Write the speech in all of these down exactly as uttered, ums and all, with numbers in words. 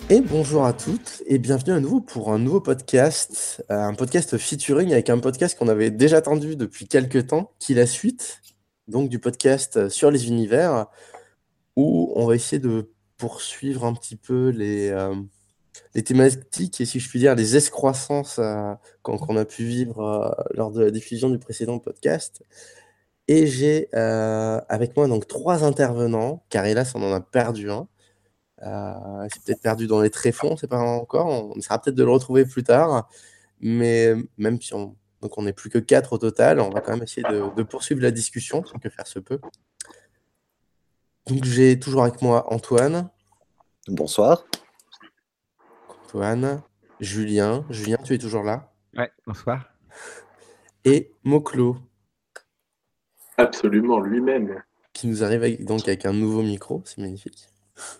Et bonjour à toutes et bienvenue à nouveau pour un nouveau podcast, euh, un podcast featuring avec un podcast qu'on avait déjà attendu depuis quelques temps, qui est la suite donc du podcast sur les univers, où on va essayer de poursuivre un petit peu les, euh, les thématiques et si je puis dire les excroissances euh, qu'on qu'on a pu vivre euh, lors de la diffusion du précédent podcast. Et j'ai euh, avec moi donc trois intervenants, car hélas on en a perdu un. Euh, c'est peut-être perdu dans les tréfonds, c'est pas encore. On essaiera peut-être de le retrouver plus tard. Mais même si on donc on n'est plus que quatre au total, on va quand même essayer de, de poursuivre la discussion, tant que faire se peut. Donc j'ai toujours avec moi Antoine, Bonsoir. Antoine, Julien, Julien, tu es toujours là, Ouais, bonsoir. et Moklo, Absolument, lui-même. qui nous arrive avec, donc avec un nouveau micro, c'est magnifique.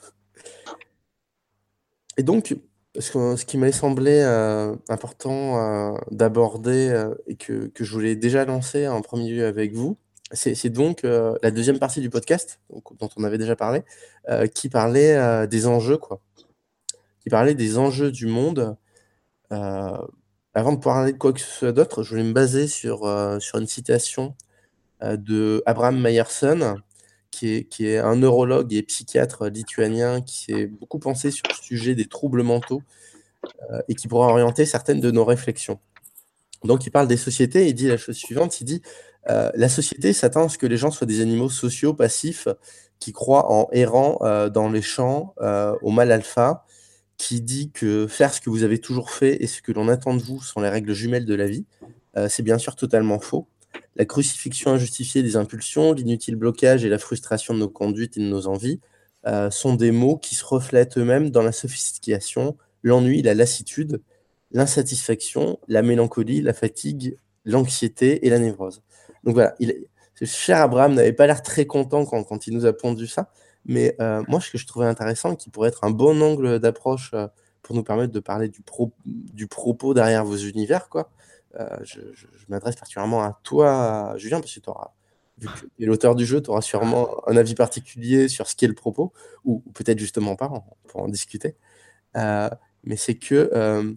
Et donc, ce, que- ce qui m'avait semblé euh, important euh, d'aborder euh, et que, que je voulais déjà lancer en premier lieu avec vous, c'est c'est donc euh, la deuxième partie du podcast, donc, dont on avait déjà parlé, euh, qui parlait euh, des enjeux, quoi. Qui parlait des enjeux du monde. Euh, Avant de parler de quoi que ce soit d'autre, je voulais me baser sur, euh, sur une citation euh, de Abraham Myerson, qui est, qui est un neurologue et psychiatre lituanien qui s'est beaucoup pensé sur le sujet des troubles mentaux euh, et qui pourra orienter certaines de nos réflexions. Donc, il parle des sociétés et il dit la chose suivante, il dit euh, la société s'attend à ce que les gens soient des animaux sociaux, passifs, qui croient en errant euh, dans les champs euh, au mal alpha, qui dit que faire ce que vous avez toujours fait et ce que l'on attend de vous sont les règles jumelles de la vie. Euh, c'est bien sûr totalement faux. La crucifixion injustifiée des impulsions, l'inutile blocage et la frustration de nos conduites et de nos envies euh, sont des mots qui se reflètent eux-mêmes dans la sophistication, l'ennui, la lassitude, l'insatisfaction, la mélancolie, la fatigue, l'anxiété et la névrose. Donc voilà, il, ce cher Abraham n'avait pas l'air très content quand, quand il nous a pondu ça, mais euh, moi, ce que je trouvais intéressant et qui pourrait être un bon angle d'approche euh, pour nous permettre de parler du, pro- du propos derrière vos univers, quoi. Euh, je je- je m'adresse particulièrement à toi, Julien, parce que tu auras, vu que tu es l'auteur du jeu, tu auras sûrement un avis particulier sur ce qu'est le propos, ou, ou peut-être justement pas, on pourra en discuter. Euh, mais c'est que euh,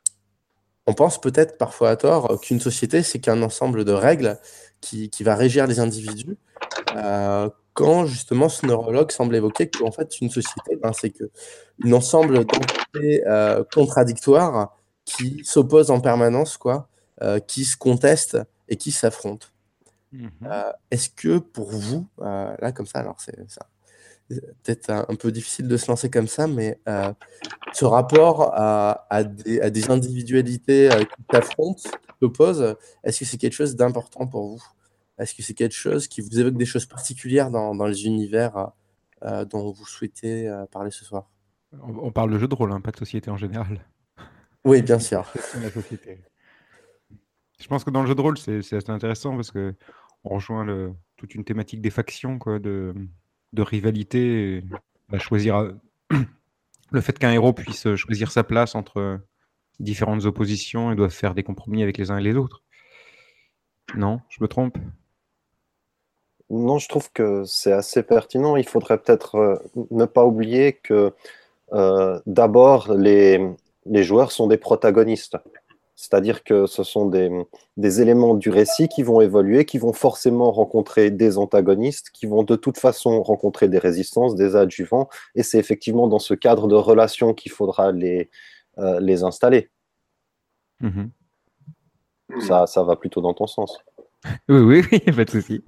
on pense peut-être parfois à tort qu'une société, c'est qu'un ensemble de règles qui, qui va régir les individus. Euh, quand justement ce neurologue semble évoquer qu'en fait une société, ben, c'est que un ensemble d'entités euh, contradictoires qui s'opposent en permanence, quoi, euh, qui se contestent et qui s'affrontent. Mhm. Euh, est-ce que pour vous, euh, là comme ça, alors c'est ça, c'est peut-être un, un peu difficile de se lancer comme ça, mais euh, ce rapport à, à des, à des individualités euh, qui s'affrontent, qui s'opposent, est-ce que c'est quelque chose d'important pour vous? Est-ce que c'est quelque chose qui vous évoque des choses particulières dans, dans les univers euh, euh, dont vous souhaitez euh, parler ce soir? On, on parle de jeu de rôle, hein, pas de société en général. Oui, bien Une sûr. perception de la société. Je pense que dans le jeu de rôle, c'est c'est assez intéressant parce que on rejoint le, toute une thématique des factions, quoi, de, de rivalité. Et, bah, choisir à- le fait qu'un héros puisse euh, choisir sa place entre différentes oppositions et doivent faire des compromis avec les uns et les autres. Non, je me trompe? Non, je trouve que c'est assez pertinent. Il faudrait peut-être euh, ne pas oublier que euh, d'abord, les, les joueurs sont des protagonistes. C'est-à-dire que ce sont des, des éléments du récit qui vont évoluer, qui vont forcément rencontrer des antagonistes, qui vont de toute façon rencontrer des résistances, des adjuvants. Et c'est effectivement dans ce cadre de relation qu'il faudra les, euh, les installer. Mhm. Ça, ça va plutôt dans ton sens. Oui, oui, oui, pas de souci.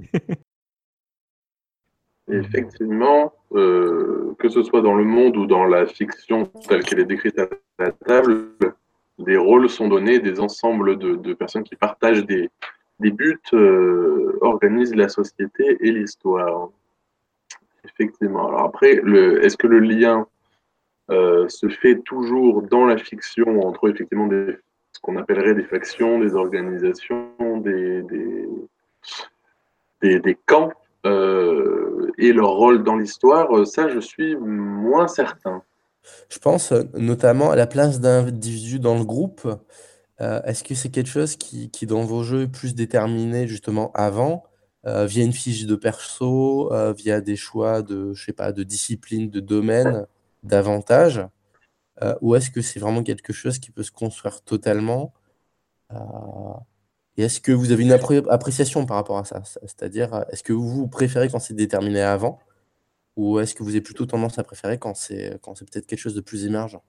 Et effectivement, euh, que ce soit dans le monde ou dans la fiction telle qu'elle est décrite à la table, des rôles sont donnés, des ensembles de, de personnes qui partagent des, des buts, euh, organisent la société et l'histoire. Effectivement. Alors après, le, est-ce que le lien euh, se fait toujours dans la fiction entre effectivement des, ce qu'on appellerait des factions, des organisations, des, des, des, des camps euh, et leur rôle dans l'histoire, ça, je suis moins certain. Je pense euh, notamment à la place d'un individu dans le groupe. Euh, est-ce que c'est quelque chose qui, qui, dans vos jeux, est plus déterminé justement avant, euh, via une fiche de perso, euh, via des choix de, je sais pas, de discipline, de domaine, d'avantages? euh, ou est-ce que c'est vraiment quelque chose qui peut se construire totalement? euh, Et est-ce que vous avez une appré- appréciation par rapport à ça? C'est- C'est-à-dire, euh, est-ce que vous, vous préférez quand c'est déterminé avant, ou est-ce que vous avez plutôt tendance à préférer quand c'est quand c'est peut-être quelque chose de plus émergent?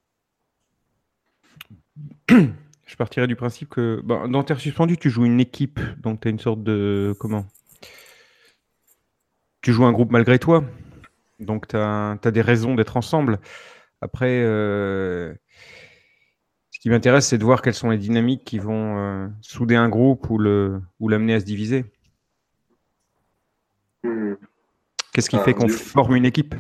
Je partirais du principe que bah, dans Terre suspendue, tu joues une équipe, donc tu as une sorte de. Comment? Tu joues un groupe malgré toi, donc tu as des raisons d'être ensemble. Après, euh, ce qui m'intéresse, c'est de voir quelles sont les dynamiques qui vont euh, souder un groupe ou le ou l'amener à se diviser. Hmm. Qu'est-ce qui Ah, fait qu'on du, forme une équipe,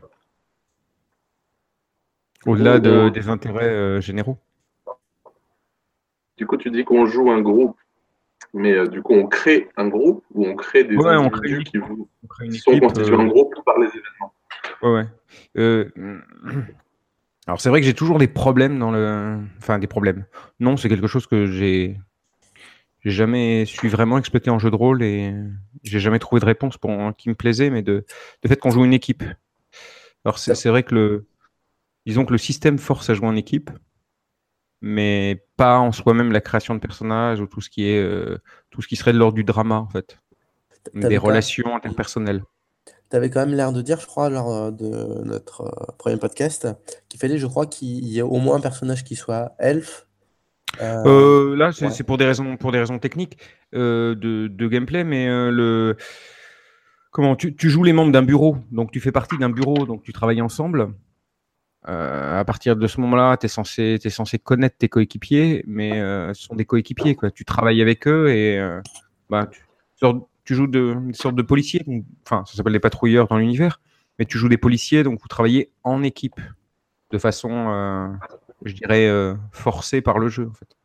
du coup, au-delà de, on- des intérêts euh, généraux? du coup, tu dis qu'on joue un groupe, mais euh, du coup, on crée un groupe ou on crée des Ouais, on crée une individus qui équipe. vont- On crée une sont équipe. constitués en euh, groupe par les événements. Ouais, ouais. Euh, alors c'est vrai que j'ai toujours des problèmes dans le. Enfin, des problèmes. Non, c'est quelque chose que j'ai j'ai jamais su vraiment exploiter en jeu de rôle et j'ai jamais trouvé de réponse pour qui me plaisait, mais de, de fait qu'on joue une équipe. Alors c'est c'est vrai que le, disons que le système force à jouer en équipe, mais pas en soi-même la création de personnages ou tout ce qui est euh, tout ce qui serait de l'ordre du drama en fait, des T'avais quand, relations interpersonnelles. t'avais quand même l'air de dire, je crois, lors euh, de notre euh, premier podcast, qu'il fallait, je crois, qu'il y ait au moins un personnage qui soit elfe. Euh, Euh, là, c'est ouais. c'est pour des raisons, pour des raisons techniques euh, de, de gameplay, mais euh, le comment tu, tu joues les membres d'un bureau, donc tu fais partie d'un bureau, donc tu travailles ensemble. Euh, à partir de ce moment-là, tu es censé, t'es censé connaître tes coéquipiers, mais euh, ce sont des coéquipiers, quoi. Tu travailles avec eux et euh, bah, tu, sors- tu joues de, une sorte de policier. donc- Enfin, ça s'appelle les patrouilleurs dans l'univers, mais tu joues des policiers, donc vous travaillez en équipe de façon, euh, je dirais, euh, forcée par le jeu, en fait.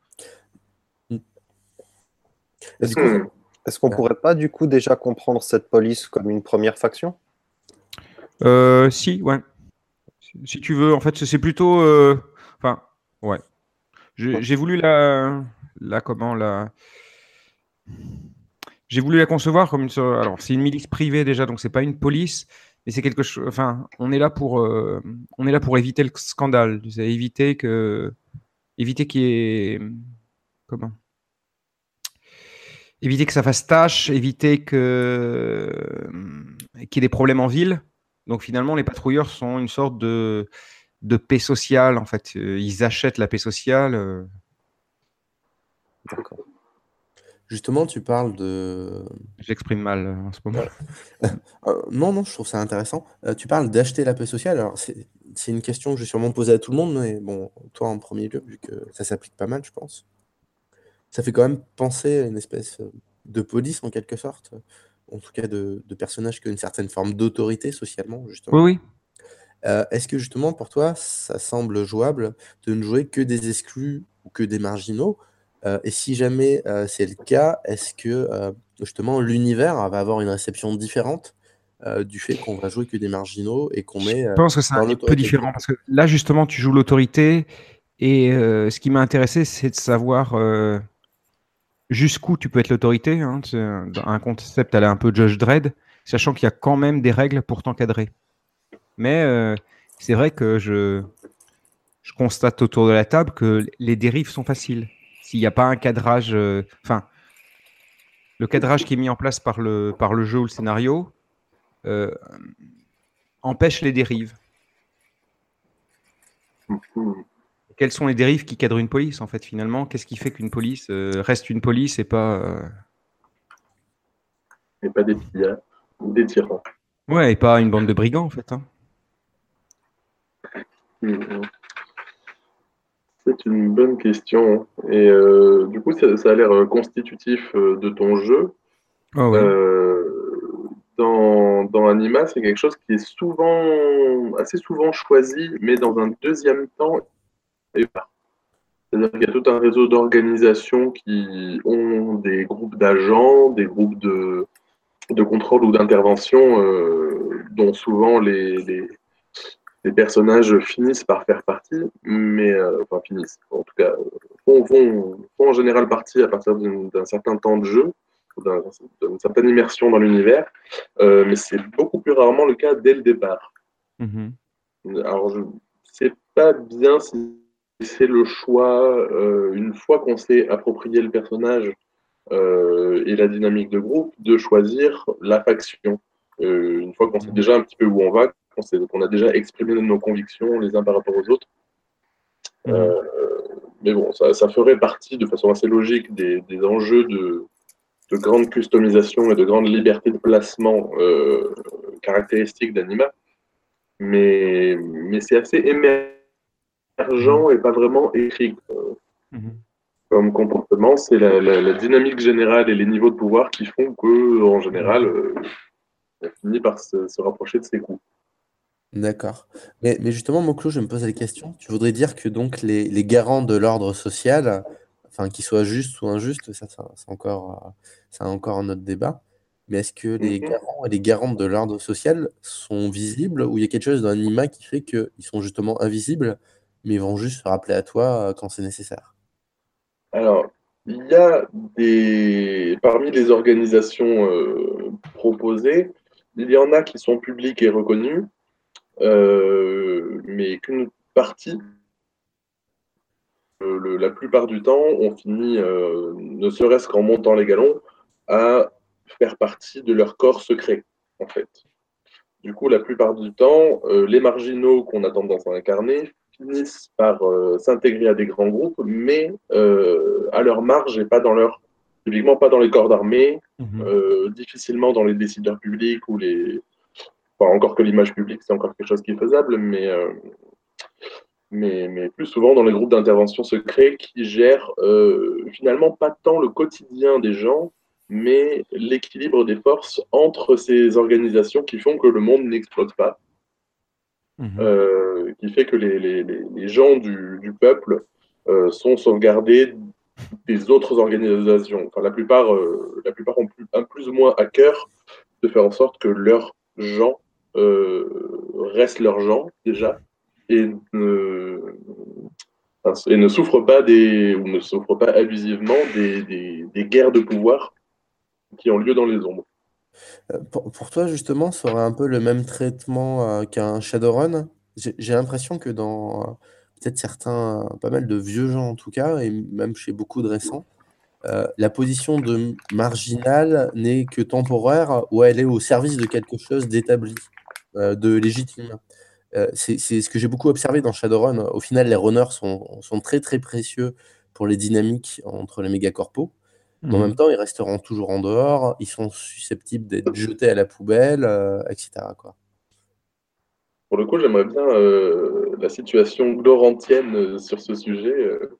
Et Est-ce du coup, qu'on Hmm. est-ce qu'on ouais. pourrait pas du coup déjà comprendre cette police comme une première faction? Euh, si, ouais. Si, si tu veux, en fait, c'est c'est plutôt, euh, enfin, ouais. J'ai j'ai voulu la, la comment la. J'ai voulu la concevoir comme une sorte. Alors, c'est une milice privée déjà, donc c'est pas une police, mais c'est quelque chose. Enfin, on est là pour, euh, on est là pour éviter le scandale, tu sais, éviter que, éviter qu'il y ait, comment, éviter que ça fasse tâche, éviter que qu'il y ait des problèmes en ville. Donc finalement, les patrouilleurs sont une sorte de de paix sociale en fait. Euh, Ils achètent la paix sociale. euh. D'accord. Justement, tu parles de... J'exprime mal euh, en ce moment. Ouais. Euh, non, non, je trouve ça intéressant. Euh, tu parles d'acheter la paix sociale. Alors, c'est c'est une question que je vais sûrement poser à tout le monde, mais bon, toi en premier lieu, vu que ça s'applique pas mal, je pense. Ça fait quand même penser à une espèce euh, de police, en quelque sorte. En tout cas, de, de personnages qui ont une certaine forme d'autorité socialement, Oui, justement. oui. Euh, est-ce que justement, pour toi, ça semble jouable de ne jouer que des exclus ou que des marginaux? Euh, et si jamais euh, c'est le cas, est-ce que euh, justement l'univers va avoir une réception différente euh, du fait qu'on va jouer que des marginaux et qu'on Je met euh, pense que c'est un dans petit peu l'autorité? différent parce que là, justement, tu joues l'autorité et euh, ce qui m'a intéressé, c'est de savoir euh, jusqu'où tu peux être l'autorité. Hein. C'est un un concept à la un peu Judge Dredd, sachant qu'il y a quand même des règles pour t'encadrer. Mais euh, c'est vrai que je, je constate autour de la table que les dérives sont faciles. S'il n'y a pas un cadrage, euh, enfin, le cadrage qui est mis en place par le, par le jeu ou le scénario euh, empêche les dérives. Hmm. Quelles sont les dérives qui cadrent une police, en fait, finalement? Qu'est-ce qui fait qu'une police euh, reste une police et pas. euh, Et pas des pillards, des tyrans. Ouais, et pas une bande de brigands, en fait. Hein. Hmm. C'est une bonne question. Et euh, du coup, ça, ça a l'air euh, constitutif euh, de ton jeu. Ah oui. Euh, dans, dans Anima, c'est quelque chose qui est souvent, assez souvent choisi, mais dans un deuxième temps, et pas. C'est-à-dire qu'il y a tout un réseau d'organisations qui ont des groupes d'agents, des groupes de, de contrôle ou d'intervention, euh, dont souvent les, les, les personnages finissent par faire partie, mais euh, enfin finissent, en tout cas, font, font, font en général partie à partir d'une- d'un certain temps de jeu, d'un- d'une certaine immersion dans l'univers, euh, mais c'est beaucoup plus rarement le cas dès le départ. Mhm. Alors, je, sais pas bien si c'est le choix, euh, une fois qu'on s'est approprié le personnage euh, et la dynamique de groupe, de choisir la faction. Euh, une fois qu'on sait déjà un petit peu où on va, qu'on sait- qu'on a déjà exprimé nos convictions les uns par rapport aux autres. Mhm. Euh, mais bon, ça, ça ferait partie de façon assez logique des, des enjeux de, de grande customisation et de grande liberté de placement euh, caractéristiques d'Anima. Mais, mais c'est assez émergent Mhm. et pas vraiment écrit Mhm. comme comportement. C'est la, la, la dynamique générale et les niveaux de pouvoir qui font que, en général, Mhm. euh, on finit par se, se rapprocher de ses coups. D'accord. Mais, mais justement, Moklo, je me pose la question. Tu voudrais dire que donc les, les garants de l'ordre social, enfin qu'ils soient justes ou injustes, ça, ça, c'est encore, euh, c'est encore un autre débat. Mais est-ce que les Mhm. garants et les garantes de l'ordre social sont visibles ou il y a quelque chose dans l'anima qui fait qu'ils sont justement invisibles, mais ils vont juste se rappeler à toi euh, quand c'est nécessaire? Alors, il y a des, parmi les organisations euh, proposées, il y en a qui sont publiques et reconnues, euh, mais qu'une partie, euh, le- la plupart du temps, on finit, euh, ne serait-ce qu'en montant les galons, à faire partie de leur corps secret, en fait. Du coup, la plupart du temps, euh, les marginaux qu'on a tendance à incarner finissent par euh, s'intégrer à des grands groupes, mais euh, à leur marge et pas dans leur, typiquement pas dans les corps d'armée, Mhm. euh, difficilement dans les décideurs publics ou les, enfin, encore que l'image publique, c'est encore quelque chose qui est faisable, mais, euh, mais, mais plus souvent dans les groupes d'intervention secrets qui gèrent euh, finalement pas tant le quotidien des gens, mais l'équilibre des forces entre ces organisations qui font que le monde n'explose pas, Mhm. euh, qui fait que les, les, les, les gens du, du peuple euh, sont sauvegardés des autres organisations. Enfin, la plupart, euh, la plupart ont plus, un plus ou moins à cœur de faire en sorte que leurs gens euh, restent leurs gens déjà et ne, et ne souffrent pas des ou ne souffrent pas abusivement des, des, des guerres de pouvoir qui ont lieu dans les ombres. Euh, Pour, pour toi, justement, ça aurait un peu le même traitement euh, qu'un Shadowrun. J'ai j'ai l'impression que dans euh, peut-être certains, pas mal de vieux gens en tout cas, et même chez beaucoup de récents, euh, la position de marginal n'est que temporaire ou elle est au service de quelque chose d'établi, euh, de légitime. Euh, c'est c'est ce que j'ai beaucoup observé dans Shadowrun. Au final, les runners sont, sont très très précieux pour les dynamiques entre les mégacorpos. Mais en même Mhm. temps, ils resteront toujours en dehors, ils sont susceptibles d'être jetés à la poubelle, euh, et cetera quoi. Pour le coup, j'aimerais bien euh, la situation glorantienne euh, sur ce sujet. euh.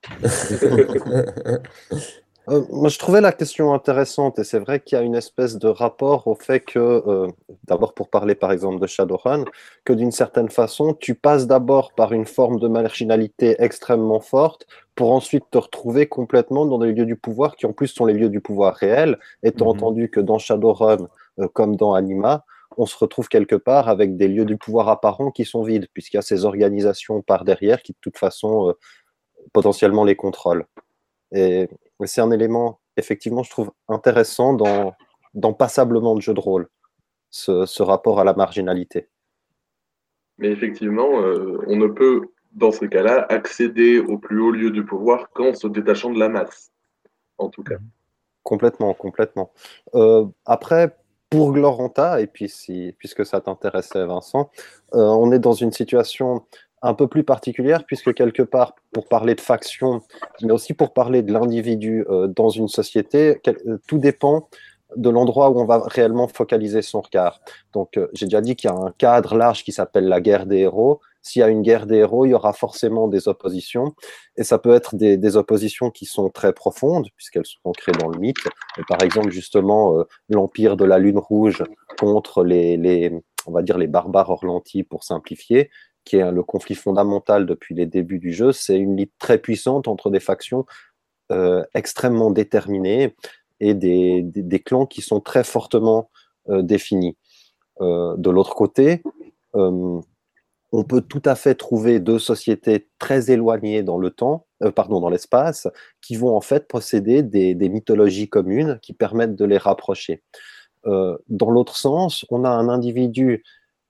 Euh, moi, je trouvais la question intéressante et c'est vrai qu'il y a une espèce de rapport au fait que, euh, d'abord pour parler par exemple de Shadowrun, que d'une certaine façon, tu passes d'abord par une forme de marginalité extrêmement forte pour ensuite te retrouver complètement dans des lieux du pouvoir qui en plus sont les lieux du pouvoir réels, étant Mhm. entendu que dans Shadowrun, euh, comme dans Anima, on se retrouve quelque part avec des lieux du pouvoir apparents qui sont vides, puisqu'il y a ces organisations par derrière qui de toute façon euh, potentiellement les contrôlent. Et c'est un élément, effectivement, je trouve intéressant dans, dans passablement de jeux de rôle, ce, ce rapport à la marginalité. Mais effectivement, euh, on ne peut, dans ce cas-là, accéder au plus haut lieu du pouvoir qu'en se détachant de la masse, en tout cas. Mhm. Complètement, complètement. Euh, après, pour Gloranta, et puis si, puisque ça t'intéressait, Vincent, euh, on est dans une situation un peu plus particulière, puisque quelque part, pour parler de faction, mais aussi pour parler de l'individu euh, dans une société, quel- euh, tout dépend de l'endroit où on va réellement focaliser son regard. Donc, euh, j'ai déjà dit qu'il y a un cadre large qui s'appelle la guerre des héros. S'il y a une guerre des héros, il y aura forcément des oppositions. Et ça peut être des, des oppositions qui sont très profondes, puisqu'elles sont ancrées dans le mythe. Et par exemple, justement, euh, l'Empire de la Lune Rouge contre les, les, on va dire les barbares orlantis, pour simplifier, qui est le conflit fondamental depuis les débuts du jeu. C'est une lutte très puissante entre des factions euh, extrêmement déterminées et des, des, des, clans qui sont très fortement euh, définis. Euh, de l'autre côté, euh, on peut tout à fait trouver deux sociétés très éloignées dans le temps, euh, pardon, dans l'espace, qui vont en fait posséder des, des mythologies communes qui permettent de les rapprocher. Euh, dans l'autre sens, on a un individu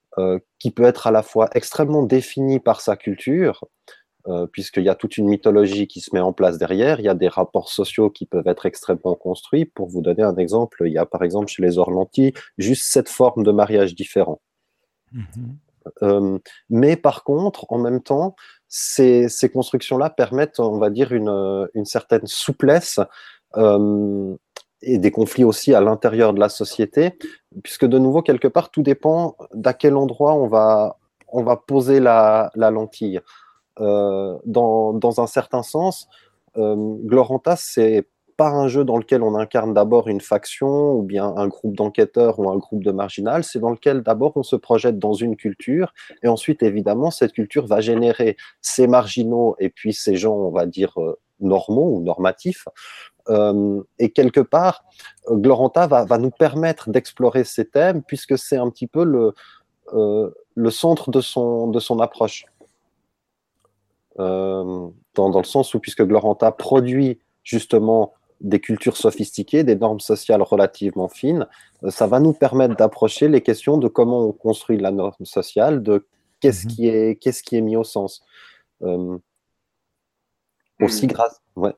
euh, qui peut être à la fois extrêmement défini par sa culture, euh, puisqu'il y a toute une mythologie qui se met en place derrière, il y a des rapports sociaux qui peuvent être extrêmement construits. Pour vous donner un exemple, il y a par exemple chez les Orlanti juste sept formes de mariage différents. Mmh. Euh, mais par contre, en même temps, ces, ces constructions-là permettent, on va dire, une, une certaine souplesse euh, et des conflits aussi à l'intérieur de la société, puisque de nouveau, quelque part, tout dépend d'à quel endroit on va, on va poser la, la lentille. Euh, dans, dans un certain sens, euh, Gloranta, c'est pas un jeu dans lequel on incarne d'abord une faction ou bien un groupe d'enquêteurs ou un groupe de marginal, c'est dans lequel d'abord on se projette dans une culture et ensuite évidemment cette culture va générer ces marginaux et puis ces gens, on va dire, euh, normaux ou normatifs. Euh, et quelque part, Gloranta va, va nous permettre d'explorer ces thèmes puisque c'est un petit peu le, euh, le centre de son, de son approche. Euh, dans, dans le sens où, puisque Gloranta produit justement des cultures sophistiquées, des normes sociales relativement fines, euh, ça va nous permettre d'approcher les questions de comment on construit la norme sociale, de qu'est-ce qui est, qu'est-ce qui est mis au sens. Euh, aussi mmh. grâce... Ouais.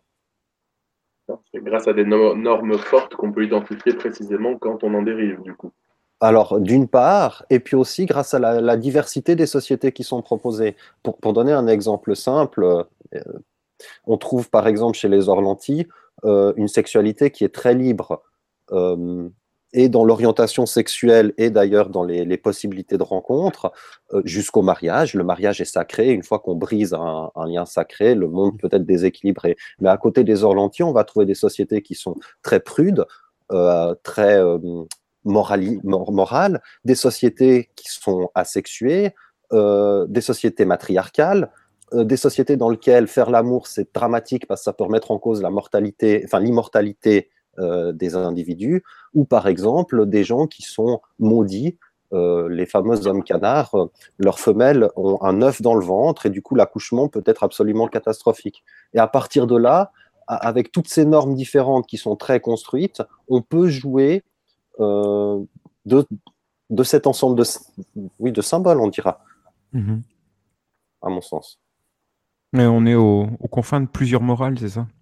C'est grâce à des no normes fortes qu'on peut identifier précisément quand on en dérive, du coup. Alors, d'une part, et puis aussi grâce à la, la diversité des sociétés qui sont proposées. Pour, pour donner un exemple simple, euh, on trouve par exemple chez les Orlanti euh, une sexualité qui est très libre, euh, et dans l'orientation sexuelle et d'ailleurs dans les, les possibilités de rencontre, euh, jusqu'au mariage. Le mariage est sacré. Une fois qu'on brise un, un lien sacré, le monde peut être déséquilibré. Mais à côté des Orlanti, on va trouver des sociétés qui sont très prudes, euh, très... Euh, Morali, mor, morale, des sociétés qui sont asexuées, euh, des sociétés matriarcales, euh, des sociétés dans lesquelles faire l'amour c'est dramatique parce que ça peut remettre en cause la mortalité, enfin l'immortalité euh, des individus, ou par exemple des gens qui sont maudits, euh, les fameux hommes canards, euh, leurs femelles ont un œuf dans le ventre et du coup l'accouchement peut être absolument catastrophique. Et à partir de là, avec toutes ces normes différentes qui sont très construites, on peut jouer Euh, de, de cet ensemble de, oui, de symboles, on dira, mmh. à mon sens. Mais on est au, aux confins de plusieurs morales, c'est ça?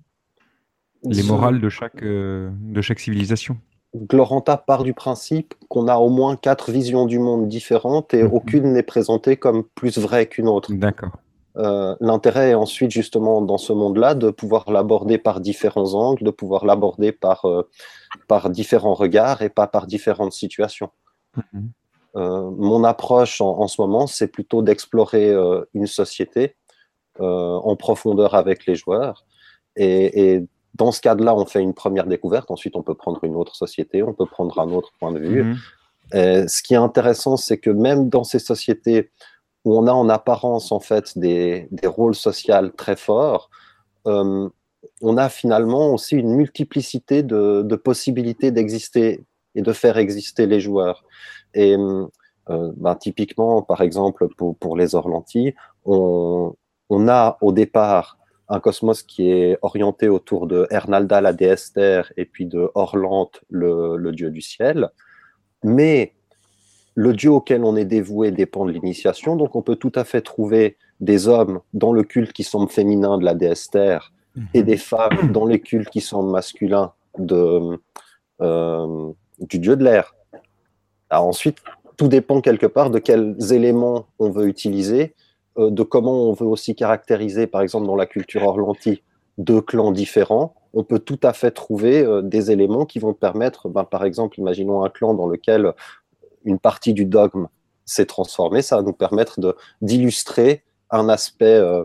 Les morales de chaque, euh, de chaque civilisation. Gloranta part du principe qu'on a au moins quatre visions du monde différentes et mmh. aucune n'est présentée comme plus vraie qu'une autre. D'accord. Euh, l'intérêt est ensuite justement dans ce monde-là de pouvoir l'aborder par différents angles, de pouvoir l'aborder par, euh, par différents regards et pas par différentes situations. Mmh. Euh, mon approche en, en ce moment, c'est plutôt d'explorer euh, une société euh, en profondeur avec les joueurs. Et, et dans ce cas-là, on fait une première découverte. Ensuite, on peut prendre une autre société, on peut prendre un autre point de vue. Mmh. Et ce qui est intéressant, c'est que même dans ces sociétés où on a en apparence en fait des, des rôles sociaux très forts, euh, on a finalement aussi une multiplicité de, de possibilités d'exister et de faire exister les joueurs. Et euh, ben, typiquement, par exemple, pour, pour les Orlanti, on, on a au départ un cosmos qui est orienté autour de Hernalda, la déesse terre, et puis de Orlante, le, le dieu du ciel. Mais le dieu auquel on est dévoué dépend de l'initiation, donc on peut tout à fait trouver des hommes dans le culte qui semble féminin de la déesse terre mmh. et des femmes dans les cultes qui semblent masculins de, euh, du dieu de l'air. Ensuite, tout dépend quelque part de quels éléments on veut utiliser, euh, de comment on veut aussi caractériser, par exemple dans la culture Orlanti, deux clans différents. On peut tout à fait trouver euh, des éléments qui vont permettre, ben, par exemple, imaginons un clan dans lequel une partie du dogme s'est transformée, ça va nous permettre de, d'illustrer un aspect euh,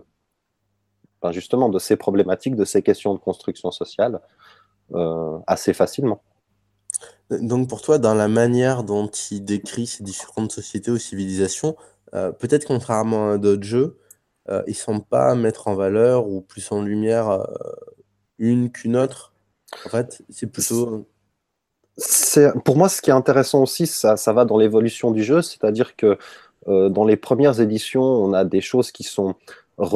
ben justement de ces problématiques, de ces questions de construction sociale euh, assez facilement. Donc pour toi, dans la manière dont il décrit ces différentes sociétés ou civilisations, euh, peut-être contrairement à d'autres jeux, euh, ils ne semblent pas mettre en valeur ou plus en lumière euh, une qu'une autre. En fait, c'est plutôt... C'est, pour moi, ce qui est intéressant aussi, ça, ça va dans l'évolution du jeu, c'est-à-dire que euh, dans les premières éditions, on a des choses qui sont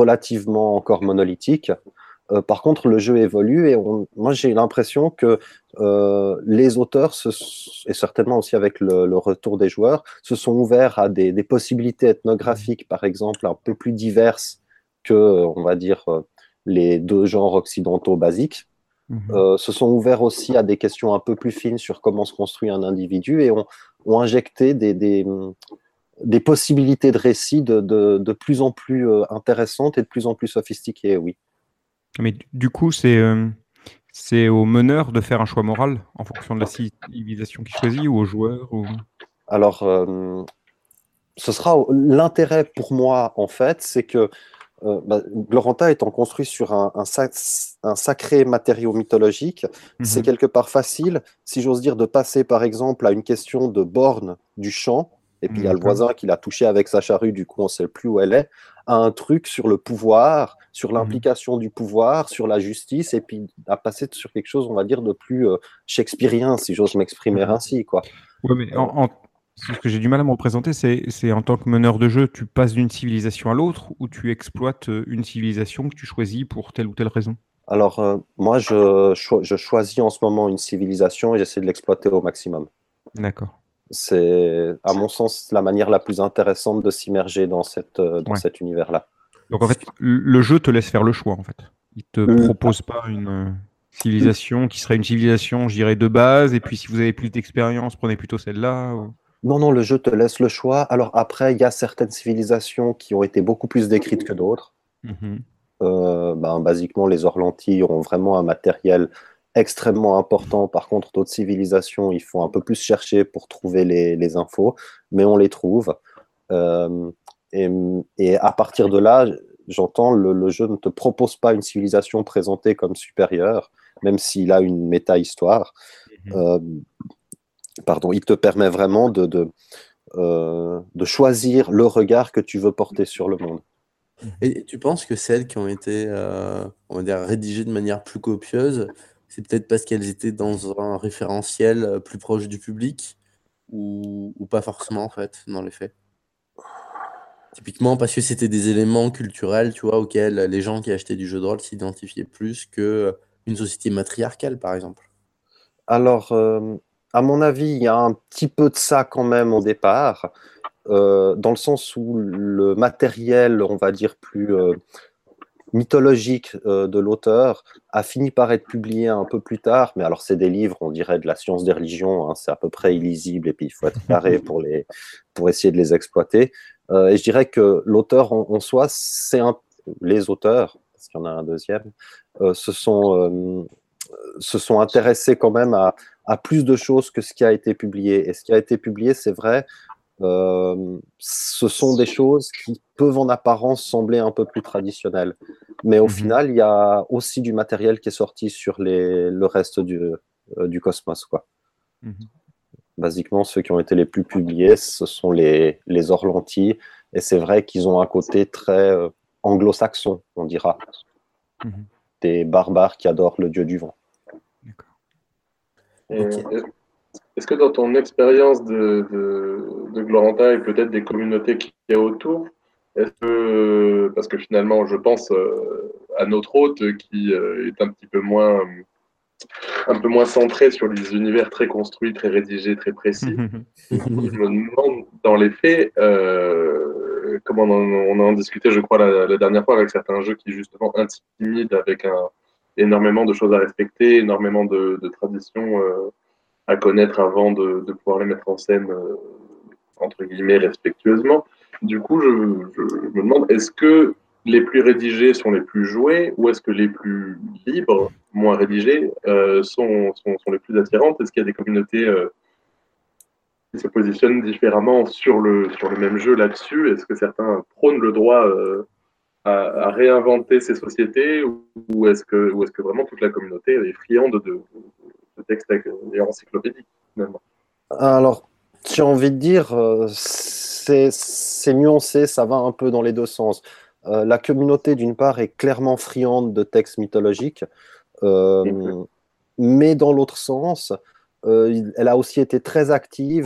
relativement encore monolithiques. Euh, par contre, le jeu évolue et on, moi, j'ai l'impression que euh, les auteurs, se, et certainement aussi avec le, le retour des joueurs, se sont ouverts à des, des possibilités ethnographiques, par exemple, un peu plus diverses que, on va dire, les deux genres occidentaux basiques. Mhm. Euh, se sont ouverts aussi à des questions un peu plus fines sur comment se construit un individu et ont, ont injecté des, des, des possibilités de récit de, de, de plus en plus euh, intéressantes et de plus en plus sophistiquées, oui. Mais du du coup, c'est euh, c'est au meneur de faire un choix moral en fonction de la civilisation qu'il choisit ou au joueur ou... Alors, euh, ce sera l'intérêt pour moi, en fait, c'est que euh, bah, Gloranta étant construit sur un, un, sac, un sacré matériau mythologique, c'est Mhm. quelque part facile, si j'ose dire, de passer par exemple à une question de borne du champ, et puis il y a le D'accord. voisin qui l'a touché avec sa charrue, du coup on ne sait plus où elle est, à un truc sur le pouvoir, sur l'implication du pouvoir, sur la justice, et puis à passer sur quelque chose, on va dire, de plus euh, shakespearien, si j'ose m'exprimer Mhm. ainsi, quoi. Ouais, mais Euh, en, en- ce que j'ai du mal à me représenter, c'est c'est en tant que meneur de jeu, tu passes d'une civilisation à l'autre ou tu exploites euh, une civilisation que tu choisis pour telle ou telle raison. Alors, euh, moi, je, cho- je choisis en ce moment une civilisation et j'essaie de l'exploiter au maximum. D'accord. C'est, à mon sens, la manière la plus intéressante de s'immerger dans cette, euh, dans Ouais. cet univers-là. Donc en fait, le le jeu te laisse faire le choix en fait. Il te Le- propose pas une euh, civilisation qui serait une civilisation, je dirais, de base, et puis si vous avez plus d'expérience, prenez plutôt celle-là. ou- Non, non, le jeu te laisse le choix. Alors après, il y a certaines civilisations qui ont été beaucoup plus décrites que d'autres. Mhm. Euh, ben, basiquement, les Orlanti ont vraiment un matériel extrêmement important. Par contre, d'autres civilisations, il faut un peu plus chercher pour trouver les, les infos, mais on les trouve. Euh, et, et à partir de là, j'entends, le, le jeu ne te propose pas une civilisation présentée comme supérieure, même s'il a une méta-histoire. Mhm. Euh, pardon, il te permet vraiment de, de, euh, de choisir le regard que tu veux porter sur le monde. Et tu penses que celles qui ont été, euh, on va dire, rédigées de manière plus copieuse, c'est peut-être parce qu'elles étaient dans un référentiel euh, plus proche du public ou, ou pas forcément en fait, dans les faits? Typiquement parce que c'était des éléments culturels, tu vois, auxquels les gens qui achetaient du jeu de rôle s'identifiaient plus que euh, une société matriarcale, par exemple. Alors, euh, à mon avis, il y a un petit peu de ça quand même au départ, euh, dans le sens où le matériel, on va dire, plus euh, mythologique euh, de l'auteur a fini par être publié un peu plus tard, mais alors c'est des livres, on dirait de la science des religions, hein, c'est à peu près illisible et puis il faut être carré pour, les, pour essayer de les exploiter. Euh, et je dirais que l'auteur en, en soi, c'est un, les auteurs, parce qu'il y en a un deuxième, euh, se, sont, euh, se sont intéressés quand même à, à plus de choses que ce qui a été publié. Et ce qui a été publié, c'est vrai, euh, ce sont des choses qui peuvent en apparence sembler un peu plus traditionnelles. Mais au Mhm. final, il y a aussi du matériel qui est sorti sur les, le reste du, euh, du cosmos, quoi. Mhm. Basiquement, ceux qui ont été les plus publiés, ce sont les, les Orlanti. Et c'est vrai qu'ils ont un côté très euh, anglo-saxon, on dira. Mhm. Des barbares qui adorent le dieu du vent. D'accord. Et Ok. est- Est-ce que dans ton expérience de, de, de Gloranta et peut-être des communautés qu'il y a autour, est-ce que, parce que finalement, je pense euh, à notre hôte qui euh, est un petit peu moins, un peu moins centré sur les univers très construits, très rédigés, très précis. Du coup, je me demande, dans les faits, euh, comme on en, on en discutait, je crois, la, la dernière fois avec certains jeux qui, justement, intimident avec un, énormément de choses à respecter, énormément de, de traditions euh, à connaître avant de, de, pouvoir les mettre en scène, euh, entre guillemets, respectueusement. Du coup, je, je, je me demande, est-ce que les plus rédigés sont les plus joués ou est-ce que les plus libres, moins rédigés, euh, sont, sont, sont les plus attirantes? Est-ce qu'il y a des communautés euh, qui se positionnent différemment sur le, sur le même jeu là-dessus? Est-ce que certains prônent le droit euh, à, à réinventer ces sociétés ou, ou est-ce que, ou est-ce que vraiment toute la communauté est friande de, de, de textes encyclopédiques finalement? Alors, j'ai envie de dire, euh, c'est c'est nuancé, ça va un peu dans les deux sens. Euh, la communauté, d'une part, est clairement friande de textes mythologiques, euh, Okay. mais dans l'autre sens, euh, elle a aussi été très active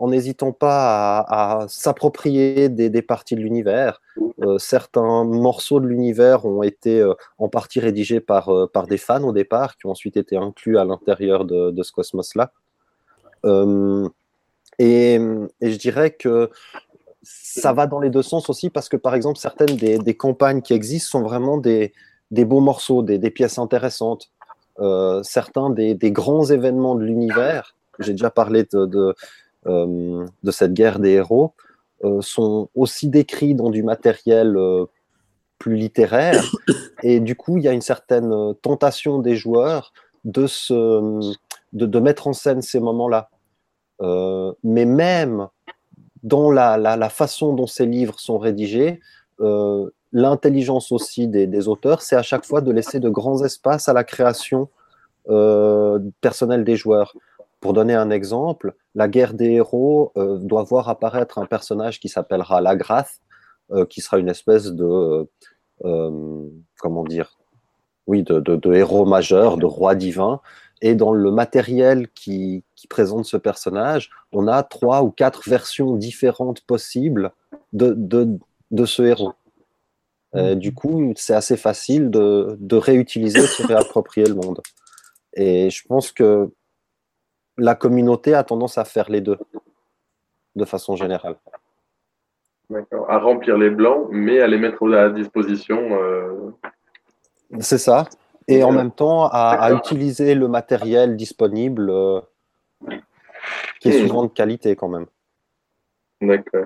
en n'hésitant pas à, à s'approprier des, des parties de l'univers. Euh, certains morceaux de l'univers ont été euh, en partie rédigés par, euh, par des fans au départ, qui ont ensuite été inclus à l'intérieur de, de ce cosmos-là. Euh, et, et je dirais que ça va dans les deux sens aussi, parce que par exemple, certaines des, des campagnes qui existent sont vraiment des, des beaux morceaux, des, des pièces intéressantes. Euh, certains des, des grands événements de l'univers, j'ai déjà parlé de, de, euh, de cette guerre des héros, euh, sont aussi décrits dans du matériel euh, plus littéraire, et du coup, il y a une certaine tentation des joueurs de, se, de, de mettre en scène ces moments-là. Euh, mais même dans la, la, la façon dont ces livres sont rédigés, euh, l'intelligence aussi des, des auteurs, c'est à chaque fois de laisser de grands espaces à la création euh, personnelle des joueurs. Pour donner un exemple, la guerre des héros euh, doit voir apparaître un personnage qui s'appellera Lagrath, euh, qui sera une espèce de, euh, comment dire, oui, de, de, de héros majeur, de roi divin. Et dans le matériel qui, qui présente ce personnage, on a trois ou quatre versions différentes possibles de, de, de ce héros. Euh, du coup, c'est assez facile de, de réutiliser, de se réapproprier le monde. Et je pense que la communauté a tendance à faire les deux, de façon générale. D'accord. À remplir les blancs, mais à les mettre à disposition. Euh... C'est ça. Et en Ouais. même temps, à, à utiliser le matériel disponible, euh, qui est Mmh. souvent de qualité quand même. D'accord.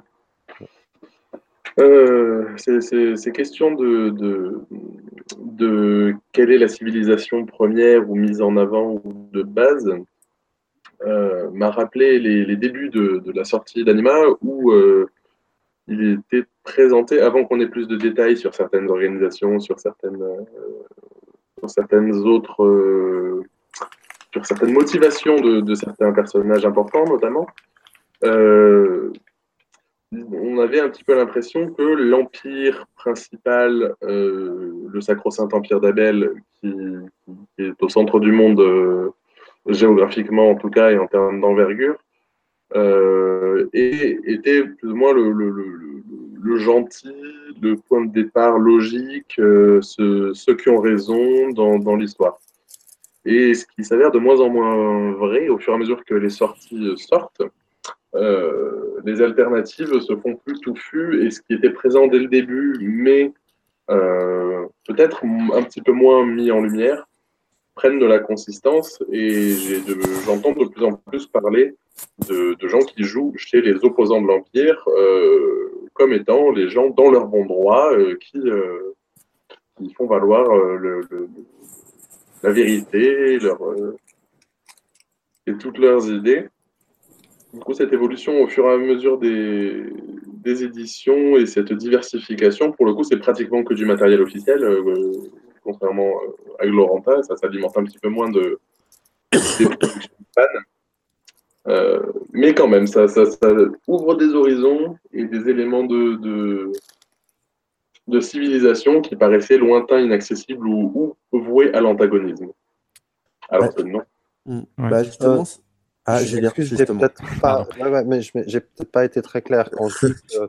Euh, c'est, c'est, ces questions de, de, de quelle est la civilisation première ou mise en avant ou de base euh, m'a rappelé les, les débuts de, de la sortie d'Anima où euh, il était présenté, avant qu'on ait plus de détails sur certaines organisations, sur certaines, euh, sur certaines autres, euh, sur certaines motivations de, de certains personnages importants notamment. Euh, on avait un petit peu l'impression que l'empire principal, euh, le sacro-saint empire d'Abel, qui, qui est au centre du monde, euh, géographiquement en tout cas et en termes d'envergure, euh, et était plus ou moins le, le, le, le gentil, le point de départ logique, euh, ce, ceux qui ont raison dans, dans l'histoire. Et ce qui s'avère de moins en moins vrai au fur et à mesure que les sorties sortent. Euh, les alternatives se font plus touffues et ce qui était présent dès le début, mais euh, peut-être un petit peu moins mis en lumière, prennent de la consistance et j'ai de, j'entends de plus en plus parler de, de gens qui jouent chez les opposants de l'Empire euh, comme étant les gens dans leur bon droit euh, qui, euh, qui font valoir euh, le, le, la vérité leur, euh, et toutes leurs idées. Du coup, cette évolution au fur et à mesure des, des éditions et cette diversification, pour le coup, c'est pratiquement que du matériel officiel, euh, contrairement à Gloranta, ça s'alimente un petit peu moins de, des productions de fans. Euh, mais quand même, ça, ça, ça ouvre des horizons et des éléments de, de, de civilisation qui paraissaient lointains, inaccessibles ou, ou voués à l'antagonisme. Alors que non. Mmh. Ouais. Bah justement, Euh, c'est- ah, je j'ai m'excuse, j'ai justement. peut-être pas, ouais, ouais, mais je m'ai- j'ai peut-être pas été très clair quand je dis que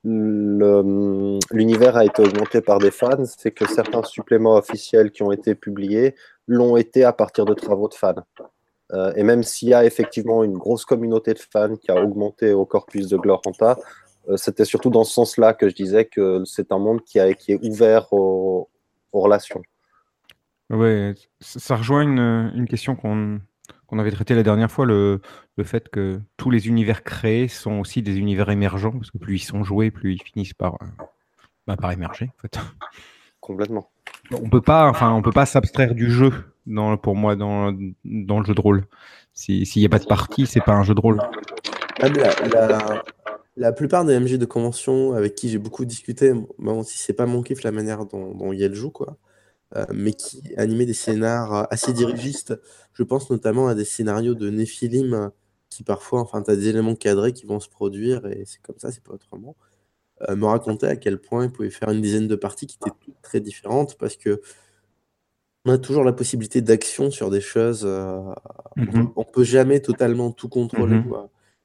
le- l'univers a été augmenté par des fans, c'est que certains suppléments officiels qui ont été publiés l'ont été à partir de travaux de fans. Euh, et même s'il y a effectivement une grosse communauté de fans qui a augmenté au corpus de Gloranta, euh, c'était surtout dans ce sens-là que je disais que c'est un monde qui, a, qui est ouvert aux, aux relations. Ouais, ça ça rejoint une, une question qu'on qu'on avait traitée la dernière fois, le, le fait que tous les univers créés sont aussi des univers émergents, parce que plus ils sont joués, plus ils finissent par, euh, bah, par émerger, en fait. Complètement. On peut pas, enfin, on peut pas s'abstraire du jeu, dans, pour moi, dans, dans le jeu de rôle. Si- S'il n'y a pas de partie, c'est pas un jeu de rôle. Ah, mais la, la, la plupart des M J de convention avec qui j'ai beaucoup discuté, même si c'est pas mon kiff la manière dont, dont Yel joue, quoi, euh, mais qui animaient des scénars assez dirigistes. Je pense notamment à des scénarios de Néphilim euh, qui parfois, enfin, tu as des éléments cadrés qui vont se produire et c'est comme ça, c'est pas autrement. Euh, me raconter à quel point ils pouvaient faire une dizaine de parties qui étaient toutes très différentes parce que on a toujours la possibilité d'action sur des choses. euh, on peut, Mhm. on peut jamais totalement tout contrôler, Mhm. quoi.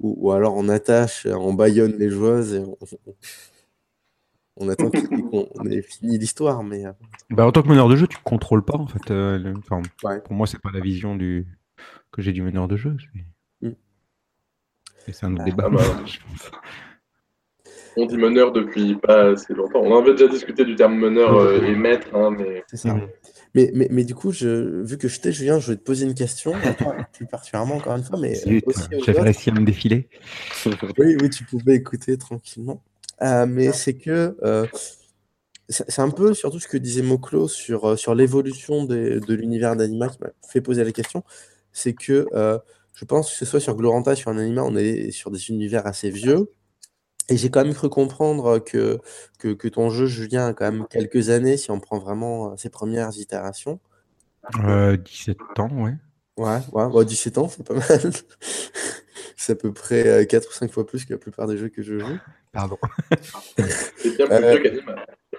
ou, ou alors on attache, on bâillonne les joueuses et on, on attend qu'on ait fini l'histoire. Mais euh, Bah, en tant que meneur de jeu, tu ne contrôles pas en fait. euh, le- enfin, ouais. Pour moi, c'est pas la vision du que j'ai du meneur de jeu. c'est- Mm. Et c'est un autre Ah, débat. Ah bah, je pense. on dit meneur depuis pas assez longtemps. On avait déjà discuté du terme meneur euh, et maître, hein, mais C'est ça. Mhm. Mais, mais, mais du coup, je, vu que je t'ai, Julien, je vais te poser une question, à toi plus particulièrement encore une fois, mais Zut, aussi aux j'avais autres. réussi à me défiler. Oui, oui, tu pouvais écouter tranquillement. Euh, mais c'est que euh, c'est c'est un peu surtout ce que disait Moklo sur, euh, sur l'évolution des- de l'univers d'Anima qui m'a fait poser la question. C'est que euh, je pense que ce soit sur Gloranta, sur Anima, on est sur des univers assez vieux. Et j'ai quand même cru comprendre que, que, que ton jeu, Julien, a quand même quelques années, si on prend vraiment euh, ses premières itérations. Euh, dix-sept ans, ouais. Ouais, ouais, bah, dix-sept ans, c'est pas mal. C'est à peu près euh, quatre ou cinq fois plus que la plupart des jeux que je joue. Pardon. c'est bien plus Euh, vieux qu'Anima.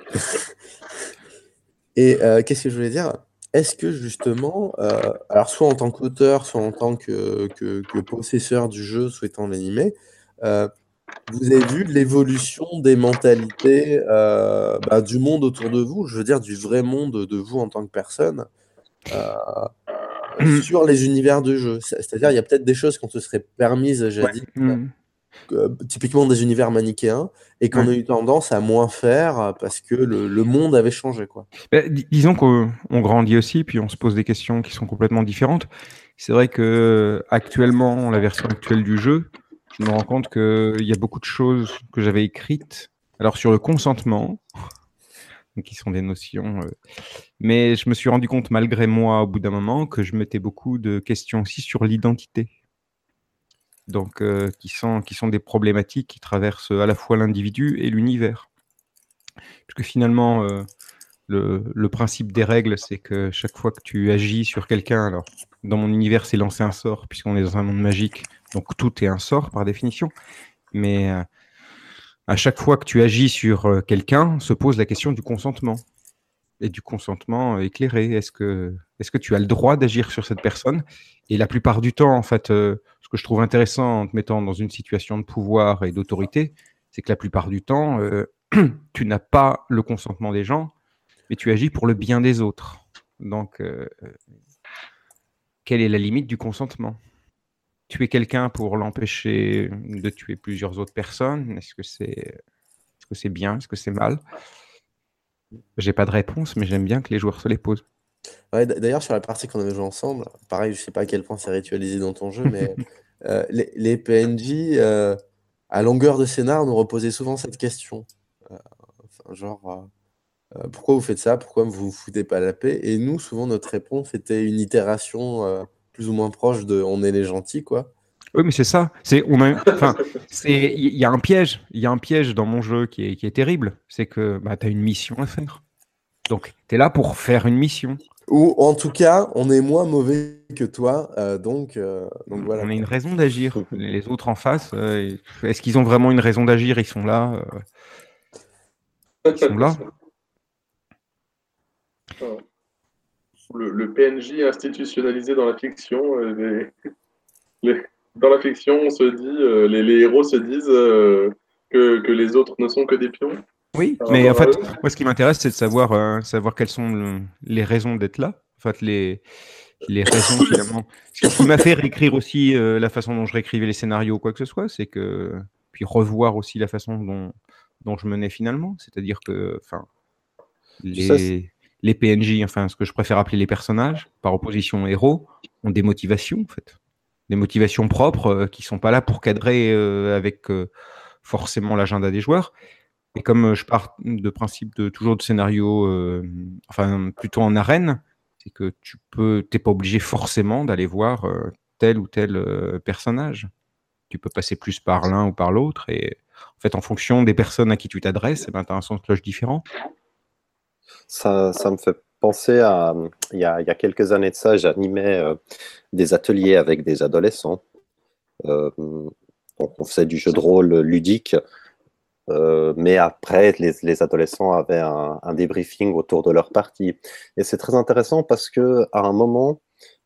et euh, qu'est-ce que je voulais dire? Est-ce que justement, euh, alors soit en tant qu'auteur, soit en tant que, que, que possesseur du jeu souhaitant l'animer, euh, vous avez vu l'évolution des mentalités euh, bah, du monde autour de vous, je veux dire du vrai monde de vous en tant que personne, euh, sur les univers de jeu. C'est- C'est-à-dire, il y a peut-être des choses qu'on se serait permises Ouais. jadis, Mhm. euh, typiquement des univers manichéens, et qu'on Ouais. a eu tendance à moins faire euh, parce que le, le monde avait changé, quoi. Bah, dis- disons qu'on on grandit aussi, puis on se pose des questions qui sont complètement différentes. C'est vrai que actuellement, la version actuelle du jeu, je me rends compte qu'il y a beaucoup de choses que j'avais écrites. Alors sur le consentement, donc qui sont des notions, euh, mais je me suis rendu compte malgré moi au bout d'un moment que je mettais beaucoup de questions aussi sur l'identité. Donc euh, qui sont, qui sont des problématiques qui traversent à la fois l'individu et l'univers. Puisque finalement, euh, Le, le principe des règles, c'est que chaque fois que tu agis sur quelqu'un, alors dans mon univers, c'est lancer un sort, puisqu'on est dans un monde magique, donc tout est un sort par définition. Mais euh, à chaque fois que tu agis sur euh, quelqu'un, se pose la question du consentement et du consentement éclairé. Est-ce que, est-ce que tu as le droit d'agir sur cette personne? Et la plupart du temps, en fait, euh, ce que je trouve intéressant en te mettant dans une situation de pouvoir et d'autorité, c'est que la plupart du temps, euh, tu n'as pas le consentement des gens, mais tu agis pour le bien des autres. Donc, euh, quelle est la limite du consentement? Tuer quelqu'un pour l'empêcher de tuer plusieurs autres personnes, est-ce que c'est est-ce que c'est bien? Est-ce que c'est mal? J'ai pas de réponse, mais j'aime bien que les joueurs se les posent. Ouais, d- d'ailleurs, sur la partie qu'on avait joué ensemble, pareil, je sais pas à quel point c'est ritualisé dans ton jeu, mais euh, les, les P N J, euh, à longueur de scénar, nous reposaient souvent cette question. Euh, enfin, genre, euh, euh, pourquoi vous faites ça? Pourquoi vous vous foutez pas la paix? Et nous, souvent, notre réponse était une itération euh, plus ou moins proche de on est les gentils, quoi. Oui, mais c'est ça. C'est, on a, enfin, c'est, il y a un piège. Il y a un piège dans mon jeu qui est, qui est terrible. C'est que bah, tu as une mission à faire. Donc, tu es là pour faire une mission. Ou en tout cas, on est moins mauvais que toi, euh, donc, euh, donc voilà, On a une quoi. raison d'agir. Les autres en face, euh, est-ce qu'ils ont vraiment une raison d'agir? Ils sont là. euh, ils sont là. le, le P N J institutionnalisé dans la fiction, euh, les, les, dans la fiction, on se dit, euh, les, les héros se disent euh, que, que les autres ne sont que des pions. Oui, Par mais en rapport à fait, eux. moi, ce qui m'intéresse, c'est de savoir, euh, savoir quelles sont le- les raisons d'être là. En fait, les, les raisons finalement. Ce qui, ce qui m'a fait réécrire aussi euh, la façon dont je réécrivais les scénarios ou quoi que ce soit, c'est que puis revoir aussi la façon dont, dont je menais finalement. C'est-à-dire que, enfin, Tu sais, c'est- les, les P N J, enfin, ce que je préfère appeler les personnages, par opposition aux héros, ont des motivations en fait, des motivations propres euh, qui sont pas là pour cadrer euh, avec euh, forcément l'agenda des joueurs. Et comme euh, je pars de principe de toujours de scénario, euh, enfin plutôt en arène, c'est que tu peux, t'es pas obligé forcément d'aller voir euh, tel ou tel euh, personnage. Tu peux passer plus par l'un ou par l'autre, et en fait, en fonction des personnes à qui tu t'adresses, eh ben, tu as un son de cloche différent. ça, ça me fait penser à, il y a, il y a quelques années de ça, j'animais euh, des ateliers avec des adolescents. Euh, donc on faisait du jeu de rôle ludique, euh, mais après, les, les adolescents avaient un, un débriefing autour de leur partie. Et c'est très intéressant parce que à un moment,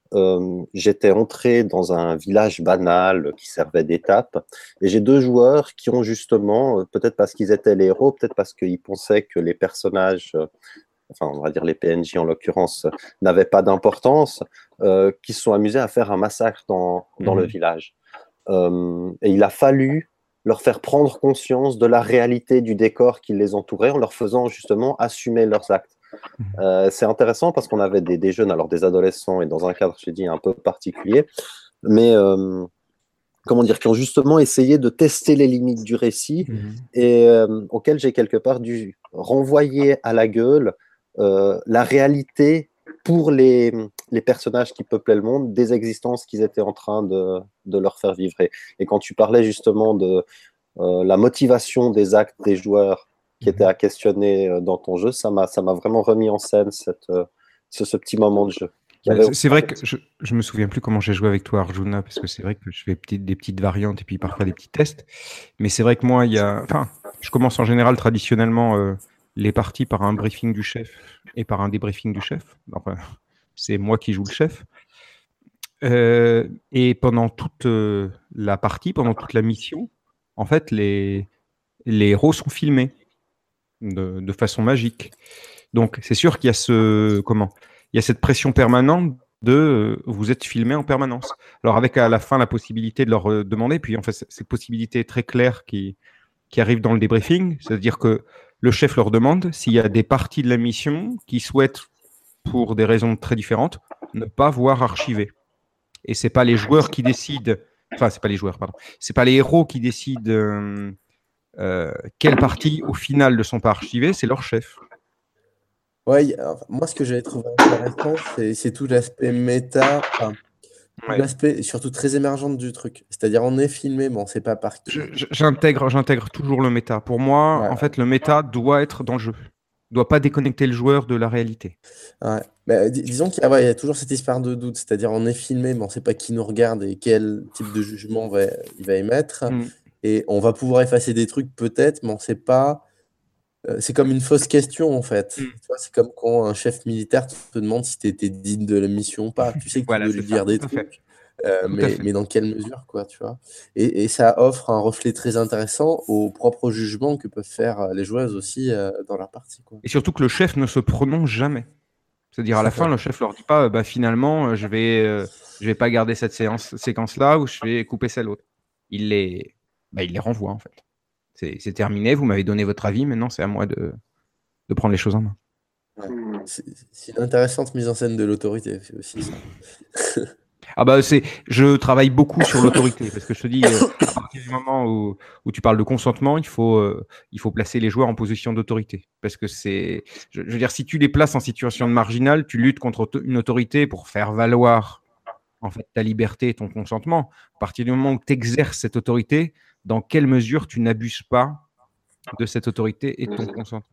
euh, j'étais entré dans un village banal qui servait d'étape, et j'ai deux joueurs qui ont justement, euh, peut-être parce qu'ils étaient les héros, peut-être parce qu'ils pensaient que les personnages, euh, enfin on va dire les P N J en l'occurrence, n'avaient pas d'importance, euh, qui se sont amusés à faire un massacre dans, dans Mhm. le village. Euh, et il a fallu leur faire prendre conscience de la réalité du décor qui les entourait en leur faisant justement assumer leurs actes. Euh, c'est intéressant parce qu'on avait des, des jeunes, alors des adolescents et dans un cadre, je dis, un peu particulier, mais euh, comment dire, qui ont justement essayé de tester les limites du récit Mhm. et euh, auquel j'ai quelque part dû renvoyer à la gueule euh, la réalité pour les, les personnages qui peuplaient le monde, des existences qu'ils étaient en train de, de leur faire vivre. Et, et quand tu parlais justement de euh, la motivation des actes des joueurs qui étaient à questionner euh, dans ton jeu, ça m'a ça m'a vraiment remis en scène cette, euh, ce, ce petit moment de jeu. Qui Bah, avait... c'est c'est vrai que je, je me souviens plus comment j'ai joué avec toi, Arjuna, parce que c'est vrai que je fais petite- des petites variantes et puis parfois des petits tests. Mais c'est vrai que moi, il y a, enfin, je commence en général traditionnellement euh, les parties par un briefing du chef et par un débriefing du chef. Enfin, c'est moi qui joue le chef. Euh, et pendant toute euh, la partie, pendant toute la mission, en fait, les, les héros sont filmés de, de façon magique. Donc, c'est sûr qu'il y a ce, comment, il y a cette pression permanente de euh, vous êtes filmé en permanence. Alors, avec à la fin la possibilité de leur euh, demander, puis en fait, c- cette possibilité très claire qui, qui arrive dans le débriefing, c'est-à-dire que le chef leur demande s'il y a des parties de la mission qui souhaitent, pour des raisons très différentes, ne pas voir archiver. Et c'est pas les joueurs qui décident, enfin, c'est pas les joueurs, pardon, c'est pas les héros qui décident euh, euh, quelles parties au final ne sont pas archivées, c'est leur chef. Ouais, y a- enfin, moi, ce que j'avais trouvé intéressant, c'est c'est tout l'aspect méta, enfin, tout Ouais. l'aspect surtout très émergent du truc. C'est-à-dire, on est filmé, mais on ne sait pas par Je- qui. je- J'intègre, j'intègre toujours le méta. Pour moi, Ouais, en fait, le méta doit être dans le jeu. Doit pas déconnecter le joueur de la réalité. ouais. Mais, dis- disons qu'il y a, ouais, il y a toujours cette histoire de doute. C'est-à-dire, on est filmé, mais on ne sait pas qui nous regarde et quel type de jugement va, il va émettre. Mm. Et on va pouvoir effacer des trucs peut-être, mais on ne sait pas. Euh, c'est comme une fausse question, en fait. Mm. Tu vois, c'est comme quand un chef militaire te demande si tu étais digne de la mission ou pas. Tu sais que tu Voilà, veux c'est lui ça, dire des tout à fait. trucs, euh, Tout à mais, fait. mais dans quelle mesure, quoi, tu vois. Et, et ça offre un reflet très intéressant au propre jugement que peuvent faire euh, les joueuses aussi euh, dans leur partie, quoi. Et surtout que le chef ne se prononce jamais. C'est-à-dire à la fin, le chef leur dit pas, euh, bah, finalement, euh, je vais, euh, je vais pas garder cette séance, séquence-là ou je vais couper celle autre. Il les, bah, il les renvoie en fait. C'est c'est terminé, vous m'avez donné votre avis, maintenant c'est à moi de, de prendre les choses en main. Ouais. Hmm. C'est c'est une intéressante mise en scène de l'autorité, c'est aussi ça. Ah bah c'est, je travaille beaucoup sur l'autorité parce que je te dis, euh, à partir du moment où, où tu parles de consentement, il faut, euh, il faut placer les joueurs en position d'autorité parce que c'est, je, je veux dire, si tu les places en situation de marginal, tu luttes contre auto- une autorité pour faire valoir en fait ta liberté et ton consentement. À partir du moment où tu exerces cette autorité, dans quelle mesure tu n'abuses pas de cette autorité et de ton Hmm. consentement.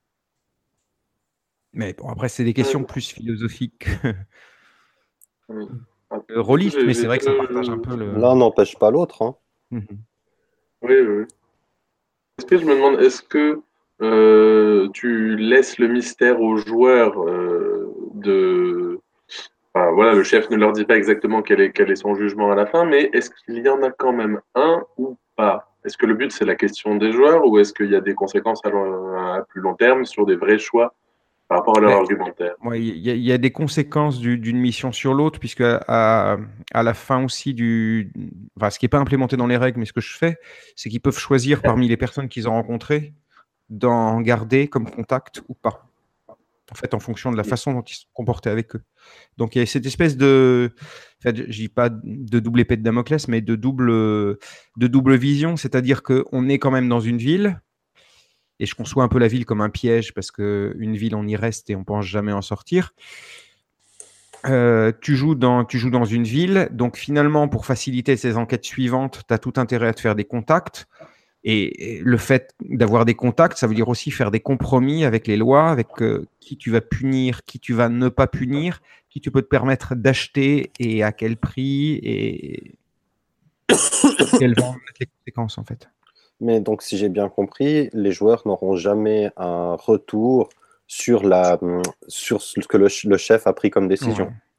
Mais bon, après, c'est des questions plus philosophiques, Hmm. Ah, euh, du coup, rôlistes, j'ai mais j'ai c'est vrai que ça partage un deux. peu le. L'un n'empêche pas l'autre, hein. Mhm. Oui, oui, oui. Est-ce que je me demande, est-ce que euh, tu laisses le mystère aux joueurs euh, de. Enfin, voilà, le chef ne leur dit pas exactement quel est, quel est son jugement à la fin, mais est-ce qu'il y en a quand même un ou pas? Est-ce que le but, c'est la question des joueurs ou est-ce qu'il y a des conséquences à, long- à plus long terme sur des vrais choix par rapport à leur Mais, argumentaire? ouais, il y, a il y a des conséquences du- d'une mission sur l'autre, puisque à, à la fin aussi du. Enfin, ce qui n'est pas implémenté dans les règles, mais ce que je fais, c'est qu'ils peuvent choisir parmi les personnes qu'ils ont rencontrées d'en garder comme contact ou pas. En fait, en fonction de la façon dont ils se comportaient avec eux. Donc, il y a cette espèce de, en fait, je dis pas de double épée de Damoclès, mais de double, de double vision, c'est-à-dire qu'on est quand même dans une ville, et je conçois un peu la ville comme un piège, parce qu'une ville, on y reste et on pense jamais en sortir. Euh, tu joues dans, tu joues dans une ville, donc finalement, pour faciliter ces enquêtes suivantes, tu as tout intérêt à te faire des contacts. Et le fait d'avoir des contacts, ça veut dire aussi faire des compromis avec les lois, avec euh, qui tu vas punir, qui tu vas ne pas punir, qui tu peux te permettre d'acheter et à quel prix et quelles vont être les conséquences en fait. Mais donc, si j'ai bien compris, les joueurs n'auront jamais un retour sur, la, sur ce que le, le chef a pris comme Ouais. décision.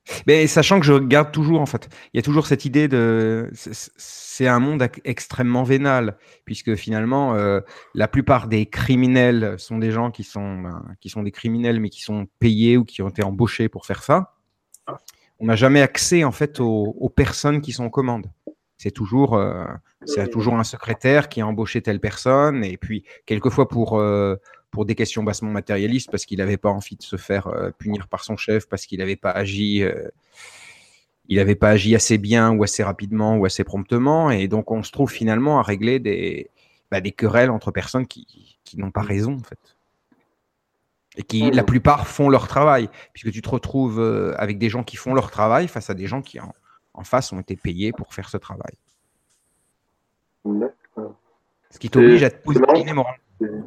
Mais sachant que je garde toujours, en fait, il y a toujours cette idée de, c'est c'est un monde ac- extrêmement vénal, puisque finalement, euh, la plupart des criminels sont des gens qui sont, ben, qui sont des criminels, mais qui sont payés ou qui ont été embauchés pour faire ça. On n'a jamais accès, en fait, aux, aux personnes qui sont aux commandes. C'est toujours, euh, c'est toujours un secrétaire qui a embauché telle personne, et puis quelquefois pour, euh, pour des questions bassement matérialistes, parce qu'il n'avait pas envie de se faire euh, punir par son chef, parce qu'il n'avait pas agi, euh, il n'avait pas agi assez bien ou assez rapidement ou assez promptement, et donc on se trouve finalement à régler des, bah, des querelles entre personnes qui, qui n'ont pas raison, en fait. Et qui, la plupart, font leur travail, puisque tu te retrouves euh, avec des gens qui font leur travail face à des gens qui, en, en face, ont été payés pour faire ce travail. D'accord. Ce qui t'oblige Et à te c'est marrant. positionner moralement.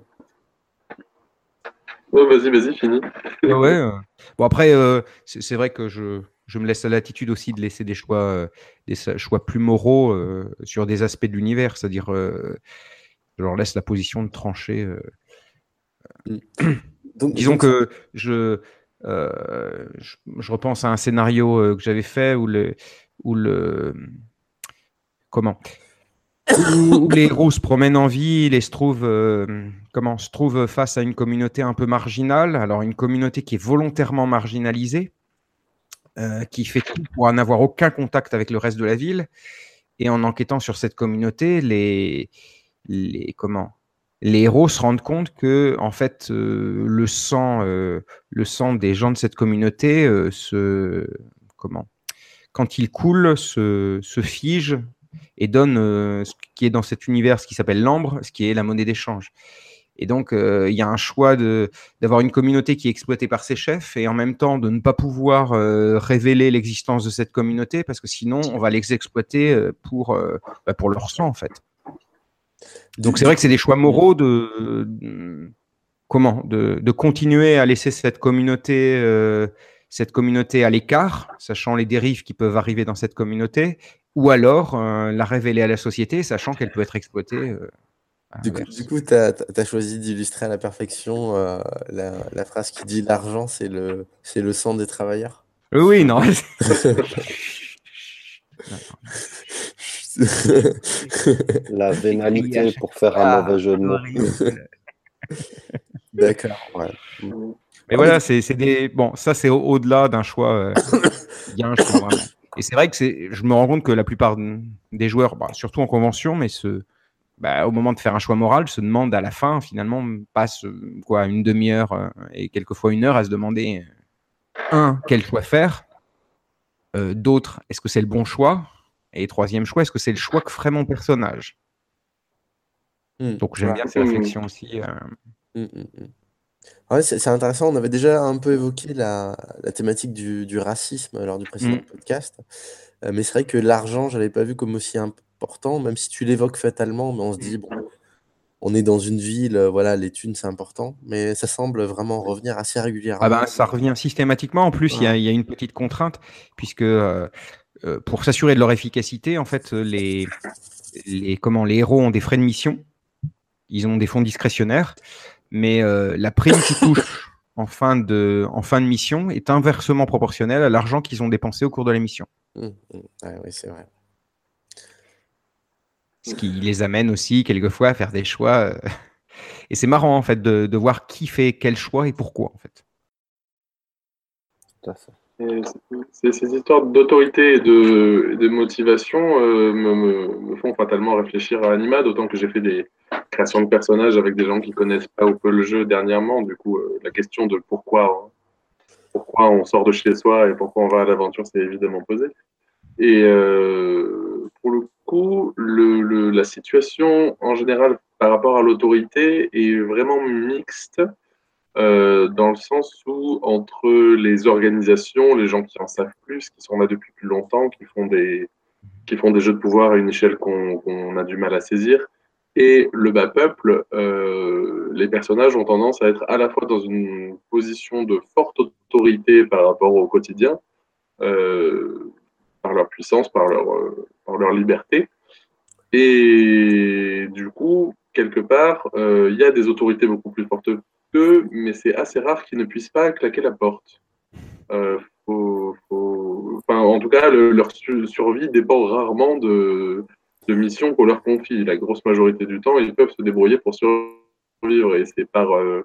Ouais, vas-y, vas-y, fini. Ouais, ouais, euh. Bon, après, euh, c'est c'est vrai que je, je me laisse la latitude aussi de laisser des choix, euh, des sa- choix plus moraux euh, sur des aspects de l'univers. C'est-à-dire, euh, je leur laisse la position de trancher. euh. Mm. Donc, Disons donc, que je, euh, je, je repense à un scénario euh, que j'avais fait où le, où le, comment, où, où les héros se promènent en ville et se trouvent, euh, comment, se trouvent face à une communauté un peu marginale. Alors, une communauté qui est volontairement marginalisée, euh, qui fait tout pour n'avoir aucun contact avec le reste de la ville. Et en enquêtant sur cette communauté, les, les, comment, les héros se rendent compte que en fait, euh, le, sang, euh, le sang des gens de cette communauté euh, se, comment, quand il coule, se, se fige et donne euh, ce qui est dans cet univers, ce qui s'appelle l'ambre, ce qui est la monnaie d'échange. Et donc, euh, il y a un choix de, d'avoir une communauté qui est exploitée par ses chefs et en même temps de ne pas pouvoir euh, révéler l'existence de cette communauté parce que sinon, on va les exploiter euh, pour, euh, bah, pour leur sang, en fait. du, Donc, c'est du vrai que c'est coup, des choix moraux de, de comment de, de continuer à laisser cette communauté, euh, cette communauté à l'écart, sachant les dérives qui peuvent arriver dans cette communauté, ou alors euh, la révéler à la société, sachant qu'elle peut être exploitée euh, à du coup, du l'inverse. coup, tu as choisi d'illustrer à la perfection euh, la, la phrase qui dit l'argent, c'est le, c'est le sang des travailleurs. Euh, oui, non. La C'est grillé à vénalité chaque pour faire un fois, mauvais jeu de c'est mots. horrible. D'accord, ouais. Mais Ah, mais voilà, du- c'est c'est des. Bon, ça, c'est au- au-delà d'un choix euh, bien, je trouve vraiment. Et c'est vrai que c'est, je me rends compte que la plupart des joueurs, bah, surtout en convention, mais se, bah, au moment de faire un choix moral, se demandent à la fin, finalement, passe euh, quoi, une demi-heure euh, et quelquefois une heure à se demander, euh, un, quel choix faire, euh, d'autres, est-ce que c'est le bon choix, et troisième choix, est-ce que c'est le choix que ferait mon personnage. Hmm. Donc j'aime Ouais. bien ces Hmm. réflexions aussi. euh. Hmm, hmm, hmm. Ouais, c'est c'est intéressant. On avait déjà un peu évoqué la, la thématique du, du racisme lors du précédent Mm. podcast. Euh, mais c'est vrai que l'argent, je l'avais pas vu comme aussi important, même si tu l'évoques fatalement, mais on se dit, bon, on est dans une ville, euh, voilà, les thunes, c'est important. Mais ça semble vraiment revenir assez Ah ben, régulièrement. ça revient systématiquement. En plus, il y a, Ouais. il y a une petite contrainte, puisque euh, euh, pour s'assurer de leur efficacité, en fait, les, les, comment, les héros ont des frais de mission, ils ont des fonds discrétionnaires, mais euh, la prime qu'ils touchent en fin, de, en fin de mission est inversement proportionnelle à l'argent qu'ils ont dépensé au cours de la mission. Hmm, hmm. Ouais, oui, c'est vrai. Ce qui les amène aussi, quelquefois, à faire des choix. euh, Et c'est marrant, en fait, de, de voir qui fait quel choix et pourquoi, en fait. Tout à fait. Et c'est- ces histoires d'autorité et de, et de motivation euh, me, me- me font fatalement réfléchir à Anima, d'autant que j'ai fait des créations de personnages avec des gens qui connaissent pas ou peu le jeu dernièrement. Du coup, euh, la question de pourquoi, pourquoi on sort de chez soi et pourquoi on va à l'aventure s'est évidemment posée. Et euh, pour le coup, le, le- la situation en général par rapport à l'autorité est vraiment mixte. Euh, dans le sens où entre les organisations, les gens qui en savent plus, qui sont là depuis plus longtemps, qui font des, qui font des jeux de pouvoir à une échelle qu'on qu'on a du mal à saisir, et le bas peuple, euh, les personnages ont tendance à être à la fois dans une position de forte autorité par rapport au quotidien, euh, par leur puissance, par leur, euh, par leur liberté, et du coup, quelque part, euh, il y a des autorités beaucoup plus fortes qu'eux, mais c'est assez rare qu'ils ne puissent pas claquer la porte. Euh, faut, faut, enfin, en tout cas, le, leur su- survie dépend rarement de, de missions qu'on leur confie. La grosse majorité du temps, ils peuvent se débrouiller pour survivre, et c'est par euh,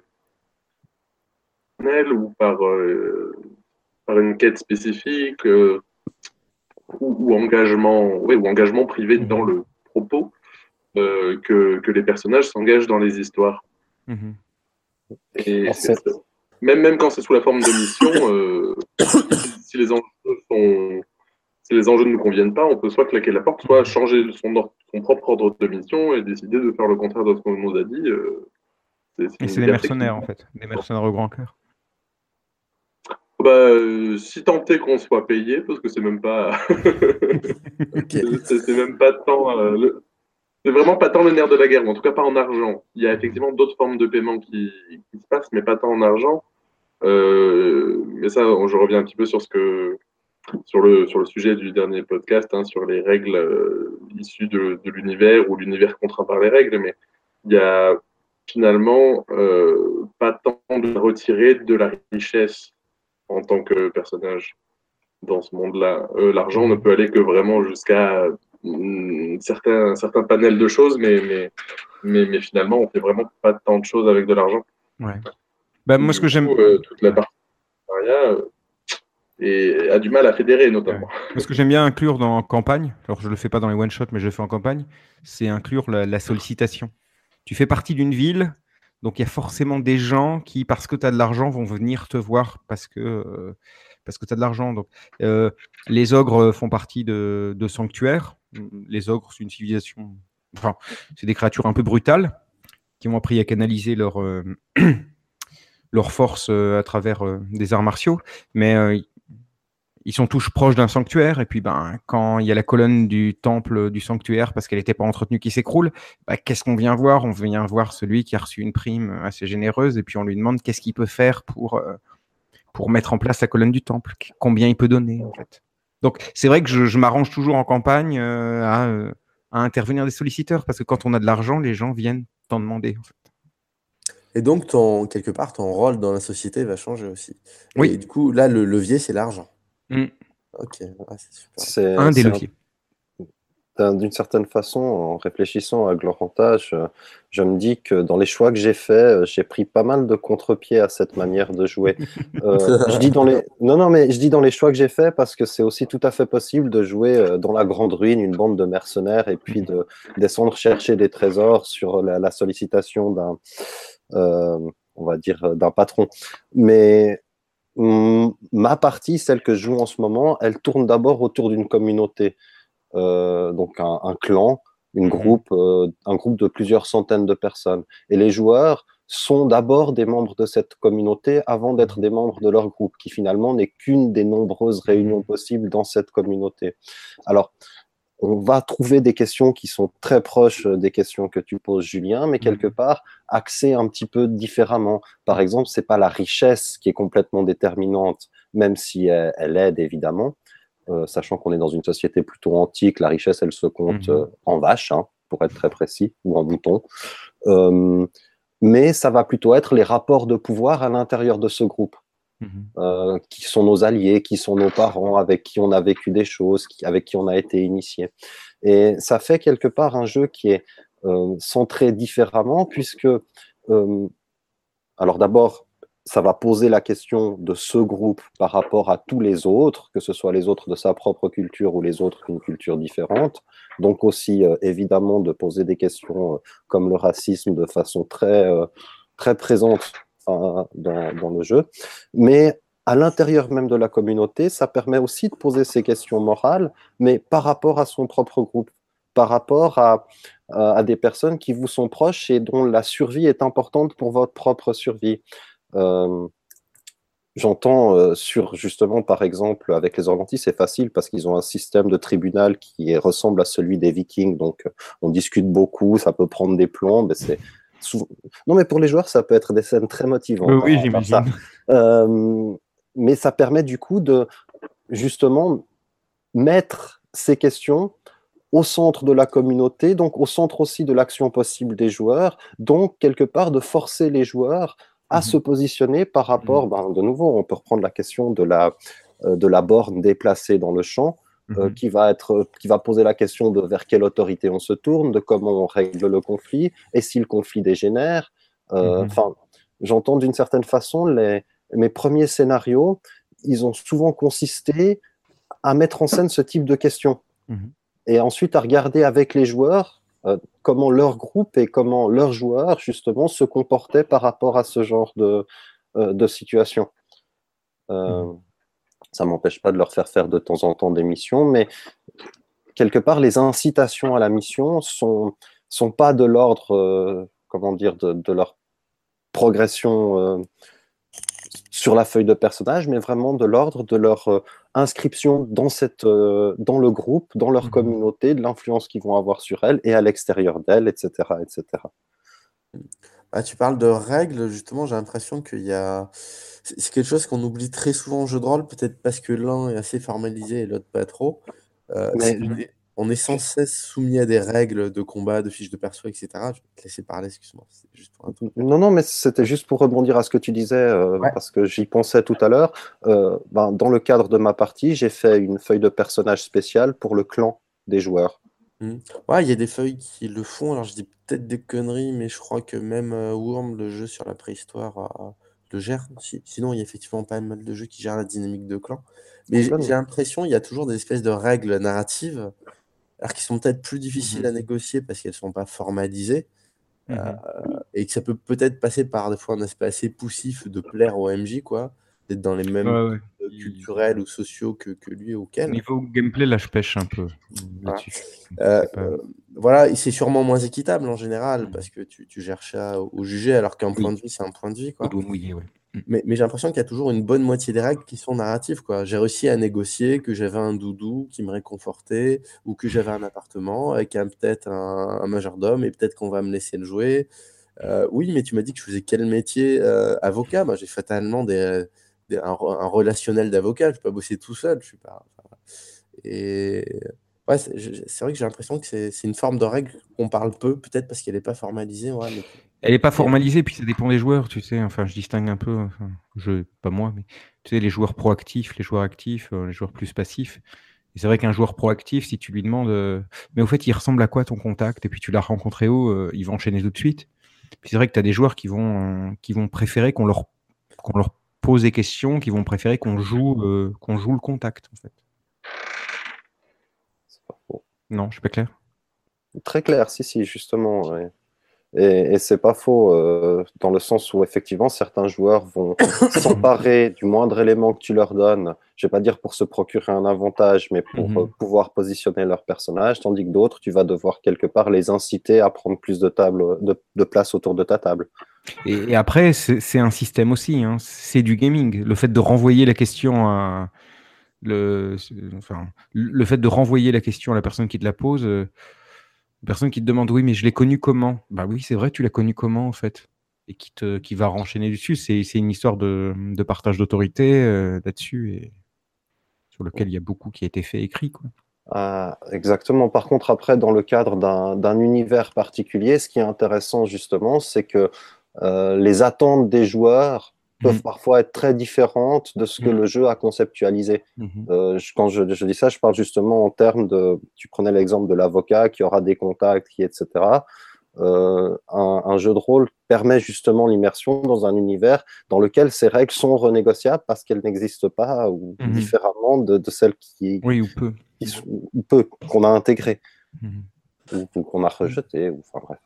ou par, euh, par une quête spécifique euh, ou, ou engagement, ouais, ou engagement privé Mhm. dans le propos euh, que, que les personnages s'engagent dans les histoires. Mhm. Et Alors, c'est- c'est- c'est- même, même quand c'est sous la forme de mission, euh, si les enjeux sont, si les enjeux ne nous conviennent pas, on peut soit claquer la porte, soit changer son, or- son propre ordre de mission et décider de faire le contraire de ce qu'on nous a dit. euh, c'est c'est Et une c'est des liberté qui... mercenaires, en fait. Des mercenaires au grand cœur. Bah, euh, si tant est qu'on soit payé, parce que c'est même pas, Ok. c'est c'est même pas tant, euh, le- c'est vraiment pas tant le nerf de la guerre, ou en tout cas pas en argent. Il y a effectivement d'autres formes de paiement qui, qui se passent, mais pas tant en argent. Euh, mais ça, je reviens un petit peu sur ce que sur le sur le sujet du dernier podcast, hein, sur les règles euh, issues de, de l'univers ou l'univers contraint par les règles. Mais il y a finalement euh, pas tant de retirer de la richesse en tant que personnage dans ce monde-là. Euh, l'argent ne peut aller que vraiment jusqu'à mm, certains certains panels de choses, mais mais mais, mais finalement, on fait vraiment pas tant de choses avec de l'argent. Ouais. Bah, moi, ce Du que coup, j'aime. euh, toute la Ouais. partie euh, et a du mal à fédérer, Ouais. notamment. Moi, ce que j'aime bien inclure dans campagne, alors je le fais pas dans les one-shots, mais je le fais en campagne, c'est inclure la, la sollicitation. Tu fais partie d'une ville, donc il y a forcément des gens qui, parce que tu as de l'argent, vont venir te voir parce que, euh, parce que tu as de l'argent. Donc, euh, les ogres font partie de, de sanctuaires. Les ogres, c'est une civilisation. Enfin, c'est des créatures un peu brutales qui ont appris à canaliser leur, euh, leur force euh, à travers euh, des arts martiaux. Mais euh, ils sont tous proches d'un sanctuaire, et puis ben, quand il y a la colonne du temple du sanctuaire, parce qu'elle n'était pas entretenue, qui s'écroule, ben, qu'est-ce qu'on vient voir? On vient voir celui qui a reçu une prime assez généreuse, et puis on lui demande qu'est-ce qu'il peut faire pour, euh, pour mettre en place la colonne du temple, combien il peut donner, en fait. Donc c'est vrai que je, je m'arrange toujours en campagne euh, à, euh, à intervenir des solliciteurs, parce que quand on a de l'argent, les gens viennent t'en demander, en fait. Et donc, ton, quelque part, ton rôle dans la société va changer aussi. Oui. Et du coup, là, le levier, c'est l'argent. Mm. Ok, ouais, c'est super. c'est- Un des c'est un- leviers. d'un- D'une certaine façon, en réfléchissant à Glorantage, euh, je me dis que dans les choix que j'ai faits, euh, j'ai pris pas mal de contre-pied à cette manière de jouer. Euh, je dis dans les... Non, non, mais je dis dans les choix que j'ai faits parce que c'est aussi tout à fait possible de jouer euh, dans la grande ruine, une bande de mercenaires, et puis de descendre chercher des trésors sur la, la sollicitation d'un, euh, on va dire, euh, d'un patron. Mais hum, ma partie, celle que je joue en ce moment, elle tourne d'abord autour d'une communauté. Euh, donc un, un clan, une groupe, euh, un groupe de plusieurs centaines de personnes. Et les joueurs sont d'abord des membres de cette communauté avant d'être des membres de leur groupe, qui finalement n'est qu'une des nombreuses réunions possibles dans cette communauté. Alors, on va trouver des questions qui sont très proches des questions que tu poses, Julien, mais quelque part axées un petit peu différemment. Par exemple, c'est pas la richesse qui est complètement déterminante, même si elle, elle aide évidemment. Euh, sachant qu'on est dans une société plutôt antique, la richesse, elle se compte Mhm. euh, en vaches, hein, pour être très précis, ou en moutons. Euh, mais ça va plutôt être les rapports de pouvoir à l'intérieur de ce groupe. Mhm. Euh, qui sont nos alliés, qui sont nos parents, avec qui on a vécu des choses, qui, avec qui on a été initié. Et ça fait quelque part un jeu qui est euh, centré différemment, puisque, euh, alors d'abord, ça va poser la question de ce groupe par rapport à tous les autres, que ce soit les autres de sa propre culture ou les autres d'une culture différente. Donc aussi, euh, évidemment, de poser des questions euh, comme le racisme de façon très, euh, très présente euh, dans, dans le jeu. Mais à l'intérieur même de la communauté, ça permet aussi de poser ces questions morales, mais par rapport à son propre groupe, par rapport à, à des personnes qui vous sont proches et dont la survie est importante pour votre propre survie. Euh, J'entends euh, sur, justement, par exemple, avec les Orlantis, c'est facile parce qu'ils ont un système de tribunal qui ressemble à celui des Vikings. Donc, on discute beaucoup, ça peut prendre des plombs. Mais c'est souvent... Non, mais pour les joueurs, ça peut être des scènes très motivantes. Euh, oui, hein, par ça. j'imagine. Euh, mais ça permet du coup de, justement, mettre ces questions au centre de la communauté, donc au centre aussi de l'action possible des joueurs, donc quelque part de forcer les joueurs à Mhm. se positionner par rapport, ben, de nouveau, on peut reprendre la question de la, euh, de la borne déplacée dans le champ, euh, Mhm. qui va être, qui va poser la question de vers quelle autorité on se tourne, de comment on règle le conflit, et si le conflit dégénère. Euh, Mhm. Enfin, j'entends d'une certaine façon les, mes premiers scénarios, ils ont souvent consisté à mettre en scène ce type de questions. Mhm. Et ensuite à regarder avec les joueurs euh, comment leur groupe et comment leurs joueurs, justement, se comportaient par rapport à ce genre de, euh, de situation. Euh, Mhm. ça m'empêche pas de leur faire faire de temps en temps des missions, mais quelque part, les incitations à la mission sont, sont pas de l'ordre, euh, comment dire, de, de leur progression euh, sur la feuille de personnage, mais vraiment de l'ordre de leur euh, inscription dans, cette, euh, dans le groupe, dans leur Mhm. communauté, de l'influence qu'ils vont avoir sur elle et à l'extérieur d'elle, et cetera, et cetera. Ah, tu parles de règles, justement, j'ai l'impression qu'il y a... C'est c'est quelque chose qu'on oublie très souvent en jeu de rôle, peut-être parce que l'un est assez formalisé et l'autre pas trop. Euh, c'est Mais qu'on est, on est sans cesse soumis à des règles de combat, de fiches de perso, et cetera. Je vais te laisser parler, excuse-moi. C'est juste pour un truc. non, non, mais c'était juste pour rebondir à ce que tu disais, euh, Ouais. parce que j'y pensais tout à l'heure. Euh, ben, dans le cadre de ma partie, j'ai fait une feuille de personnage spéciale pour le clan des joueurs. Mhm. Ouais, il y a des feuilles qui le font. Alors, je dis peut-être des conneries, mais je crois que même euh, Worm, le jeu sur la préhistoire, euh, le gère. Si- Sinon, il y a effectivement pas mal de jeux qui gèrent la dynamique de clan. Mais j'ai j'ai Complètement. l'impression il y a toujours des espèces de règles narratives, alors qui sont peut-être plus difficiles Mhm. à négocier parce qu'elles sont pas formalisées, euh, Mhm. et que ça peut peut-être passer par des fois un aspect assez poussif de plaire au M J, quoi, d'être dans les mêmes Ouais, ouais. codes Il- culturels ou sociaux que, que lui ou qu'elle. Niveau gameplay, là, je pêche un peu Voilà. là-dessus. Euh, C'est pas... euh, voilà, et c'est sûrement moins équitable en général Mhm. parce que tu, tu gères ça au, au jugé alors qu'un point Oui, de vue, c'est un point de vue, au quoi. doigt mouillé, ouais. Mhm. Mais, mais j'ai l'impression qu'il y a toujours une bonne moitié des règles qui sont narratives, quoi. J'ai réussi à négocier que j'avais un doudou qui me réconfortait ou que j'avais un appartement avec un- peut-être un, un majordome et peut-être qu'on va me laisser le jouer. Euh, oui, mais tu m'as dit que je faisais quel métier? Euh, avocat? Moi, j'ai fatalement des, des- un, un relationnel d'avocat. Je ne vais pas bosser tout seul. Je suis pas. Enfin, et ouais, c'est je- c'est vrai que j'ai l'impression que c'est c'est une forme de règle qu'on parle peu, peut-être parce qu'elle n'est pas formalisée, ouais, mais qui- Elle n'est pas qui est- formalisée, puis ça dépend des joueurs, tu sais. Enfin, je distingue un peu, enfin, je, pas moi, mais tu sais, les joueurs proactifs, les joueurs actifs, euh, les joueurs plus passifs. Et c'est vrai qu'un joueur proactif, si tu lui demandes, euh, mais au fait, il ressemble à quoi ton contact? Et puis tu l'as rencontré où? Euh, il va enchaîner tout de suite. Puis c'est vrai que tu as des joueurs qui vont, euh, qui vont préférer qu'on leur, qu'on leur pose des questions, qui vont préférer qu'on joue, euh, qu'on joue le contact, en fait. C'est pas faux. Non, je suis pas clair. Très clair, si, si, justement. Ouais. Et, et c'est pas faux, euh, dans le sens où effectivement certains joueurs vont s'emparer du moindre élément que tu leur donnes, je vais pas dire pour se procurer un avantage, mais pour euh, Mhm. pouvoir positionner leur personnage, tandis que d'autres, tu vas devoir quelque part les inciter à prendre plus de, table, de, de place autour de ta table. Et, et après, c'est c'est un système aussi, hein. C'est du gaming. Le fait de renvoyer la question à le, enfin, le fait de renvoyer la question à la personne qui te la pose, euh, la personne qui te demande, oui, mais je l'ai connu comment? Bah oui, c'est vrai, tu l'as connu comment en fait? Et qui te, qui va renchaîner dessus. C'est, c'est une histoire de, de partage d'autorité euh, là-dessus et sur lequel il y a beaucoup qui a été fait écrit, quoi. Ah, exactement. Par contre, après, dans le cadre d'un d'un univers particulier, ce qui est intéressant justement, c'est que euh, les attentes des joueurs peuvent Mhm. parfois être très différentes de ce que Mhm. le jeu a conceptualisé. Mhm. Euh, je- quand je, je dis ça, je parle justement en termes de, tu prenais l'exemple de l'avocat qui aura des contacts, qui, et cetera. Euh, un, un jeu de rôle permet justement l'immersion dans un univers dans lequel ces règles sont renégociables parce qu'elles n'existent pas ou Mhm. différemment de, de celles qui, Oui, ou peu. qui sont, ou peu, qu'on a intégrées Mhm. ou, ou qu'on a rejetées, ou enfin bref.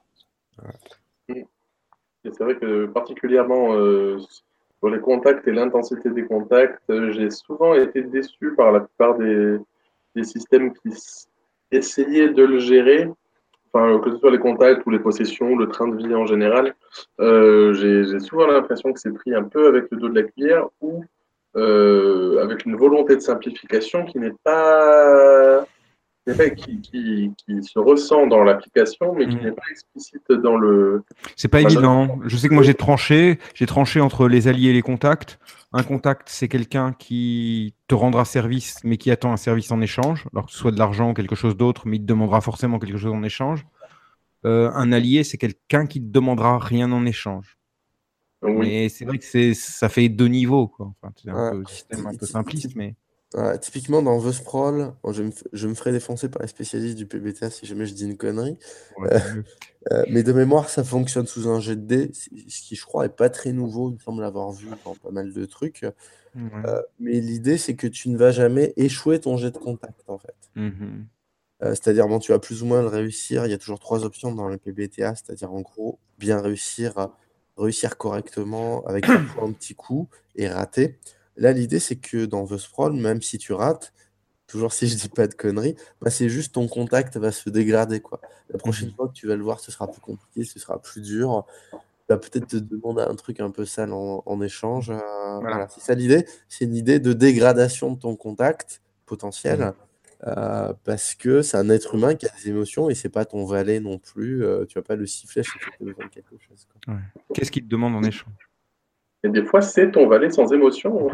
Et c'est vrai que particulièrement euh, sur les contacts et l'intensité des contacts, euh, j'ai souvent été déçu par la plupart des, des systèmes qui s- essayaient de le gérer, enfin, que ce soit les contacts ou les possessions, le train de vie en général. Euh, j'ai j'ai souvent l'impression que c'est pris un peu avec le dos de la cuillère ou euh, avec une volonté de simplification qui n'est pas, qui, n'est pas- qui, qui- qui se ressent dans l'application, mais qui Mhm. n'est pas explicite dans le, C'est pas dans la note. évident. Je sais que moi j'ai tranché, j'ai tranché entre les alliés et les contacts. Un contact, c'est quelqu'un qui te rendra service, mais qui attend un service en échange, alors que ce soit de l'argent ou quelque chose d'autre, mais il te demandera forcément quelque chose en échange. Euh, un allié, c'est quelqu'un qui te demandera rien en échange. Donc, oui. Mais c'est vrai que c'est, ça fait deux niveaux, quoi. Enfin, c'est un ouais. peu système un Ty- peu ty- ty- simpliste, mais. Ouais, typiquement, dans The Sprawl, bon, je, me, f- je me ferai défoncer par les spécialistes du P B T A si jamais je dis une connerie. Ouais, Euh, tant mieux. euh, mais de mémoire, ça fonctionne sous un jet de dés, ce ce qui, je crois, est pas très nouveau. Il me semble l'avoir vu dans pas mal de trucs. Ouais. Euh, mais l'idée, c'est que tu ne vas jamais échouer ton jet de contact, en fait. Mhm. Euh, c'est-à-dire, bon, tu vas plus ou moins le réussir. Il y a toujours trois options dans le P B T A, c'est-à-dire, en gros, bien réussir, à- réussir correctement avec parfois un petit coup et rater. Là, l'idée, c'est que dans The Sprawl, même si tu rates, toujours si je dis pas de conneries, bah, c'est juste ton contact va se dégrader, quoi. La prochaine Mhm. fois que tu vas le voir, ce sera plus compliqué, ce sera plus dur. Il va peut-être te demander un truc un peu sale en, en échange. euh, Voilà. voilà, c'est ça l'idée. C'est une idée de dégradation de ton contact potentiel. Mhm. euh, parce que c'est un être humain qui a des émotions et c'est pas ton valet non plus. euh, tu vas pas le siffler chaque fois que tu as besoin de quelque chose, quoi. Ouais. Qu'est-ce qu'il te demande en échange? Et des fois, c'est ton valet sans émotion.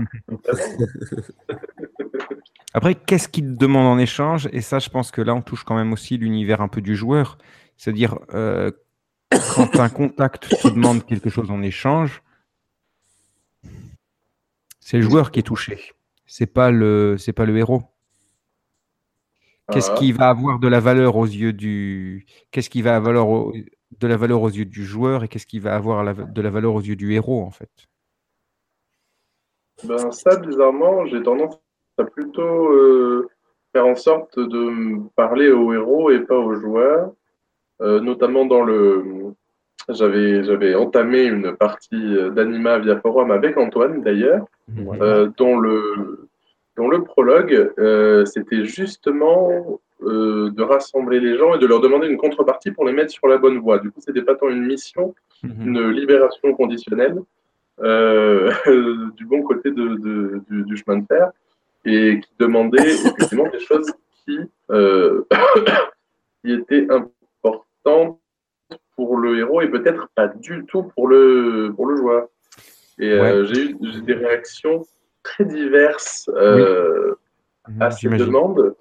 Après, qu'est-ce qu'il te demande en échange? Et ça, je pense que là, on touche quand même aussi l'univers un peu du joueur. C'est-à-dire, euh, quand un contact te demande quelque chose en échange, c'est le joueur qui est touché. C'est pas le, c'est pas le héros. Qu'est-ce Ah, qui va avoir de la valeur aux yeux du, qu'est-ce qui va avoir au- de la valeur aux yeux du joueur et qu'est-ce qui va avoir la- de la valeur aux yeux du héros, en fait? ben ça, bizarrement, j'ai tendance à plutôt euh, faire en sorte de me parler au héros et pas aux joueurs, euh, notamment dans le. J'avais, j'avais entamé une partie euh, d'Anima via forum avec Antoine d'ailleurs, Ouais. euh, dont le, dont le prologue, euh, c'était justement euh, de rassembler les gens et de leur demander une contrepartie pour les mettre sur la bonne voie. Du coup, c'était pas tant une mission, Mhm. une libération conditionnelle euh, du bon côté de, de- du, du chemin de fer et qui demandait effectivement des choses qui, euh, qui étaient importantes pour le héros et peut-être pas du tout pour le, pour le joueur. Et Ouais, euh, j'ai eu j'ai des réactions très diverses oui, euh, à Mhm, ces j'imagine. demandes.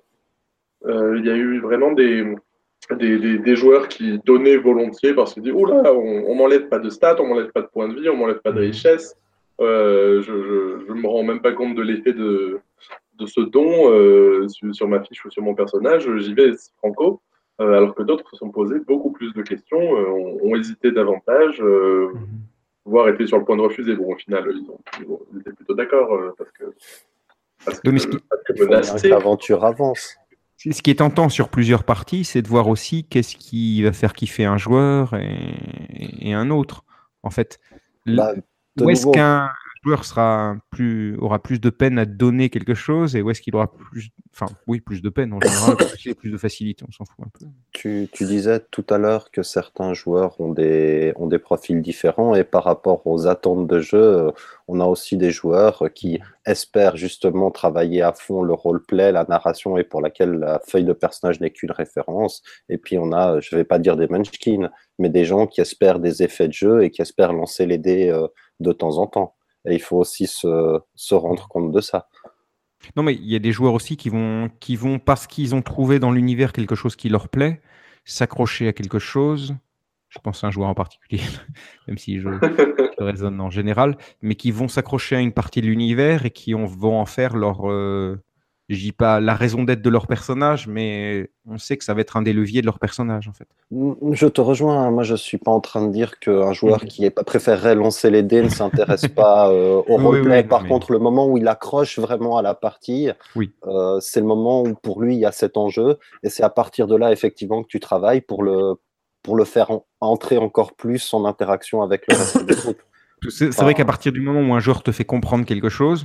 Euh, Il y a eu vraiment des, des, des, des joueurs qui donnaient volontiers parce qu'ils disaient oh là, on, on m'enlève pas de stats, on m'enlève pas de points de vie, on m'enlève pas de Mhm. richesse. Euh, je, je, je me rends même pas compte de l'effet de, de ce don euh, sur, sur ma fiche ou sur mon personnage. J'y vais franco. Euh, alors que d'autres se sont posés beaucoup plus de questions, euh, ont, ont hésité davantage, euh, Mhm. voire étaient sur le point de refuser. Bon, au final, ils, ont, ils étaient plutôt d'accord euh, parce que parce Oui, que, mais ce qui, parce que Il faut bien que menacés. l'aventure avance. ce qui est tentant sur plusieurs parties, c'est de voir aussi qu'est-ce qui va faire kiffer un joueur et, et un autre. En fait, L- Bah, de où est-ce nouveau, qu'un joueur sera plus, aura plus de peine à donner quelque chose et où est-ce qu'il aura plus, enfin, oui, plus de peine en général, plus, plus de facilité, on s'en fout un peu. tu, tu disais tout à l'heure que certains joueurs ont des, ont des profils différents et par rapport aux attentes de jeu, euh, on a aussi des joueurs qui espèrent justement travailler à fond le roleplay, la narration et pour laquelle la feuille de personnage n'est qu'une référence. Et puis on a, je vais pas dire des munchkins, mais des gens qui espèrent des effets de jeu et qui espèrent lancer les dés euh, de temps en temps. Et il faut aussi se, se rendre compte de ça. Non, mais il y a des joueurs aussi qui vont, qui vont parce qu'ils ont trouvé dans l'univers quelque chose qui leur plaît, s'accrocher à quelque chose. Je pense à un joueur en particulier, même si je, je raisonne en général, mais qui vont s'accrocher à une partie de l'univers et qui ont- vont en faire leur, euh, je dis pas la raison d'être de leur personnage, mais on sait que ça va être un des leviers de leur personnage en fait. Je te rejoins, hein. Moi je suis pas en train de dire qu'un joueur Mhm. qui est, préférerait lancer les dés ne s'intéresse pas euh, au Oui, oui, roleplay. oui, non, Par mais contre, le moment où il accroche vraiment à la partie, oui. euh, c'est le moment où pour lui il y a cet enjeu et c'est à partir de là effectivement que tu travailles pour le, pour le faire en- entrer encore plus en interaction avec le reste du groupe. C'est c'est vrai qu'à Enfin, partir du moment où un joueur te fait comprendre quelque chose,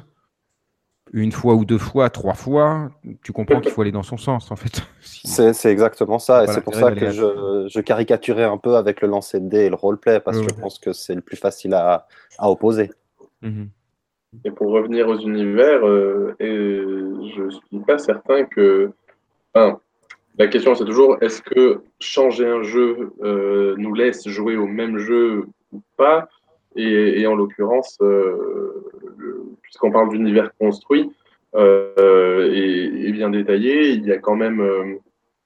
une fois ou deux fois, trois fois, tu comprends qu'il faut aller dans son sens en fait. Sinon, c'est c'est exactement c'est ça et pas c'est pour l'intérêt ça d'aller que à... je, je caricaturais un peu avec le lancer de dés et le roleplay parce Ouais, que je ouais. pense que c'est le plus facile à, à opposer. Mhm. Et pour revenir aux univers, euh, et je suis pas certain que. Enfin, la question c'est toujours est-ce que changer un jeu euh, nous laisse jouer au même jeu ou pas? Et, et en l'occurrence, euh, le- puisqu'on parle d'univers construit euh, et, et bien détaillé, il y a quand même euh,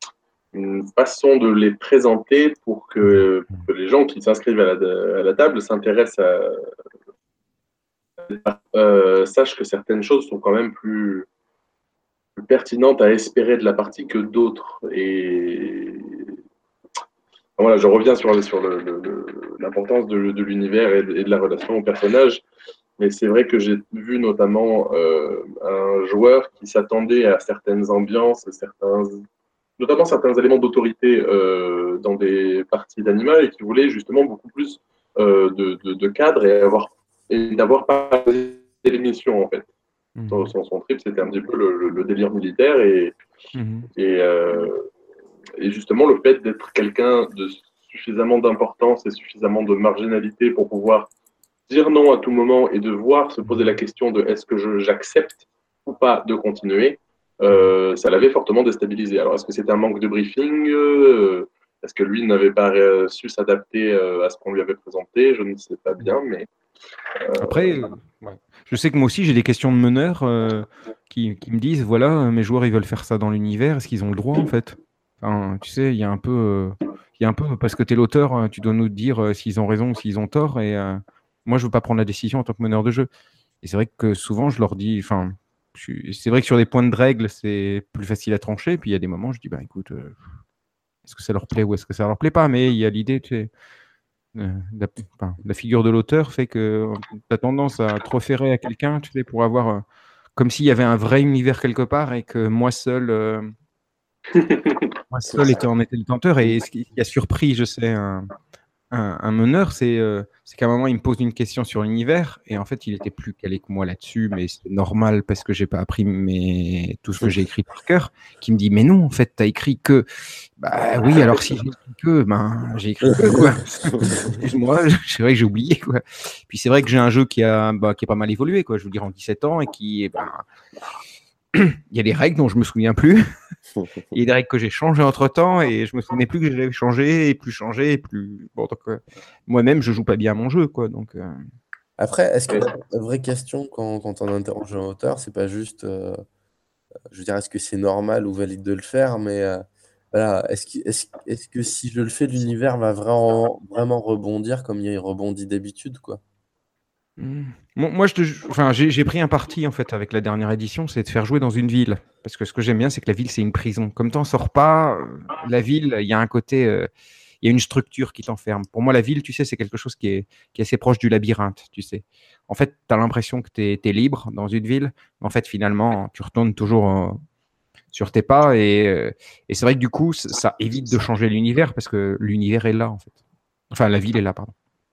une façon de les présenter pour que, pour que les gens qui s'inscrivent à la, à la table s'intéressent à, euh, sachent que certaines choses sont quand même plus plus pertinente à espérer de la partie que d'autres. Et voilà, je reviens sur, sur le, le, le, l'importance de, de l'univers et de, et de la relation au personnage. Mais c'est vrai que j'ai vu notamment euh, un joueur qui s'attendait à certaines ambiances, certains, notamment certains éléments d'autorité euh, dans des parties d'Anima et qui voulait justement beaucoup plus euh, de, de, de cadre et, avoir, et d'avoir pas l'émission en fait. Mmh. Son, son trip, c'était un petit peu le, le, le délire militaire et, mmh. et, euh, et justement le fait d'être quelqu'un de suffisamment d'importance et suffisamment de marginalité pour pouvoir dire non à tout moment et de voir se poser la question de est-ce que je, j'accepte ou pas de continuer, euh, ça l'avait fortement déstabilisé. Alors, est-ce que c'était un manque de briefing euh, Est-ce que lui n'avait pas euh, su s'adapter euh, à ce qu'on lui avait présenté? Je ne sais pas bien, mais... Euh... Après, euh, ouais. Je sais que moi aussi, j'ai des questions de meneurs euh, qui, qui me disent, voilà, mes joueurs, ils veulent faire ça dans l'univers, est-ce qu'ils ont le droit, en fait? Enfin, tu sais, il y a un peu... Euh, il y a un peu, parce que tu es l'auteur, tu dois nous dire euh, s'ils ont raison ou s'ils ont tort, et... Euh, moi, je ne veux pas prendre la décision en tant que meneur de jeu. Et c'est vrai que souvent, je leur dis, enfin, c'est vrai que sur des points de règle, c'est plus facile à trancher. Puis il y a des moments, je dis, bah écoute, euh, est-ce que ça leur plaît ou est-ce que ça leur plaît pas? Mais il y a l'idée, tu sais, euh, la, enfin, la figure de l'auteur fait que tu as tendance à te référer à quelqu'un, tu sais, pour avoir, euh, comme s'il y avait un vrai univers quelque part et que moi seul, euh, moi seul était en était le tenteur. Et ce qui a surpris, je sais, un, Un, un meneur, c'est euh, qu'à un moment, il me pose une question sur l'univers et en fait, il était plus calé que moi là-dessus, mais c'est normal parce que j'ai pas appris mes... tout ce que j'ai écrit par cœur, qui me dit, mais non, en fait, tu as écrit que... Bah oui, alors si j'ai écrit que, ben, j'ai écrit que, quoi. Excuse-moi, c'est vrai que j'ai oublié, quoi. Puis c'est vrai que j'ai un jeu qui a, bah, qui a pas mal évolué, quoi, je veux dire, en dix-sept ans et qui, ben... il y a des règles dont je me souviens plus. Il y a des règles que j'ai changées entre-temps et je me souvenais plus que j'avais changé et plus changé et plus... Bon, donc, euh, moi-même, je joue pas bien à mon jeu, quoi. Donc, euh... Après, est-ce que la vraie question quand, quand on interroge un auteur, c'est pas juste, euh, je veux dire, est-ce que c'est normal ou valide de le faire, mais euh, voilà, est-ce que, est-ce, est-ce que si je le fais, l'univers va vraiment, vraiment rebondir comme il rebondit d'habitude, quoi? Moi, je te... enfin, j'ai pris un parti en fait avec la dernière édition, c'est de faire jouer dans une ville. Parce que ce que j'aime bien, c'est que la ville, c'est une prison. Comme tu n'en sors pas, la ville, il y a un côté, euh, il y a une structure qui t'enferme. Pour moi, la ville, tu sais, c'est quelque chose qui est, qui est assez proche du labyrinthe, tu sais. En fait, tu as l'impression que tu es, es libre dans une ville, mais en fait, finalement, tu retournes toujours euh, sur tes pas. Et, euh, et c'est vrai que du coup, ça évite de changer l'univers parce que l'univers est là, en fait. Enfin, la ville est là, pardon.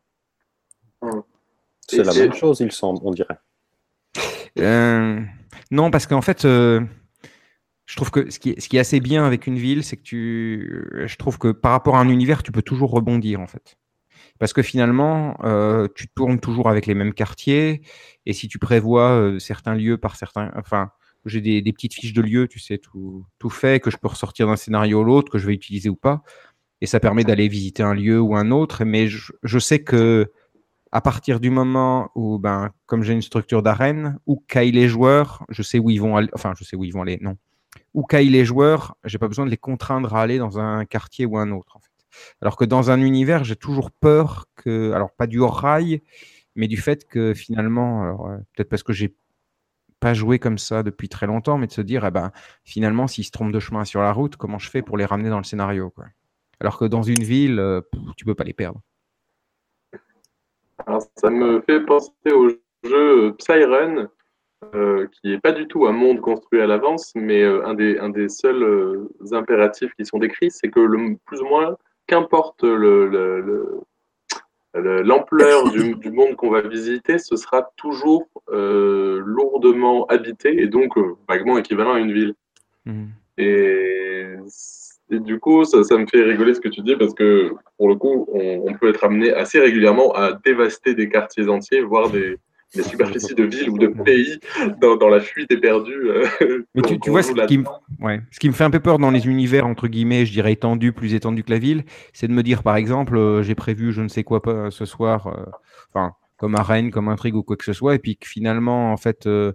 C'est la même chose, il semble, on dirait. Euh, non, parce qu'en fait, euh, je trouve que ce qui, est, ce qui est assez bien avec une ville, c'est que tu, je trouve que par rapport à un univers, tu peux toujours rebondir, en fait. Parce que finalement, euh, tu tournes toujours avec les mêmes quartiers, et si tu prévois euh, certains lieux par certains... Enfin, j'ai des, des petites fiches de lieux, tu sais, tout, tout fait, que je peux ressortir d'un scénario à l'autre, que je vais utiliser ou pas, et ça permet d'aller visiter un lieu ou un autre, mais je, je sais que à partir du moment où, ben, comme j'ai une structure d'arène, où caillent les joueurs, je sais où ils vont aller, enfin, je sais où ils vont aller, non. Où caillent les joueurs, j'ai pas besoin de les contraindre à aller dans un quartier ou un autre, en fait. Alors que dans un univers, j'ai toujours peur que, alors pas du hors-rail, mais du fait que finalement, alors, euh, peut-être parce que j'ai pas joué comme ça depuis très longtemps, mais de se dire, eh ben, finalement, s'ils se trompent de chemin sur la route, comment je fais pour les ramener dans le scénario, quoi. Alors que dans une ville, euh, tu peux pas les perdre. Alors, ça me fait penser au jeu Psyrun, euh, qui n'est pas du tout un monde construit à l'avance, mais euh, un, des, un des seuls euh, impératifs qui sont décrits, c'est que le, plus ou moins, qu'importe le, le, le, l'ampleur du, du monde qu'on va visiter, ce sera toujours euh, lourdement habité et donc euh, vaguement équivalent à une ville. Mmh. Et... Et du coup, ça, ça me fait rigoler ce que tu dis parce que, pour le coup, on, on peut être amené assez régulièrement à dévaster des quartiers entiers, voire des, des superficies de villes ou de pays dans, dans la fuite éperdue. Euh, Mais tu, tu vois, ce qui, me, ouais, ce qui me fait un peu peur dans les univers, entre guillemets, je dirais étendus, plus étendus que la ville, c'est de me dire, par exemple, euh, j'ai prévu je ne sais quoi pas ce soir, euh, enfin, comme arène, comme intrigue ou quoi que ce soit, et puis que finalement, en fait... Euh,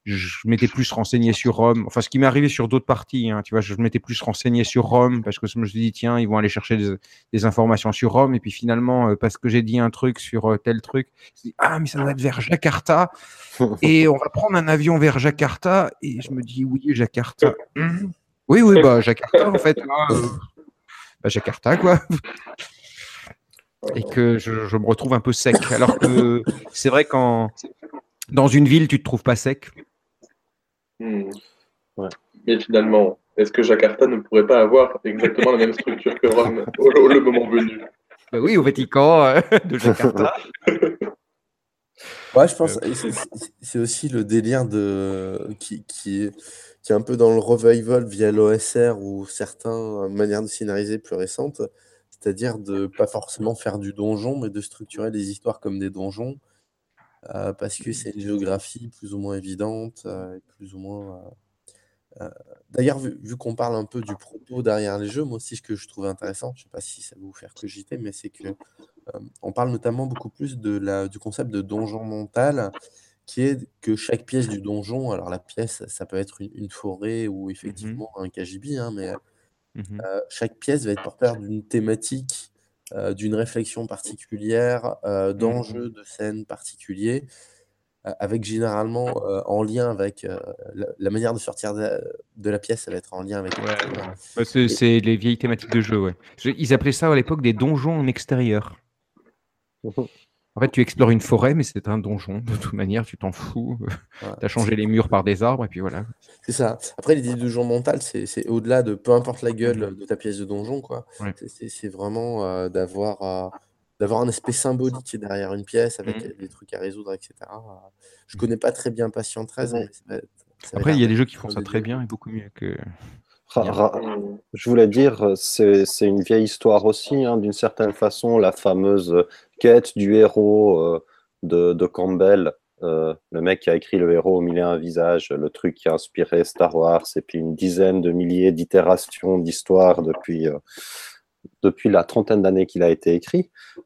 je m'étais plus renseigné sur Rome. Enfin, ce qui m'est arrivé sur d'autres parties, hein, tu vois, je m'étais plus renseigné sur Rome parce que je me suis dit, tiens, ils vont aller chercher des, des informations sur Rome. Et puis finalement, euh, parce que j'ai dit un truc sur euh, tel truc, je dis, ah, mais ça doit être vers Jakarta. Et on va prendre un avion vers Jakarta. Et je me dis, oui, Jakarta. Hum. Oui, oui, bah, Jakarta, en fait. Là, euh, bah, Jakarta, quoi. Et que je, je me retrouve un peu sec. Alors que c'est vrai qu'en dans une ville, tu te trouves pas sec. Hmm. Ouais. Mais finalement, est-ce que Jakarta ne pourrait pas avoir exactement la même structure que Rome au, au- le moment venu? Bah oui, au Vatican euh, de Jakarta. Ouais, je pense Euh, et c'est c'est- c'est aussi le délire de qui, qui est, qui est un peu dans le revival via l'O S R ou certaines manières de scénariser plus récentes, c'est-à-dire de pas forcément faire du donjon, mais de structurer les histoires comme des donjons, euh, parce que c'est une géographie plus ou moins évidente, euh, et plus ou moins. euh, euh, D'ailleurs, vu, vu qu'on parle un peu du propos derrière les jeux, moi aussi, ce que je trouve intéressant, je sais pas si ça va vous faire cogiter, mais c'est que euh, on parle notamment beaucoup plus de la, du concept de donjon mental, qui est que chaque pièce du donjon, alors la pièce, ça peut être une, une forêt ou mhm, effectivement un K G B, hein, mais mhm. euh, chaque pièce va être porteur d'une thématique, euh, d'une réflexion particulière, euh, d'enjeux de scène particuliers, euh, avec généralement euh, en lien avec euh, la, la manière de sortir de, de la pièce, ça va être en lien avec le Ouais, thème. ouais. Bah, c'est Et- c'est les vieilles thématiques de jeu, ouais. Je- Ils appelaient ça à l'époque des donjons en extérieur. En fait, tu explores une forêt, mais c'est un donjon. De toute manière, tu t'en fous. voilà. Tu as changé les murs par des arbres, et puis voilà. C'est ça. Après, l'idée du donjon mental, c'est c'est au-delà de peu importe la gueule Mhm. de ta pièce de donjon, quoi. Ouais. C'est c'est- c'est vraiment euh, d'avoir euh, d'avoir un aspect symbolique derrière une pièce avec Mhm. euh, des trucs à résoudre, et cetera. Euh, Je Mhm. connais pas très bien Patient treize, mais Ouais. ça, va être- ça avait Après, il l'air y a des d'être jeux qui font un ça des très délires. bien et beaucoup mieux que Ra- bien. ra- Hmm. Je voulais dire, c'est c'est une vieille histoire aussi, hein, d'une certaine façon, la fameuse quête du héros euh, de, de Campbell, euh, le mec qui a écrit Le héros au mille et un visages, le truc qui a inspiré Star Wars, et puis une dizaine de milliers d'itérations d'histoires depuis, euh, depuis la trentaine d'années qu'il a été écrit.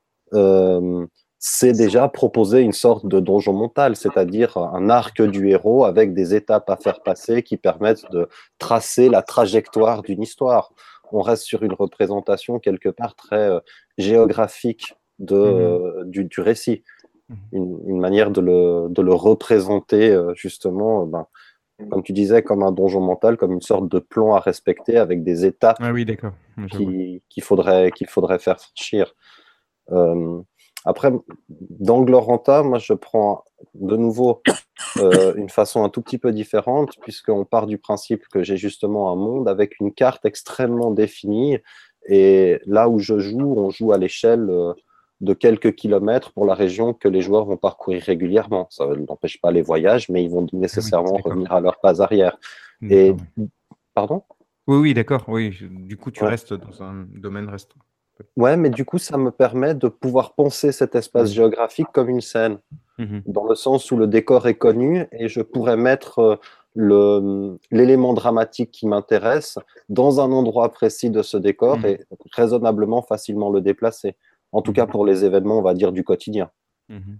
Euh, c'est déjà proposer une sorte de donjon mental, c'est-à-dire un arc du héros avec des étapes à faire passer qui permettent de tracer la trajectoire d'une histoire. On reste sur une représentation quelque part très euh, géographique de, Mhm. euh, du, du récit, Mhm. une, une manière de le, de le représenter euh, justement, euh, ben, comme tu disais, comme un donjon mental, comme une sorte de plan à respecter avec des étapes Ah oui, d'accord. Je vois. qui- qu'il faudrait, qu'il faudrait faire franchir. Euh, après, dans Gloranta, moi, je prends de nouveau euh, une façon un tout petit peu différente, puisqu'on part du principe que j'ai justement un monde avec une carte extrêmement définie. Et là où je joue, on joue à l'échelle euh, de quelques kilomètres pour la région que les joueurs vont parcourir régulièrement. Ça n'empêche pas les voyages, mais ils vont Ah oui, nécessairement d'accord. revenir à leur base arrière. Et, D'accord, oui. pardon? Oui, oui, d'accord. Oui, je- du coup, tu Ouais. restes dans un domaine restreint. Ouais, mais du coup, ça me permet de pouvoir penser cet espace Mhm. géographique comme une scène, Mhm. dans le sens où le décor est connu et je pourrais mettre euh, le, l'élément dramatique qui m'intéresse dans un endroit précis de ce décor Mhm. et raisonnablement facilement le déplacer. En tout cas Mhm. pour les événements, on va dire, du quotidien. Mhm.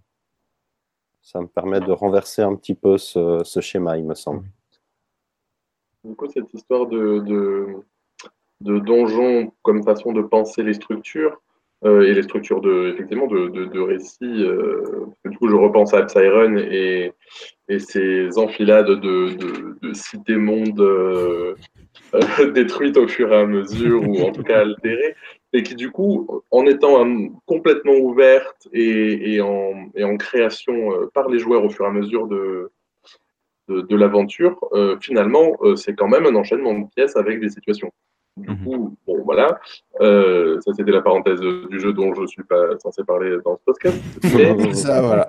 Ça me permet de renverser un petit peu ce, ce schéma, il me semble. Mhm. Du coup, cette histoire de, de, de donjon comme façon de penser les structures euh, et les structures de, effectivement, de, de, de récits. Euh, du coup, je repense à Psyrun et, et ces enfilades de, de, de cités-mondes euh, euh, détruites au fur et à mesure, ou en tout cas altérées, et qui du coup, en étant um, complètement ouvertes et, et, en, et en création euh, par les joueurs au fur et à mesure de, de, de l'aventure, euh, finalement, euh, c'est quand même un enchaînement de pièces avec des situations. Du Mhm. coup, bon, voilà, euh, ça c'était la parenthèse du jeu dont je ne suis pas censé parler dans ce podcast, mais, Ça, voilà.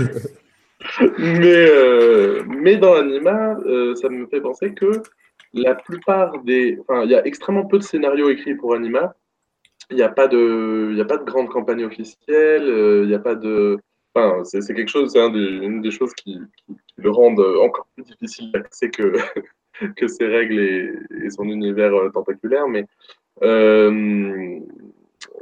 mais, euh, mais dans l'anima, euh, ça me fait penser que la plupart des... Enfin, il y a extrêmement peu de scénarios écrits pour anima, il n'y a pas de, il y a pas de grande campagne officielle, euh, il n'y a pas de... Enfin, c'est c'est quelque chose, c'est un des, une des choses qui, qui, qui le rendent encore plus difficile d'accès que, que ses règles et, et son univers euh, tentaculaire. Mais, euh,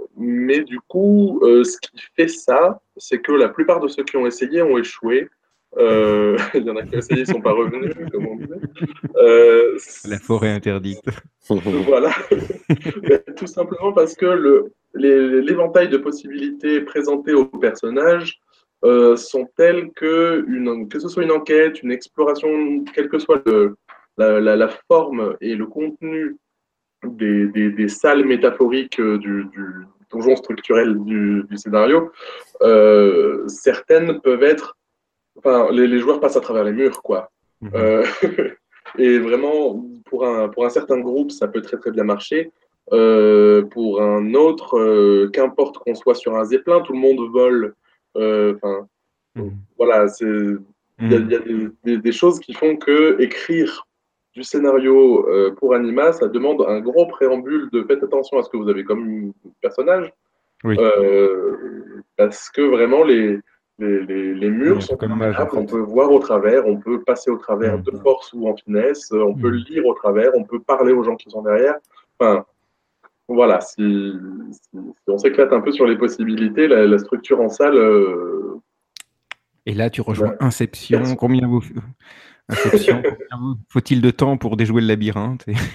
mais du coup, euh, ce qui fait ça, c'est que la plupart de ceux qui ont essayé ont échoué. Euh, il y en a qui ont essayé, ils ne sont pas revenus, comme on disait. Euh, La forêt interdite. Voilà. Mais tout simplement parce que le, les- l'éventail de possibilités présentées aux personnages euh, sont tels que, une, que ce soit une enquête, une exploration, quelle que soit le, la, la, la forme et le contenu des, des, des salles métaphoriques euh, du, du donjon structurel du, du scénario, euh, certaines peuvent être. Enfin, les, les joueurs passent à travers les murs, quoi. Mhm. Euh, et vraiment, pour un, pour un certain groupe, ça peut très très bien marcher. Euh, pour un autre, euh, qu'importe qu'on soit sur un zeppelin, tout le monde vole. Euh, Enfin, Mhm. voilà, c'est, il y a, il y a des, des- des choses qui font que écrire du scénario euh, pour Anima, ça demande un gros préambule de faites attention à ce que vous avez comme personnage, Oui. euh, parce que vraiment les, les, les, les Oui, murs un peu sont comme Mage, en phénoménables, on fait. peut voir au travers, on peut passer au travers Mhm. de force ou en finesse, on peut Mhm. lire au travers, on peut parler aux gens qui sont derrière. Enfin, voilà, si, si- si on s'éclate un peu sur les possibilités, la, la structure en salle, euh, Et là, tu rejoins Ouais. Inception. Combien vous... Inception, combien vous- faut-il de temps pour déjouer le labyrinthe? Et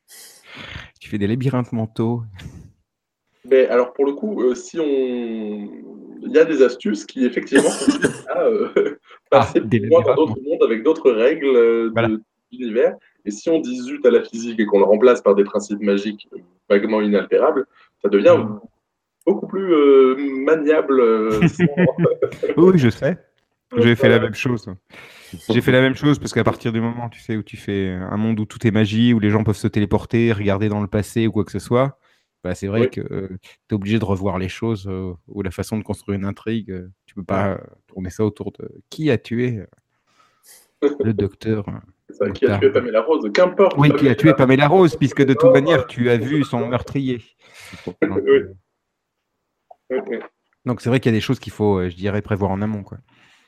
tu fais des labyrinthes mentaux. mais alors pour le coup, euh, si on, il y a des astuces qui effectivement consistent à euh, Ah, passer des plus loin dans labyrinthes d'autres mentaux. mondes avec d'autres règles euh, Voilà. de l'univers. Et si on dit zut à la physique et qu'on le remplace par des principes magiques euh, vaguement inaltérables, ça devient Mhm. beaucoup plus euh, maniable. euh, sans- Oui, je sais. J'ai fait la Voilà. même chose. J'ai fait la même chose parce qu'à partir du moment, tu sais, où tu fais un monde où tout est magie, où les gens peuvent se téléporter, regarder dans le passé ou quoi que ce soit, bah, c'est vrai Oui. que tu es obligé de revoir les choses euh, ou la façon de construire une intrigue. euh, tu peux pas euh, tourner ça autour de qui a tué euh, le docteur euh, C'est ça, qui a tué Gothard. Pamela Rose? Qu'importe Oui, qui a tué Pamela Pamela Rose, puisque de toute Rose. manière, tu as vu son meurtrier. Donc, Oui, euh, oui, oui. donc c'est vrai qu'il y a des choses qu'il faut, euh, je dirais, prévoir en amont, quoi.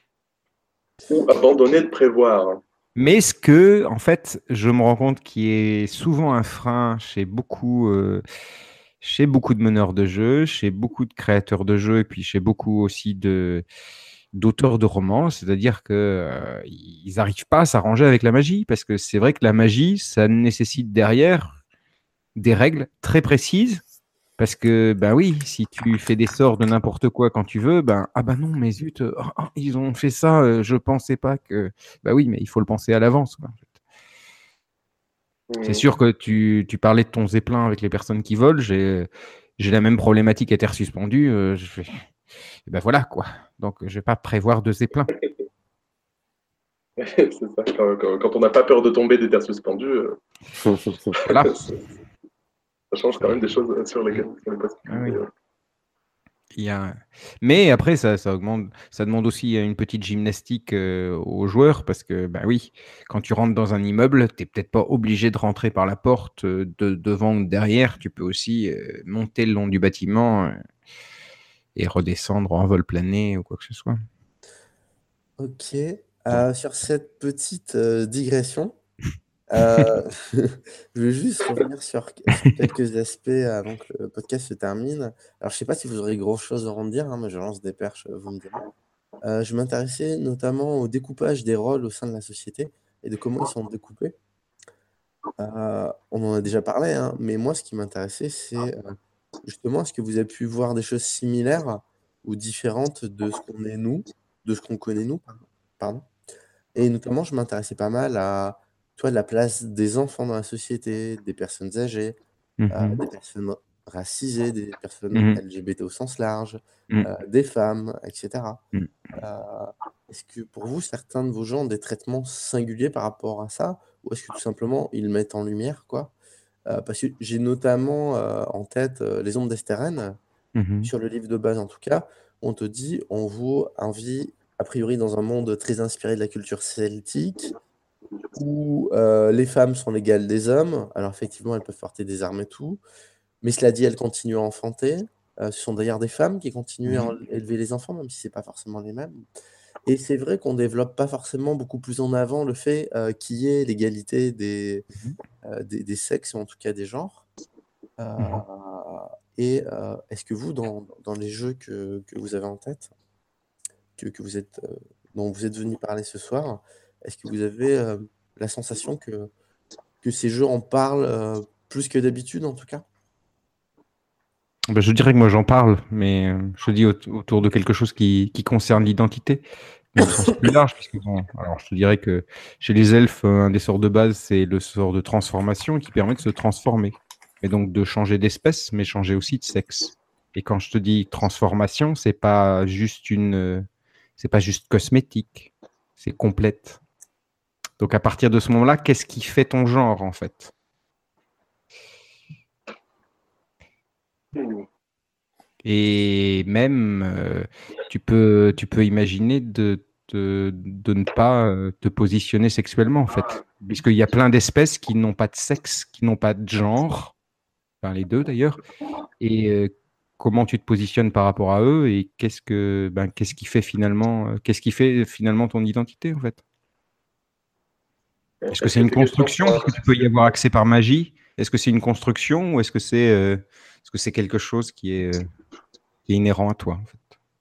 Ou abandonner de prévoir. Mais ce que, en fait, je me rends compte qui est souvent un frein chez beaucoup, euh, chez beaucoup de meneurs de jeux, chez beaucoup de créateurs de jeux, et puis chez beaucoup aussi de d'auteurs de romans, c'est-à-dire que euh, ils n'arrivent pas à s'arranger avec la magie, parce que c'est vrai que la magie, ça nécessite derrière des règles très précises. Parce que, ben oui, si tu fais des sorts de n'importe quoi quand tu veux, ben, ah ben non, mais zut, euh, oh, oh, ils ont fait ça, euh, je pensais pas que. Ben oui, mais il faut le penser à l'avance, quoi. C'est Hmm. sûr que tu, tu parlais de ton zeppelin avec les personnes qui volent, j'ai, j'ai la même problématique à terre suspendue. euh, je fais- et ben voilà, quoi. Donc, je vais pas prévoir de zeppelin. C'est ça, quand, quand- quand on n'a pas peur de tomber des terres suspendues, euh, Voilà. ça change quand même des choses sur lesquelles sur les Ah oui. possibilités. ouais. Il y a... Mais après, ça, ça augmente, ça demande aussi une petite gymnastique euh, aux joueurs parce que, bah oui, quand tu rentres dans un immeuble, tu n'es peut-être pas obligé de rentrer par la porte euh, de devant ou de derrière. Tu peux aussi euh, monter le long du bâtiment euh, et redescendre en vol plané ou quoi que ce soit. Ok. Euh, sur cette petite euh, digression, euh, je veux juste revenir sur, sur quelques aspects avant que le podcast se termine. Alors, je sais pas si vous aurez grand-chose à en dire, hein, mais je lance des perches, vous me direz. Euh, je m'intéressais notamment au découpage des rôles au sein de la société et de comment ils sont découpés. Euh, on en a déjà parlé, hein, mais moi, ce qui m'intéressait, c'est euh, justement, est-ce que vous avez pu voir des choses similaires ou différentes de ce qu'on est nous, de ce qu'on connaît nous, pardon. Et notamment, je m'intéressais pas mal à, toi, la place des enfants dans la société, des personnes âgées, euh, Mhm. des personnes racisées, des personnes Mhm. L G B T au sens large, Mhm. euh, des femmes, et cetera. Mhm. Euh, est-ce que pour vous, certains de vos gens ont des traitements singuliers par rapport à ça, ou est-ce que tout simplement ils le mettent en lumière, quoi? Euh, parce que j'ai notamment euh, en tête euh, Les Ombres d'Estérène, Mhm. sur le livre de base en tout cas, on te dit on vous vit a priori dans un monde très inspiré de la culture celtique, où euh, les femmes sont l'égale des hommes. Alors effectivement, elles peuvent porter des armes et tout, mais cela dit, elles continuent à enfanter. Euh, ce sont d'ailleurs des femmes qui continuent à en- élever les enfants, même si c'est pas forcément les mêmes. Et c'est vrai qu'on développe pas forcément beaucoup plus en avant le fait euh, qu'il y ait l'égalité des, euh, des, des sexes, ou en tout cas des genres. Euh, Mhm. et euh, est-ce que vous, dans, dans les jeux que, que vous avez en tête, que, que vous êtes euh, dont vous êtes venu parler ce soir, est-ce que vous avez euh, la sensation que, que ces jeux en parlent euh, plus que d'habitude, en tout cas? Ben, je dirais que moi j'en parle, mais euh, je dis aut- autour de quelque chose qui, qui concerne l'identité, mais au sens plus large, puisque bon, alors je te dirais que chez les elfes, euh, un des sorts de base, c'est le sort de transformation qui permet de se transformer, et donc de changer d'espèce, mais changer aussi de sexe. Et quand je te dis transformation, c'est pas juste une, euh, c'est pas juste cosmétique, c'est complète. Donc à partir de ce moment-là, qu'est-ce qui fait ton genre en fait? Hmm. Et même, euh, tu peux, tu peux imaginer de, de, de ne pas euh, te positionner sexuellement, en fait. Puisqu'il y a plein d'espèces qui n'ont pas de sexe, qui n'ont pas de genre, enfin les deux d'ailleurs. Et euh, comment tu te positionnes par rapport à eux et qu'est-ce que, ben, qu'est-ce qui fait finalement, euh, qu'est-ce qui fait finalement ton identité, en fait? Est-ce que Est-ce c'est que une ces questions construction? sont Est-ce que tu peux y avoir accès par magie? Est-ce que c'est une construction ou est-ce que c'est euh, est-ce que c'est quelque chose qui est, euh, qui est inhérent à toi, en fait?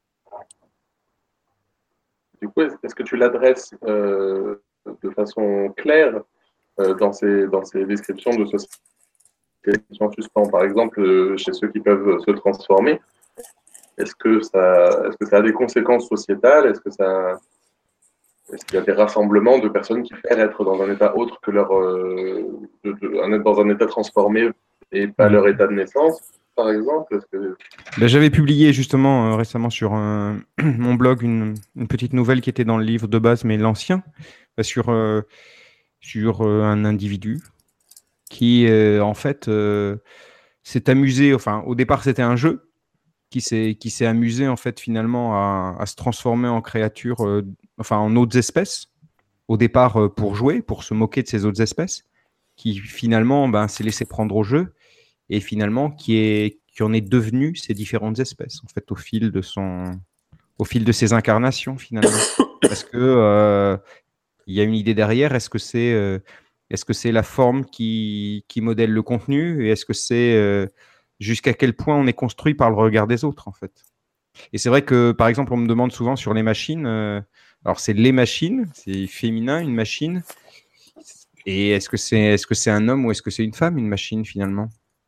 Du coup, est-ce est-ce que tu l'adresses euh, de façon claire euh, dans ces, dans ces descriptions de société qui sont en suspens, par exemple, euh, chez ceux qui peuvent se transformer? Est-ce que ça, est-ce que ça a des conséquences sociétales? Est-ce que ça, est-ce qu'il y a des rassemblements de personnes qui préfèrent être dans un état autre que leur, euh, de, de, un, dans un état transformé et pas Ouais. leur état de naissance, par exemple? Est-ce que... Ben, j'avais publié justement euh, récemment sur un- mon blog une, une petite nouvelle qui était dans le livre de base, mais l'ancien, euh, sur, euh, sur euh, un individu qui, euh, en fait, euh, s'est amusé, enfin, au départ, c'était un jeu, qui s'est, qui s'est amusé, en fait, finalement, à, à se transformer en créature, euh, enfin, en autres espèces, au départ, euh, pour jouer, pour se moquer de ces autres espèces, qui, finalement, ben, s'est laissé prendre au jeu, et finalement, qui, est, qui en est devenu ces différentes espèces, en fait, au fil de son au fil de ses incarnations finalement. Parce que euh, il y a une idée derrière. Est-ce que c'est euh, est-ce que c'est la forme qui, qui modèle le contenu et est-ce que c'est euh, jusqu'à quel point on est construit par le regard des autres en fait. Et c'est vrai que par exemple on me demande souvent sur les machines. Euh, alors c'est les machines, c'est féminin une machine. Et est-ce que c'est est-ce que c'est un homme ou est-ce que c'est une femme une machine finalement?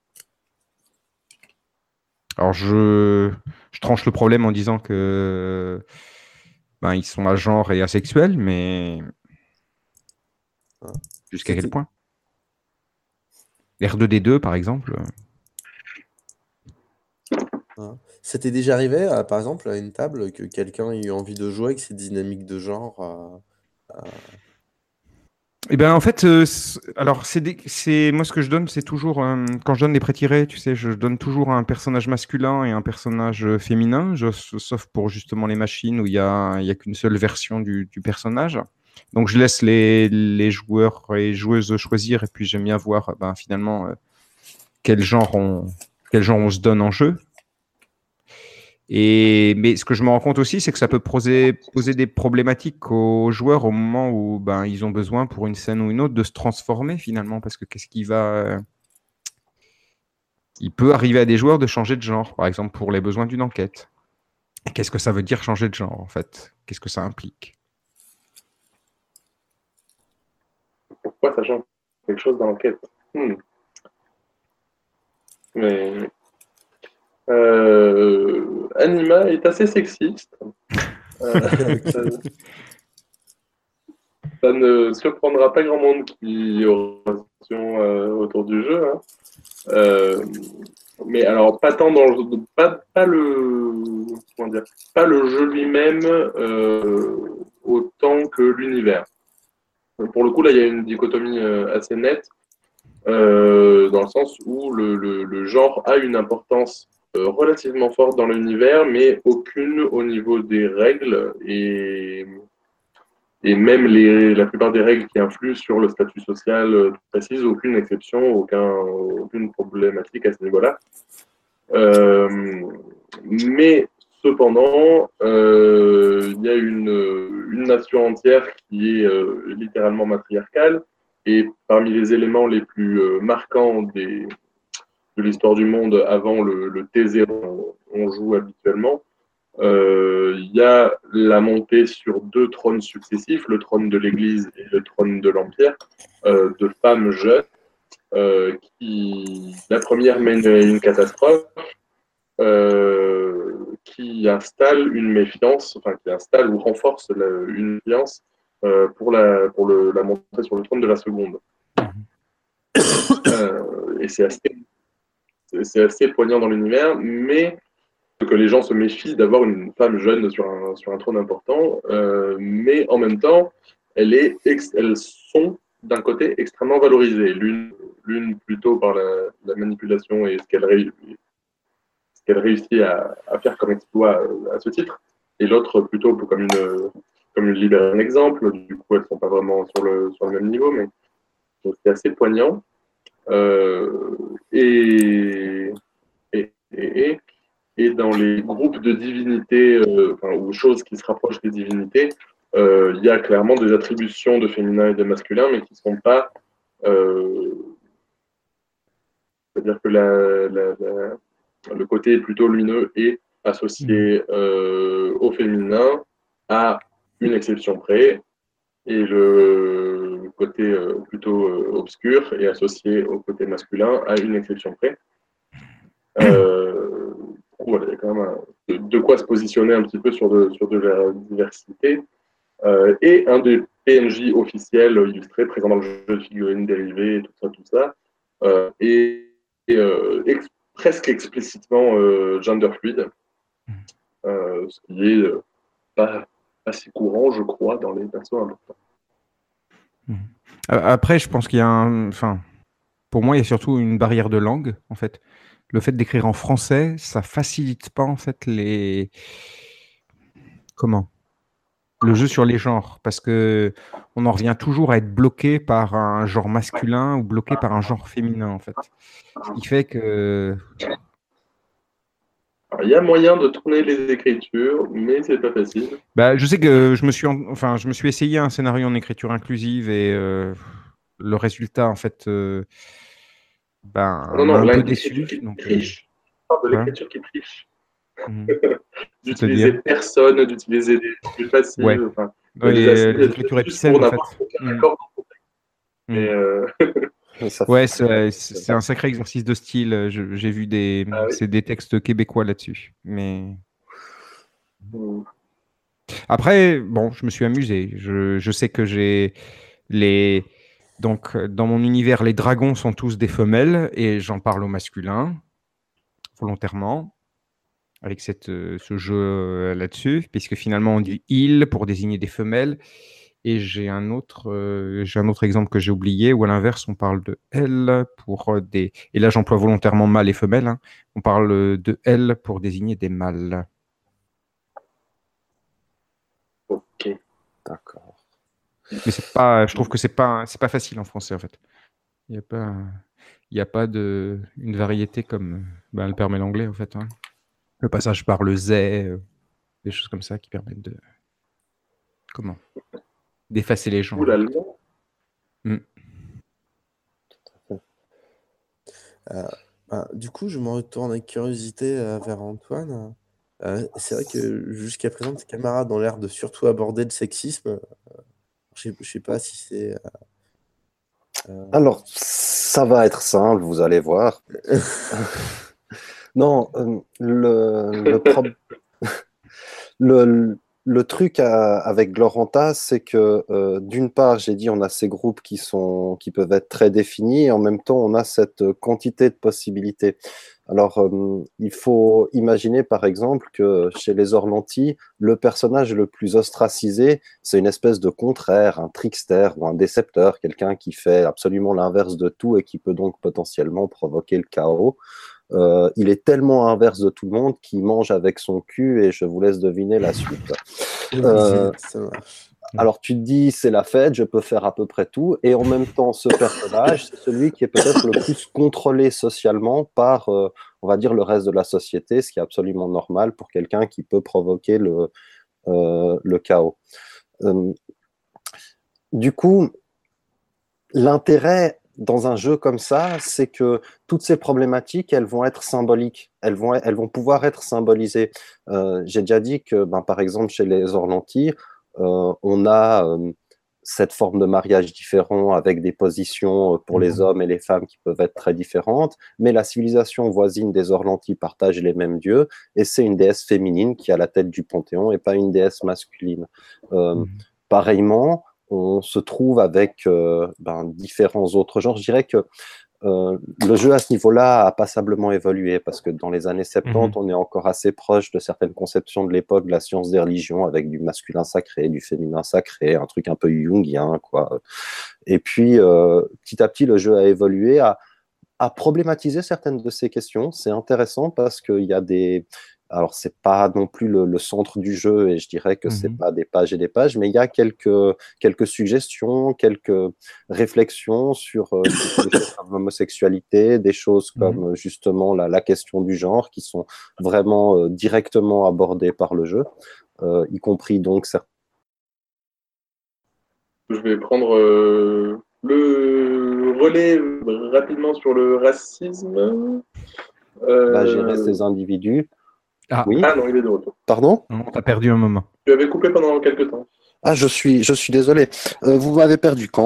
Alors je, je tranche le problème en disant que ben, ils sont à genre et asexuels, mais Ah. jusqu'à quel C'était point? R deux D deux, par exemple. ah. C'était déjà arrivé, euh, par exemple, à une table, que quelqu'un ait eu envie de jouer avec ces dynamiques de genre euh, euh, Eh ben, en fait, euh, c- alors, c'est des- c'est, moi, ce que je donne, c'est toujours, euh, quand je donne les pré-tirés, tu sais, je donne toujours un personnage masculin et un personnage euh, féminin, je- sauf pour justement les machines où il y a, il y a qu'une seule version du, du personnage. Donc, je laisse les, les joueurs et joueuses choisir et puis j'aime bien voir, ben, finalement, euh, quel genre on, quel genre on se donne en jeu. Et, mais ce que je me rends compte aussi, c'est que ça peut poser, poser des problématiques aux joueurs au moment où ben, ils ont besoin, pour une scène ou une autre, de se transformer finalement. Parce que qu'est-ce qui va. euh, Il peut arriver à des joueurs de changer de genre, par exemple pour les besoins d'une enquête. Qu'est-ce que ça veut dire changer de genre en fait? Qu'est-ce que ça implique? Pourquoi ça change quelque chose dans l'enquête? Hmm. Mais euh, Anima est assez sexiste. Euh, ça, ça ne surprendra pas grand monde qui aura question euh, autour du jeu. Hein. Euh, mais alors, pas tant dans le, pas, pas le, comment dire, pas le jeu lui-même euh, autant que l'univers. Pour le coup, là, il y a une dichotomie euh, assez nette. Euh, dans le sens où le, le, le, genre a une importance euh, relativement forte dans l'univers, mais aucune au niveau des règles et, et même les, la plupart des règles qui influent sur le statut social euh, précise, aucune exception, aucun, aucune problématique à ce niveau-là. Euh, mais cependant, euh, il y a une, une nation entière qui est euh, littéralement matriarcale. Et parmi les éléments les plus euh, marquants des, de l'histoire du monde avant le, le T zéro, on, on joue habituellement, euh, il y a la montée sur deux trônes successifs, le trône de l'Église et le trône de l'Empire, euh, de femmes jeunes, euh, qui, la première mène à une catastrophe, euh, qui installe une méfiance, enfin qui installe ou renforce la, une méfiance euh, pour, la, pour le, la montée sur le trône de la seconde. Euh, et c'est assez, c'est assez poignant dans l'univers, mais que les gens se méfient d'avoir une femme jeune sur un, sur un trône important, euh, mais en même temps, elle est ex, elles sont d'un côté extrêmement valorisées, l'une, l'une plutôt par la, la manipulation et ce qu'elle réussit, ce qu'elle réussit à, à faire comme exploit à ce titre, et l'autre plutôt comme une, comme une libère un exemple, du coup elles ne sont pas vraiment sur le, sur le même niveau, mais c'est assez poignant. Euh, et, et, et, et dans les groupes de divinités, euh, enfin, ou choses qui se rapprochent des divinités, euh, il y a clairement des attributions de féminin et de masculin, mais qui ne sont pas... Euh, c'est-à-dire que la, la, la, le côté plutôt lumineux est associé euh, au féminin à une exception près, et le côté euh, plutôt euh, obscur est associé au côté masculin à une exception près. Euh, voilà, il y a quand même un, de, de quoi se positionner un petit peu sur de, sur de la diversité. Euh, et un des P N J officiels illustrés présents dans le jeu de figurines dérivées, tout ça, tout ça, euh, et, et euh, ex, presque explicitement euh, gender fluide, euh, ce qui est euh, pas assez courant, je crois, dans les persos importants. Après, je pense qu'il y a un... Enfin, pour moi, il y a surtout une barrière de langue, en fait. Le fait d'écrire en français, ça facilite pas, en fait, les... Comment ? Le jeu sur les genres, parce que on en revient toujours à être bloqué par un genre masculin ou bloqué par un genre féminin, en fait. Ce qui fait que... Alors, il y a moyen de tourner les écritures, mais c'est pas facile. Bah, je sais que je me suis, en... enfin, je me suis essayé un scénario en écriture inclusive et euh, le résultat, en fait, euh, ben, Non, m'a non, un peu l'écriture déçu. qui Donc, euh, triche. Je parle de quoi l'écriture qui triche. Mmh. D'utiliser C'est-à-dire personne, d'utiliser des plus faciles. Ouais. Enfin, Ouais, des, les, les des écritures astuces épicènes, pour en fait. n'avoir aucun Mmh. accord dans le contexte. Mmh. Mais euh... Ça Ouais, fait- c'est c'est un sacré exercice de style. Je- J'ai vu des, Ah oui. c'est des textes québécois là-dessus. Mais Mm. après, bon, je me suis amusé. Je, je sais que j'ai les. Donc, dans mon univers, les dragons sont tous des femelles et j'en parle au masculin, volontairement, avec cette, euh, ce jeu euh, là-dessus, puisque finalement on dit il pour désigner des femelles. Et j'ai un autre, euh, j'ai un autre exemple que j'ai oublié, où à l'inverse, on parle de elle pour euh, des. Et là, j'emploie volontairement mâle et femelle. Hein. On parle euh, de elle pour désigner des mâles. Ok. D'accord. Mais c'est pas, je trouve que c'est pas, c'est pas facile en français en fait. Il n'y a pas, il y a pas de une variété comme ben, le permet l'anglais en fait. Hein. Le passage par le zé, euh, des choses comme ça qui permettent de comment d'effacer les gens. Ou l'allemand. Mm. Euh, bah, du coup, je me retourne avec curiosité euh, vers Antoine. Euh, c'est vrai que jusqu'à présent, tes camarades ont l'air de surtout aborder le sexisme. Euh, je ne sais pas si c'est... euh, euh, Alors, ça va être simple, vous allez voir. Non, euh, le, le, prob- le, le truc à- avec Gloranta, c'est que euh, d'une part, j'ai dit, on a ces groupes qui sont, qui peuvent être très définis, et en même temps, on a cette quantité de possibilités. Alors, euh, il faut imaginer, par exemple, que chez les Orlanti, le personnage le plus ostracisé, c'est une espèce de contraire, un trickster ou un décepteur, quelqu'un qui fait absolument l'inverse de tout et qui peut donc potentiellement provoquer le chaos. Euh, il est tellement inverse de tout le monde qu'il mange avec son cul et je vous laisse deviner la suite. Euh, ça marche. alors tu te dis, c'est la fête, je peux faire à peu près tout, et en même temps, ce personnage, c'est celui qui est peut-être le plus contrôlé socialement par, euh, on va dire, le reste de la société, ce qui est absolument normal pour quelqu'un qui peut provoquer le, euh, le chaos. Euh, du coup, l'intérêt, dans un jeu comme ça, c'est que toutes ces problématiques, elles vont être symboliques, elles vont, elles vont pouvoir être symbolisées. Euh, j'ai déjà dit que, ben, par exemple, chez les Orlanti, euh, on a euh, cette forme de mariage différent avec des positions pour les hommes et les femmes qui peuvent être très différentes, mais la civilisation voisine des Orlanti partage les mêmes dieux, et c'est une déesse féminine qui est à la tête du panthéon et pas une déesse masculine. Euh, mmh. Pareillement, on se trouve avec euh, ben, différents autres genres. Je dirais que euh, le jeu à ce niveau-là a passablement évolué parce que dans les années soixante-dix, mmh. on est encore assez proche de certaines conceptions de l'époque de la science des religions avec du masculin sacré, du féminin sacré, un truc un peu jungien, quoi. Et puis, euh, petit à petit, le jeu a évolué, a, a problématisé certaines de ces questions. C'est intéressant parce qu'il y a des... Alors, c'est pas non plus le, le centre du jeu et je dirais que mmh. c'est pas des pages et des pages, mais il y a quelques, quelques suggestions, quelques réflexions sur euh, des choses comme l'homosexualité, des choses comme mmh. justement la, la question du genre qui sont vraiment euh, directement abordées par le jeu, euh, y compris donc certains. Je vais prendre euh, le relais rapidement sur le racisme. Euh... Là, gérer ces individus. Ah. Oui. Ah non, il est de retour. Pardon ? On t'a perdu un moment. Tu avais coupé pendant quelques temps. Ah, je suis, je suis désolé. Euh, vous m'avez perdu quand ?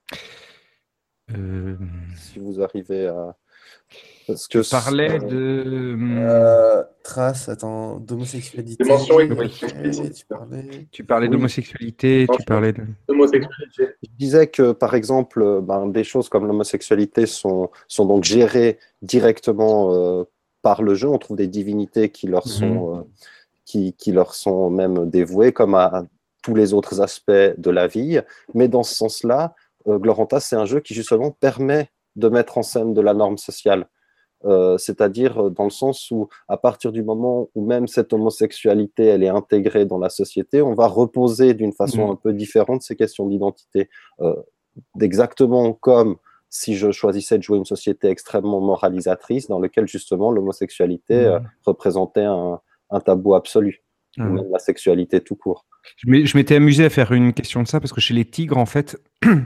euh... Si vous arrivez à... Parce que tu parlais euh, de... Euh, trace, attends, d'homosexualité. Dimension et... tu parlais, tu parlais oui. d'homosexualité, tu parlais de... Homosexualité. Je disais que, par exemple, ben, des choses comme l'homosexualité sont, sont donc gérées directement euh, par le jeu. On trouve des divinités qui leur sont, mmh. euh, qui, qui leur sont même dévouées, comme à, à tous les autres aspects de la vie. Mais dans ce sens-là, euh, Gloranta, c'est un jeu qui justement permet de mettre en scène de la norme sociale. Euh, c'est-à-dire dans le sens où, à partir du moment où même cette homosexualité, elle est intégrée dans la société, on va reposer d'une façon mmh. un peu différente ces questions d'identité. Euh, exactement comme si je choisissais de jouer une société extrêmement moralisatrice dans laquelle justement l'homosexualité mmh. euh, représentait un, un tabou absolu, mmh. ou même la sexualité tout court. Je m'étais amusé à faire une question de ça parce que chez les tigres, en fait,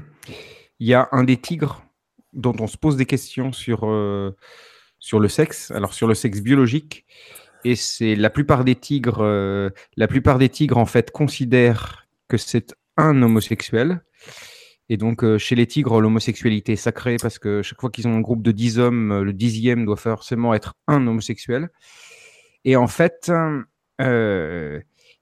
il y a un des tigres dont on se pose des questions sur... Euh, sur le sexe, alors sur le sexe biologique, et c'est la plupart des tigres, euh, la plupart des tigres en fait considèrent que c'est un homosexuel, et donc euh, chez les tigres l'homosexualité est sacrée parce que chaque fois qu'ils ont un groupe de dix hommes, le dixième doit forcément être un homosexuel, et en fait euh,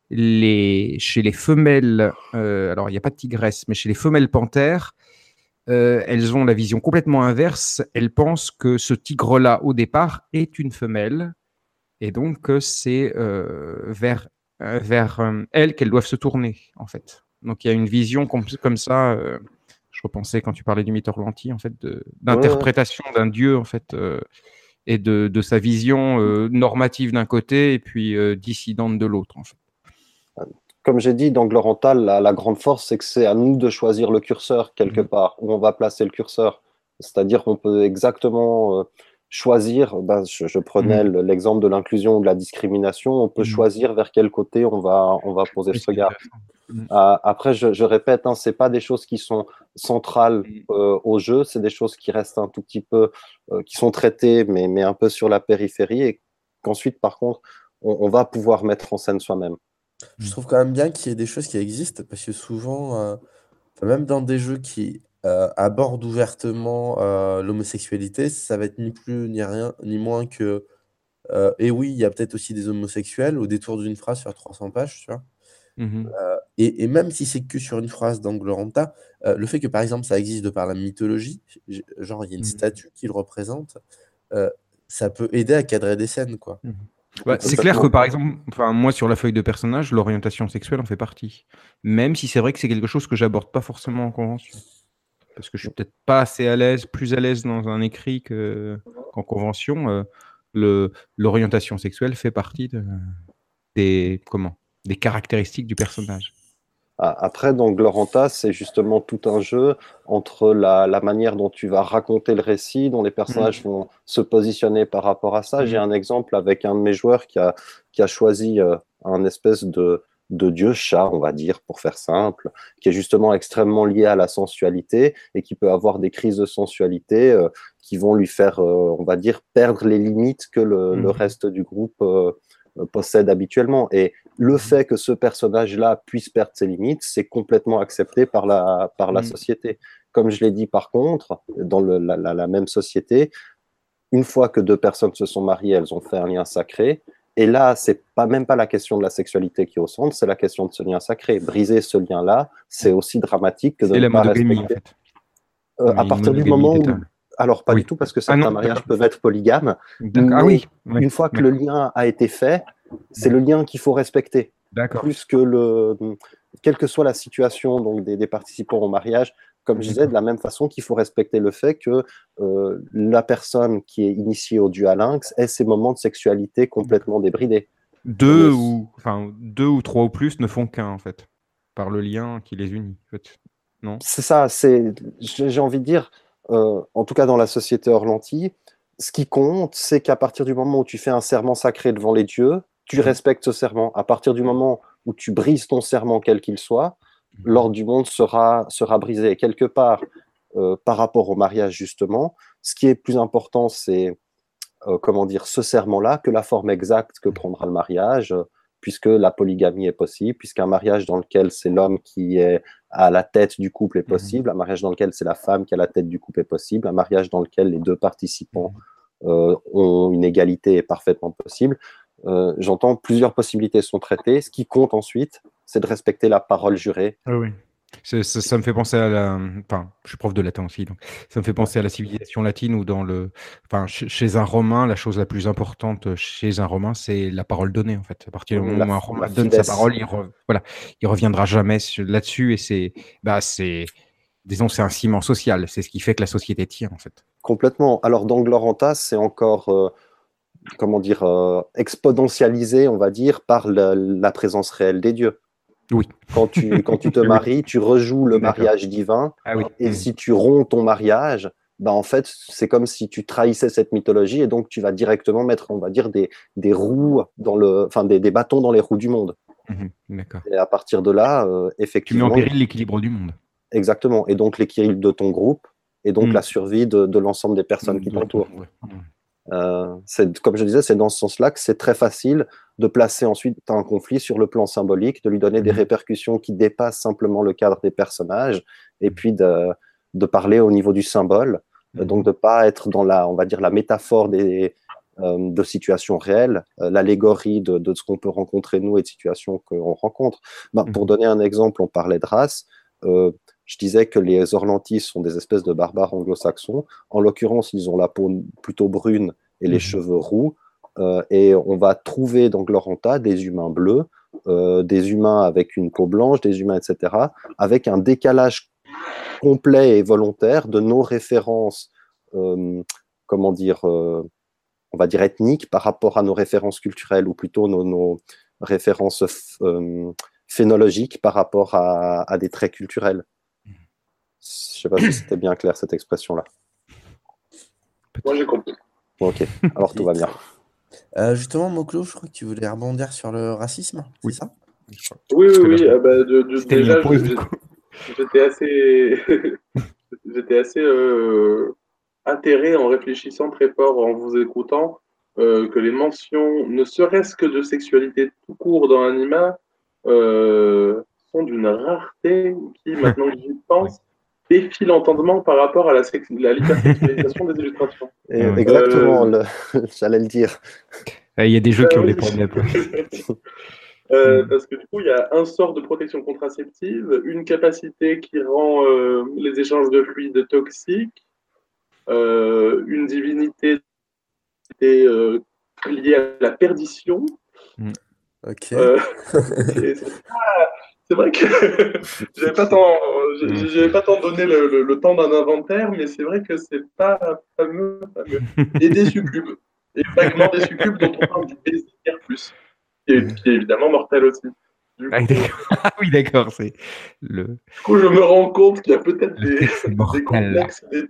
les, chez les femelles, euh, alors il n'y a pas de tigresse, mais chez les femelles panthères, Euh, elles ont la vision complètement inverse. Elles pensent que ce tigre-là, au départ, est une femelle. Et donc, c'est euh, vers, euh, vers euh, elles qu'elles doivent se tourner, en fait. Donc, il y a une vision comme, comme ça. Euh, je repensais, quand tu parlais du mythe Orlanti, en fait, d'interprétation ouais. d'un dieu, en fait, euh, et de, de sa vision euh, normative d'un côté et puis euh, dissidente de l'autre, en fait. Comme j'ai dit, dans Gloranta, la, la grande force, c'est que c'est à nous de choisir le curseur quelque mmh. part, où on va placer le curseur. C'est-à-dire qu'on peut exactement euh, choisir, ben, je, je prenais mmh. l'exemple de l'inclusion ou de la discrimination, on peut mmh. choisir vers quel côté on va, on va poser oui, ce regard. Mmh. Euh, après, je, je répète, hein, ce n'est pas des choses qui sont centrales euh, au jeu, c'est des choses qui restent un tout petit peu, euh, qui sont traitées, mais, mais un peu sur la périphérie, et qu'ensuite, par contre, on, on va pouvoir mettre en scène soi-même. Je trouve quand même bien qu'il y ait des choses qui existent, parce que souvent, euh, même dans des jeux qui euh, abordent ouvertement euh, l'homosexualité, ça va être ni plus ni rien, ni moins que euh, et oui, il y a peut-être aussi des homosexuels au détour d'une phrase sur trois cents pages, tu vois. Mmh. Euh, et, et même si c'est que sur une phrase dans Gloranta, euh, le fait que par exemple ça existe de par la mythologie, genre il y a une mmh. statue qui le représente, euh, ça peut aider à cadrer des scènes, quoi. Mmh. Ouais, c'est clair que par exemple, enfin, moi sur la feuille de personnage, l'orientation sexuelle en fait partie. Même si c'est vrai que c'est quelque chose que j'aborde pas forcément en convention. Parce que je suis peut-être pas assez à l'aise, plus à l'aise dans un écrit que, qu'en convention. Euh, le, l'orientation sexuelle fait partie de, des, comment, des caractéristiques du personnage. Après, dans Gloranta, c'est justement tout un jeu entre la, la manière dont tu vas raconter le récit, dont les personnages mmh. vont se positionner par rapport à ça. Mmh. J'ai un exemple avec un de mes joueurs qui a, qui a choisi euh, un espèce de, de dieu chat, on va dire, pour faire simple, qui est justement extrêmement lié à la sensualité et qui peut avoir des crises de sensualité euh, qui vont lui faire, euh, on va dire, perdre les limites que le, mmh. le reste du groupe euh, possède habituellement. Et le fait que ce personnage-là puisse perdre ses limites, c'est complètement accepté par la, par la mmh. société. Comme je l'ai dit, par contre, dans le, la, la, la même société, une fois que deux personnes se sont mariées, elles ont fait un lien sacré. Et là, c'est pas même pas la question de la sexualité qui est au centre, c'est la question de ce lien sacré. Briser ce lien-là, c'est aussi dramatique que de ne pas respecter. En fait. euh, à partir du moment où, alors pas oui. du tout, parce que certains ah non, mariages peuvent être polygames. Ah oui. Ouais. Une fois que le lien a été fait, c'est le lien qu'il faut respecter. Plus que le, quelle que soit la situation donc des, des participants au mariage. Comme je disais, de la même façon qu'il faut respecter le fait que euh, la personne qui est initiée au duo lynx ait ses moments de sexualité complètement débridés. Deux ou, enfin, deux ou trois ou plus ne font qu'un, en fait, par le lien qui les unit, en fait. Non ? C'est ça, c'est, j'ai envie de dire, euh, en tout cas dans la société Orlanti, ce qui compte, c'est qu'à partir du moment où tu fais un serment sacré devant les dieux, tu respectes ce serment. À partir du moment où tu brises ton serment, quel qu'il soit, l'ordre du monde sera, sera brisé. Et quelque part, euh, par rapport au mariage, justement, ce qui est plus important, c'est, euh, comment dire, ce serment-là, que la forme exacte que prendra le mariage, euh, puisque la polygamie est possible, puisqu'un mariage dans lequel c'est l'homme qui est à la tête du couple est possible, un mariage dans lequel c'est la femme qui est à la tête du couple est possible, un mariage dans lequel les deux participants euh, ont une égalité est parfaitement possible. Euh, j'entends plusieurs possibilités sont traitées. Ce qui compte ensuite, c'est de respecter la parole jurée. Ah oui. Ça, ça, ça me fait penser à la. Enfin, je suis prof de latin aussi, donc ça me fait penser à la civilisation latine où dans le. Enfin, ch- chez un Romain, la chose la plus importante chez un Romain, c'est la parole donnée en fait. À partir du moment où un Romain donne sa parole, il re... voilà, il reviendra jamais là-dessus et c'est, bah, c'est, disons, c'est un ciment social. C'est ce qui fait que la société tient en fait. Complètement. Alors dans Gloranta, c'est encore. Euh... comment dire, euh, exponentialisé, on va dire, par la, la présence réelle des dieux. Oui. Quand tu, quand tu te maries, tu rejoues le mariage divin, ah oui. et mmh. si tu romps ton mariage, bah en fait, c'est comme si tu trahissais cette mythologie, et donc tu vas directement mettre, on va dire, des, des roues, dans le, enfin des, des bâtons dans les roues du monde. Mmh. D'accord. Et à partir de là, euh, effectivement... Tu mets en péril l'équilibre du monde. Exactement, et donc l'équilibre de ton groupe, et donc mmh. la survie de, de l'ensemble des personnes mmh. qui t'entourent. Ouais. Mmh. Euh, c'est, comme je disais, c'est dans ce sens-là que c'est très facile de placer ensuite un conflit sur le plan symbolique, de lui donner mmh. des répercussions qui dépassent simplement le cadre des personnages, et puis de, de parler au niveau du symbole, mmh. donc de ne pas être dans la, on va dire, la métaphore des, euh, de situations réelles, euh, l'allégorie de, de ce qu'on peut rencontrer nous et de situations qu'on rencontre. Ben, mmh. Pour donner un exemple, on parlait de race. Euh, Je disais que les Orlantis sont des espèces de barbares anglo-saxons. En l'occurrence, ils ont la peau plutôt brune et les mmh. cheveux roux. Euh, et on va trouver dans Gloranta des humains bleus, euh, des humains avec une peau blanche, des humains, et cetera, avec un décalage complet et volontaire de nos références, euh, comment dire, euh, on va dire ethniques par rapport à nos références culturelles, ou plutôt nos, nos références euh, phénologiques par rapport à, à des traits culturels. Je ne sais pas si c'était bien clair, cette expression-là. Moi, j'ai compris. Ok, alors tout va bien. Euh, justement, Moklo, je crois que tu voulais rebondir sur le racisme, oui. c'est ça ? Oui, oui, oui. Euh, bah, de, de, déjà, je, j'étais assez, j'étais assez euh, atterré en réfléchissant très fort en vous écoutant euh, que les mentions, ne serait-ce que de sexualité tout court dans Anima, euh, sont d'une rareté qui, maintenant que j'y pense, défie l'entendement par rapport à la, sex- la l'hypersexualisation des illustrations. Et exactement, euh... le... j'allais le dire. Il y a des jeux bah, qui ont oui. des problèmes. euh, mm. Parce que du coup, il y a un sort de protection contraceptive, une capacité qui rend euh, les échanges de fluides toxiques, euh, une divinité euh, liée à la perdition. Mm. Ok. Euh, c'est, c'est, pas, c'est vrai que j'avais pas tant, j'avais pas tant donné le, le, le temps d'un inventaire, mais c'est vrai que c'est pas fameux, fameux. Et des succubes, et vaguement des succubes dont on parle du baiser plus, qui est, qui est évidemment mortel aussi. Du ah, coup, ah oui, d'accord, c'est le. Du coup, je me rends compte qu'il y a peut-être le des, des complexes, des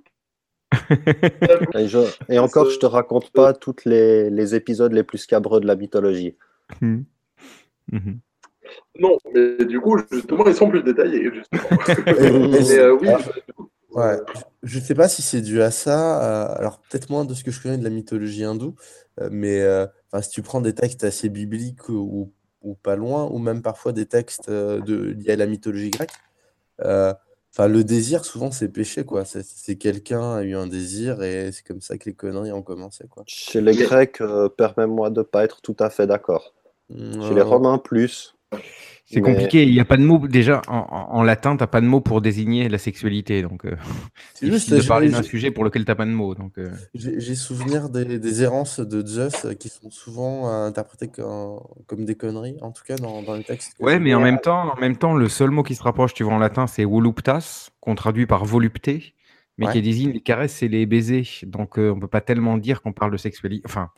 et, je, et encore, je te raconte pas tous les, les épisodes les plus scabreux de la mythologie. Mmh. Mmh. Non, mais du coup, justement, ils sont plus détaillés, justement. Et- et Mais c'est- euh, oui, alors, je- ouais, je ne sais pas si c'est dû à ça, euh, alors peut-être moins de ce que je connais de la mythologie hindoue, euh, mais euh, enfin, si tu prends des textes assez bibliques ou, ou pas loin, ou même parfois des textes euh, de, liés à la mythologie grecque, euh, enfin, le désir, souvent, c'est péché, quoi. C'est c'est quelqu'un a eu un désir et c'est comme ça que les conneries ont commencé, quoi. Chez les Mais- Grecs, euh, permets-moi de ne pas être tout à fait d'accord. Chez les Euh, Romains, plus. C'est Mais compliqué, il n'y a pas de mot, déjà en, en- en latin, tu n'as pas de mot pour désigner la sexualité, donc euh, c'est juste, difficile de parler j'ai d'un j'ai- sujet pour lequel tu n'as pas de mots. Donc, euh, j'ai- j'ai souvenir des, des errances de Zeus euh, qui sont souvent euh, interprétées comme, comme des conneries, en tout cas dans, dans les textes que Ouais, j'ai mais lus. en même temps, en même temps, le seul mot qui se rapproche, tu vois, en latin, c'est voluptas, qu'on traduit par volupté, mais Ouais. qui désigne les caresses et les baisers. Donc, euh, on peut pas tellement dire qu'on parle de sexualité. Enfin,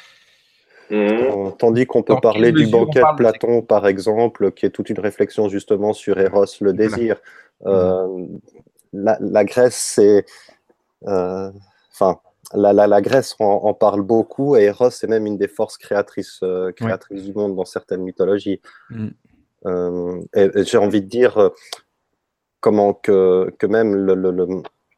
Mhm. Tant- Tandis qu'on peut dans quelle parler du mesure on banquet de parle de Platon, sexualité? par exemple, qui est toute une réflexion justement sur Eros, le Voilà. désir. Euh, la, la Grèce, c'est... euh, Enfin, la, la, la Grèce en, en parle beaucoup, et Eros est même une des forces créatrices, euh, créatrices du monde dans certaines mythologies. Mm. Euh, et, et j'ai envie de dire euh, comment que, que même le, le, le,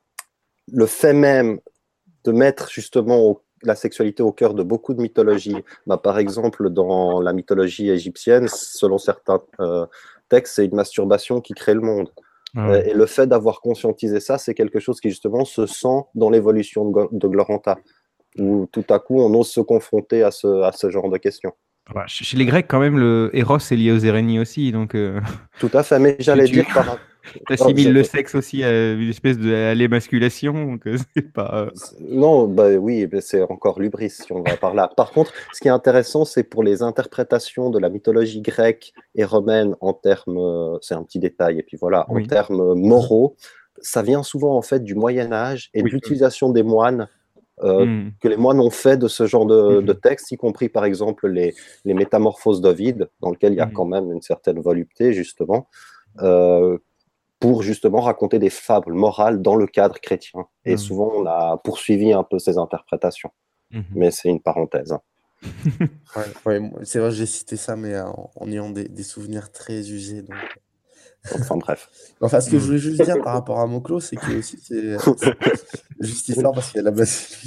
le fait même de mettre justement au- la sexualité au cœur de beaucoup de mythologies. Bah, par exemple, dans la mythologie égyptienne, selon certains euh, textes, c'est une masturbation qui crée le monde. Ah Euh, ouais. et le fait d'avoir conscientisé ça, c'est quelque chose qui justement se sent dans l'évolution de, Go- de Gloranta, où tout à coup on ose se confronter à ce, à ce genre de questions. Ah bah, chez chez les Grecs, quand même, le Eros est lié aux Érénies aussi. Donc, euh, Tout à fait, mais tu, j'allais tu dire par... Oh, je- assimiles le sexe aussi à une espèce de à l'émasculation. Donc, euh, c'est pas. euh, Non, bah oui, mais c'est encore l'hubris si on va par là. Par contre, ce qui est intéressant, c'est pour les interprétations de la mythologie grecque et romaine en termes, euh, c'est un petit détail, et puis voilà, en Oui. termes moraux, ça vient souvent en fait du Moyen Âge et de Oui. l'utilisation des moines, euh, Mm. que les moines ont fait de ce genre de, Mhm. de textes, y compris par exemple les, les Métamorphoses d'Ovide, dans lesquelles il y a Mhm. quand même une certaine volupté, justement. Euh, pour justement raconter des fables morales dans le cadre chrétien. Et Ah oui. souvent, on a poursuivi un peu ces interprétations. Mhm. Mais c'est une parenthèse. hein. Ouais, ouais, moi, c'est vrai, j'ai cité ça, mais euh, en, en ayant des, des souvenirs très usés. Donc... Enfin bref. Enfin, ce que je Mm. voulais juste dire par rapport à Moklo, c'est que aussi, c'est c'est- juste histoire parce qu'il y a la basique.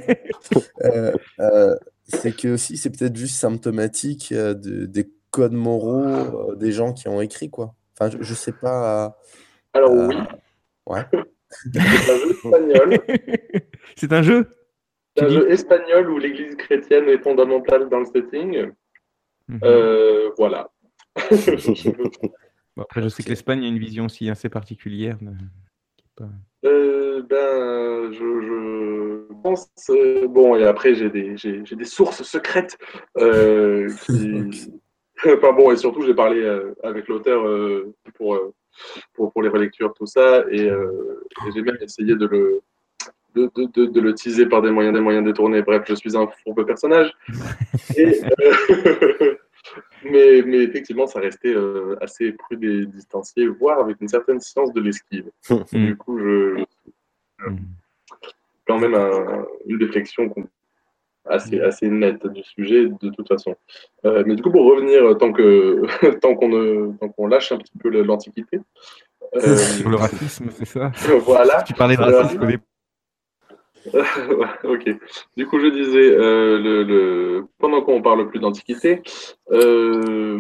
Euh, euh, c'est que aussi, c'est peut-être juste symptomatique euh, de- des codes moraux euh, des gens qui ont écrit, quoi. Enfin, je, je sais pas. Alors euh, oui, ouais. c'est un jeu espagnol. C'est un jeu, C'est tu un dis? jeu espagnol où l'Église chrétienne est fondamentale dans le setting. Mhm. Euh, voilà. Je- Bon, après, je sais que l'Espagne a une vision aussi assez particulière. de- qui est pas- Euh, ben, je, je pense. euh, bon, et après, j'ai des, j'ai, j'ai des sources secrètes euh, qui. Enfin bon, et surtout, j'ai parlé euh, avec l'auteur euh, pour, euh, pour, pour les relectures, tout ça, et, euh, et j'ai même essayé de le, de, de, de, de le teaser par des moyens, des moyens détournés. Bref, je suis un fourbe personnage. Et, euh, mais, mais effectivement, ça restait euh, assez prudent et distancié, voire avec une certaine science de l'esquive. Mm. Du coup, je, Mm. quand même un- une réflexion assez, assez nette du sujet de toute façon. Euh, mais du coup, pour revenir, tant que tant qu'on ne- tant qu'on lâche un petit peu le- l'Antiquité, euh, Sur le racisme, c'est ça? voilà. Tu parlais de Euh, racisme au début. ok. Du coup, je disais, euh, le, le- pendant qu'on parle plus d'Antiquité, euh,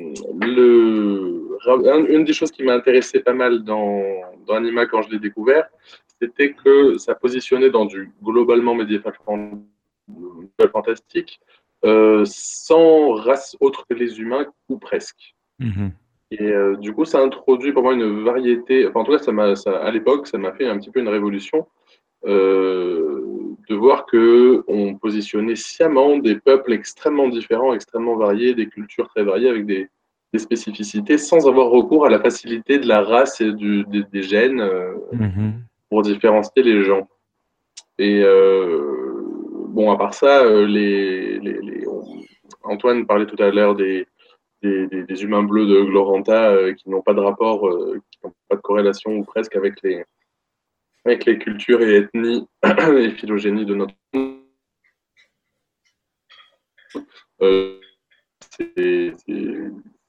le, un- une des choses qui m'a intéressé pas mal dans, dans Anima quand je l'ai découvert, c'était que ça positionnait dans du globalement médiéval fantastique, euh, sans race autre que les humains, ou presque. Mhm. Et euh, du coup, ça introduit pour moi une variété, enfin en tout cas, ça m'a, ça, à l'époque, ça m'a fait un petit peu une révolution euh, de voir que on positionnait sciemment des peuples extrêmement différents, extrêmement variés, des cultures très variées avec des, des spécificités, sans avoir recours à la facilité de la race et du, des, des gènes euh, Mhm. pour différencier les gens. Et euh, bon, à part ça, euh, les, les, les- on- Antoine parlait tout à l'heure des, des, des- des humains bleus de Gloranta euh, qui n'ont pas de rapport, euh, qui n'ont pas de corrélation ou presque avec les, avec les cultures et ethnies et phylogénies de notre monde. Euh, c'est c'est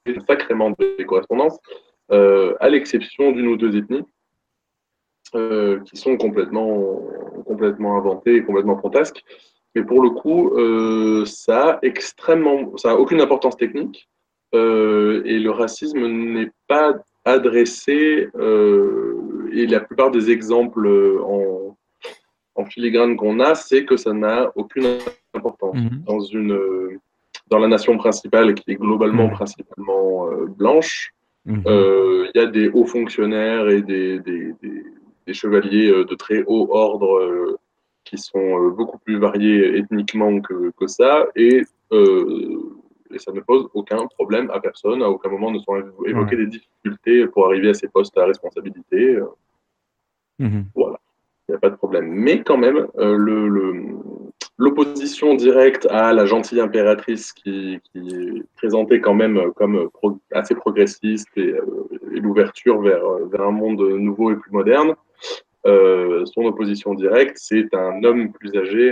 sacrément des correspondances, euh, à l'exception d'une ou deux ethnies euh, qui sont complètement, complètement inventées et complètement fantasques. Mais pour le coup, euh, ça a extrêmement, ça a aucune importance technique euh, et le racisme n'est pas adressé euh, et la plupart des exemples en, en filigrane qu'on a, c'est que ça n'a aucune importance. Mhm. Dans une, dans la nation principale qui est globalement Mhm. principalement euh, blanche, Mhm. euh, il y a des hauts fonctionnaires et des, des, des, des chevaliers euh, de très haut ordre euh, qui sont euh, beaucoup plus variés ethniquement que, que ça, et, euh, et ça ne pose aucun problème à personne. À aucun moment ne sont évoquées Ouais. des difficultés pour arriver à ces postes à responsabilité. Euh, Mhm. Voilà, il n'y a pas de problème. Mais quand même, euh, le, le, l'opposition directe à la gentille impératrice qui, qui est présentée quand même comme pro, assez progressiste et, euh, et l'ouverture vers, vers un monde nouveau et plus moderne, euh, son opposition directe, c'est un homme plus âgé,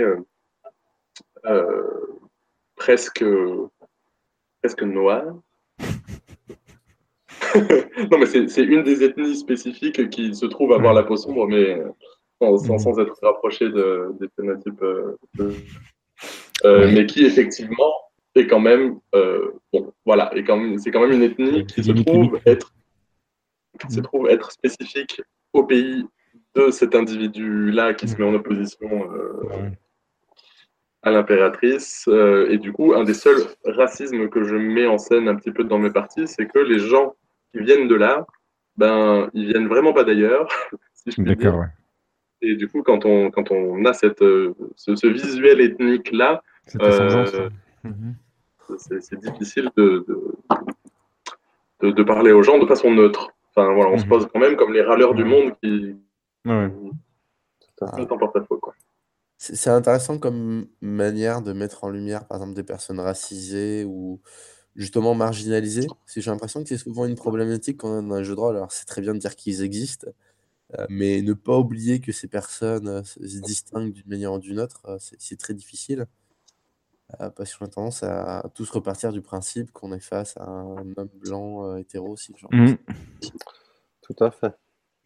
euh, presque, presque noir. Non, mais c'est, c'est une des ethnies spécifiques qui se trouve avoir Ouais. la peau sombre, mais sans, sans, Mhm. sans être rapproché de, des phénotypes. Euh, de, Ouais. euh, mais qui effectivement est quand même, euh, bon, voilà, est quand même, c'est quand même une ethnie Ouais, qui c'est se limite trouve limite. être, qui se Mhm. trouve être spécifique au pays de cet individu-là qui se met en Mhm. opposition euh, Ouais. à l'impératrice. Euh, et du coup, un des seuls racismes que je mets en scène un petit peu dans mes parties, c'est que les gens qui viennent de là, ben, ils viennent vraiment pas d'ailleurs, si je puis dire. D'accord, ouais. Et du coup, quand on, quand on a cette, euh, ce, ce visuel ethnique-là, Cette ascendance. euh, Mhm. c'est, c'est difficile de, de, de, de parler aux gens de façon neutre. Enfin, voilà, on se Mhm. pose quand même comme les râleurs du Ouais. monde qui, Ouais. Tout à qui fait. mettent en porte-à-faux, quoi. C'est c'est intéressant comme manière de mettre en lumière, par exemple, des personnes racisées ou justement marginalisées. Parce que j'ai l'impression que c'est souvent une problématique quand on est dans un jeu de rôle. Alors, c'est très bien de dire qu'ils existent, euh, mais ne pas oublier que ces personnes euh, se se distinguent d'une manière ou d'une autre, euh, c'est c'est très difficile. euh, parce qu'on a tendance à tous repartir du principe qu'on est face à un homme blanc euh, hétéro cisgenre. Mhm. Tout à fait.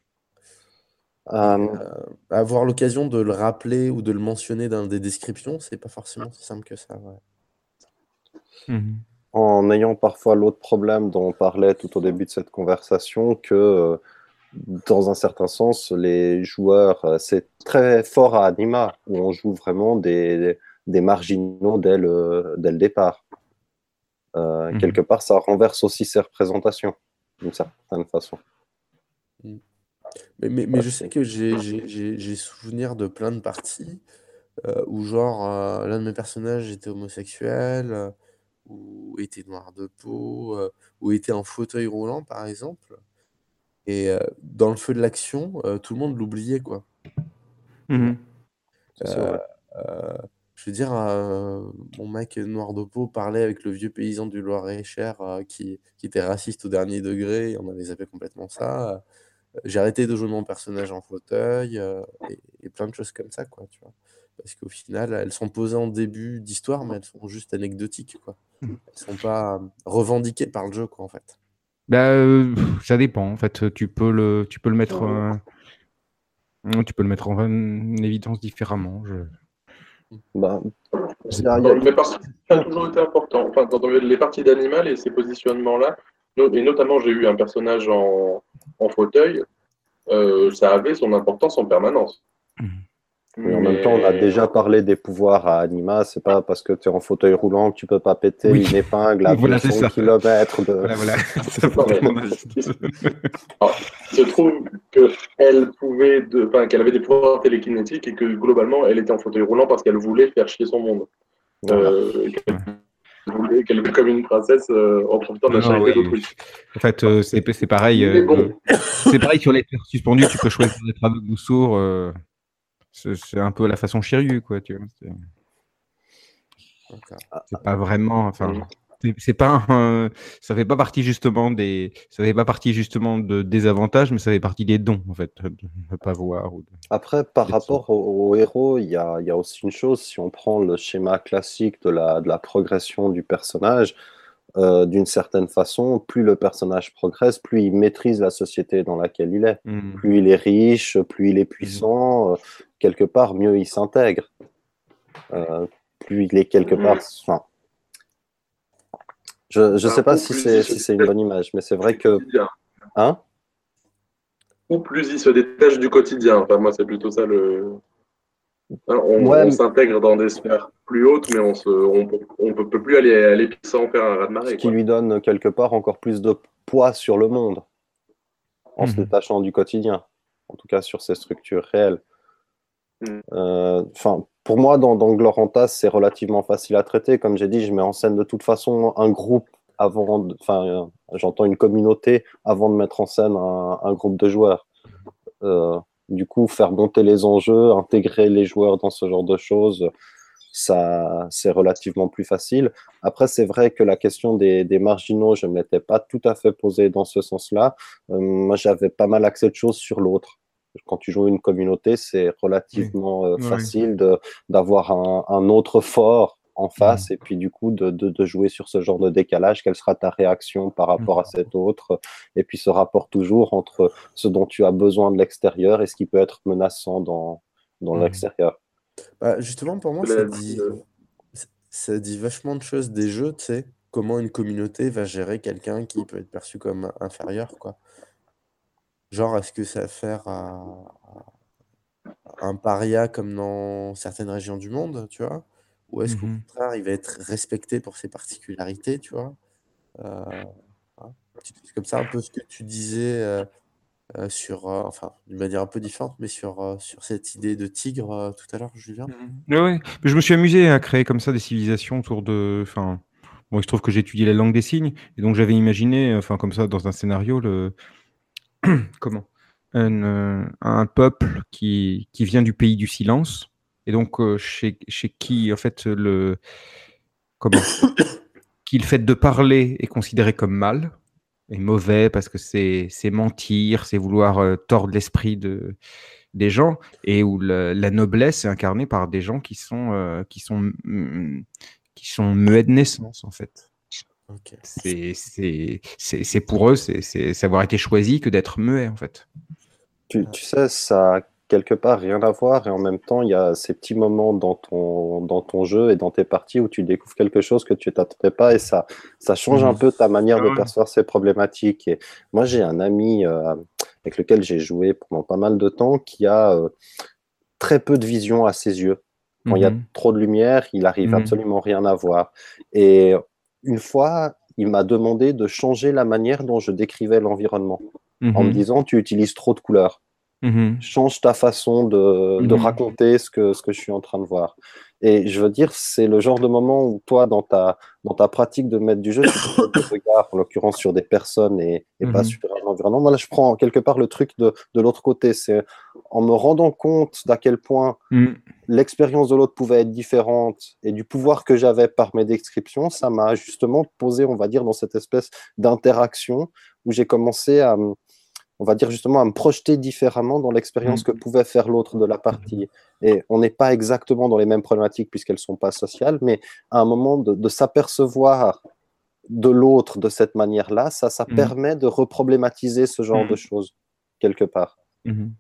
Et Euh, euh, avoir l'occasion de le rappeler ou de le mentionner dans des descriptions, c'est pas forcément si simple que ça. Ouais. Mhm. en ayant parfois l'autre problème dont on parlait tout au début de cette conversation, que euh, dans un certain sens, les joueurs, euh, c'est très fort à Anima, où on joue vraiment des, des marginaux dès le, dès le départ. Euh, Mhm. quelque part, ça renverse aussi ses représentations, d'une certaine façon. Mm. Mais, mais, mais je sais que j'ai j'ai- j'ai- j'ai souvenir de plein de parties euh, où genre euh, l'un de mes personnages était homosexuel, euh, ou était noir de peau, euh, ou était en fauteuil roulant par exemple. Et euh, dans le feu de l'action, euh, tout le monde l'oubliait quoi. Mhm. Ça, c'est Euh, vrai. euh, je veux dire, euh, mon mec noir de peau parlait avec le vieux paysan du Loir-et-Cher euh, qui, qui était raciste au dernier degré, et on avait zappé complètement ça. Euh, J'ai arrêté de jouer mon personnage en fauteuil, euh, et, et plein de choses comme ça, quoi, tu vois. Parce qu'au final, elles sont posées en début d'histoire, mais elles sont juste anecdotiques, quoi. Mhm. Elles sont pas euh, revendiquées par le jeu, quoi, en fait. Bah, euh, ça dépend. En fait, tu peux le, tu peux le mettre, euh, tu peux le mettre en, en évidence différemment. Je, Bah, je sais y a- pas. y a- Mais parce que ça a toujours été important. Enfin, dans les parties d'animal et ces positionnements-là, no- et notamment j'ai eu un personnage en, en fauteuil, euh, ça avait son importance en permanence. Mhm. Mais en même temps, on a Mais déjà parlé des pouvoirs à Anima. C'est pas parce que tu es en fauteuil roulant que tu peux pas péter Oui, une épingle à voilà, deux c'est cents ça. kilomètres de. Voilà, voilà. Ça non, porte mais mon avis. il se, alors, il se trouve qu'elle pouvait, de, enfin, qu'elle avait des pouvoirs télékinétiques et que globalement, elle était en fauteuil roulant parce qu'elle voulait faire chier son monde. Voilà. Euh, et qu'elle Ouais. voulait, qu'elle vivait comme une princesse euh, en profitant de la Non, charité oui. d'autrui. En fait, euh, c'est c'est pareil. Mais euh, bon, c'est pareil sur les terres suspendues. Tu peux choisir d'être aveugle ou sourd. euh, c'est c'est un peu la façon Shiryu, quoi. Tu vois. C'est D'accord. c'est pas vraiment. Enfin, mm. c'est c'est pas. un- ça fait pas partie justement des. Ça fait pas partie justement de des avantages, mais ça fait partie des dons, en fait, de ne pas voir ou de- Après, par d'être sourd. rapport au, au héros, il y a, il y a aussi une chose. Si on prend le schéma classique de la, de la progression du personnage, euh, d'une certaine façon, plus le personnage progresse, plus il maîtrise la société dans laquelle il est. Mhm. Plus il est riche, plus il est puissant, euh, quelque part, mieux il s'intègre. Euh, plus il est quelque part... Enfin, je ne sais pas si c'est si c'est une bonne image, mais c'est vrai que... Hein? Ou plus il se détache du quotidien. Enfin, moi, c'est plutôt ça le... On, Ouais, on mais- s'intègre dans des sphères plus hautes, mais on se, on, on peut, peut plus aller à l'épice sans faire un ce raz-de-marée, qui quoi. lui donne quelque part encore plus de poids sur le monde, en se Mhm. détachant du quotidien, en tout cas sur ses structures réelles. Mm. Euh, Enfin, pour moi, dans, dans Glorantha, c'est relativement facile à traiter. Comme j'ai dit, je mets en scène de toute façon un groupe avant, de- enfin, euh, j'entends une communauté avant de mettre en scène un, un groupe de joueurs. Euh, du coup, faire monter les enjeux, intégrer les joueurs dans ce genre de choses, ça, c'est relativement plus facile. Après, c'est vrai que la question des, des marginaux, je ne m'étais pas tout à fait posée dans ce sens-là. Euh, moi, j'avais pas mal axé de choses sur l'autre. Quand tu joues une communauté, c'est relativement euh, Oui. facile de, d'avoir un, un autre fort en face Mhm. et puis du coup de, de, de jouer sur ce genre de décalage. Quelle sera ta réaction par rapport à cet autre? Et puis ce rapport toujours entre ce dont tu as besoin de l'extérieur et ce qui peut être menaçant dans, dans Mhm. l'extérieur. Bah, justement, pour moi, ça La- dit, euh, ça dit vachement de choses des jeux, tu sais. Comment une communauté va gérer quelqu'un qui peut être perçu comme inférieur, quoi. Genre, est-ce que ça va faire à un paria comme dans certaines régions du monde, tu vois? Ou est-ce qu'au Mhm. contraire, il va être respecté pour ses particularités, tu vois? Euh, voilà. C'est comme ça un peu ce que tu disais euh, euh, sur, euh, enfin, d'une manière un peu différente, mais sur, euh, sur cette idée de tigre euh, tout à l'heure, Julien. Mhm. Ouais, ouais. Mais je me suis amusé à créer comme ça des civilisations autour de. Enfin, bon, il se trouve que j'ai étudié la langue des signes, et donc j'avais imaginé, enfin, comme ça, dans un scénario, le comment un, euh, un peuple qui, qui vient du pays du silence, et donc euh, chez, chez qui, en fait, le comment qui le fait de parler est considéré comme mal et mauvais parce que c'est c'est mentir, c'est vouloir euh, tordre l'esprit de des gens, et où le- la noblesse est incarnée par des gens qui sont, euh, qui sont, mm, qui sont muets de naissance, en fait. Ok. C'est, c'est, c'est, c'est pour eux, c'est, c'est c'est avoir été choisi que d'être muet, en fait. Tu, tu sais, ça a quelque part rien à voir et en même temps, il y a ces petits moments dans ton, dans ton jeu et dans tes parties où tu découvres quelque chose que tu t'attendais pas et ça, ça change un Mhm. peu ta manière Ah de ouais. percevoir ces problématiques. Et moi, j'ai un ami euh, avec lequel j'ai joué pendant pas mal de temps qui a euh, très peu de vision à ses yeux. Quand il y a Mhm. trop de lumière, il arrive Mhm. absolument rien à voir. Et une fois, il m'a demandé de changer la manière dont je décrivais l'environnement en me Mhm. disant, tu utilises trop de couleurs, Mhm. change ta façon de, de Mhm. raconter ce que, ce que je suis en train de voir. Et je veux dire, c'est le genre de moment où toi, dans ta, dans ta pratique de maître du jeu, tu peux mettre des regards, en l'occurrence, sur des personnes et, et pas Mhm. sur un environnement. Moi, là, je prends quelque part le truc de, de l'autre côté. C'est en me rendant compte d'à quel point Mhm. l'expérience de l'autre pouvait être différente et du pouvoir que j'avais par mes descriptions, ça m'a justement posé, on va dire, dans cette espèce d'interaction où j'ai commencé à, me- on va dire justement, à me projeter différemment dans l'expérience que Mhm. pouvait faire l'autre de la partie. Et on n'est pas exactement dans les mêmes problématiques puisqu'elles ne sont pas sociales, mais à un moment de, de s'apercevoir de l'autre de cette manière-là, ça, ça Mhm. permet de reproblématiser ce genre de Mhm. choses, quelque part. Mhm.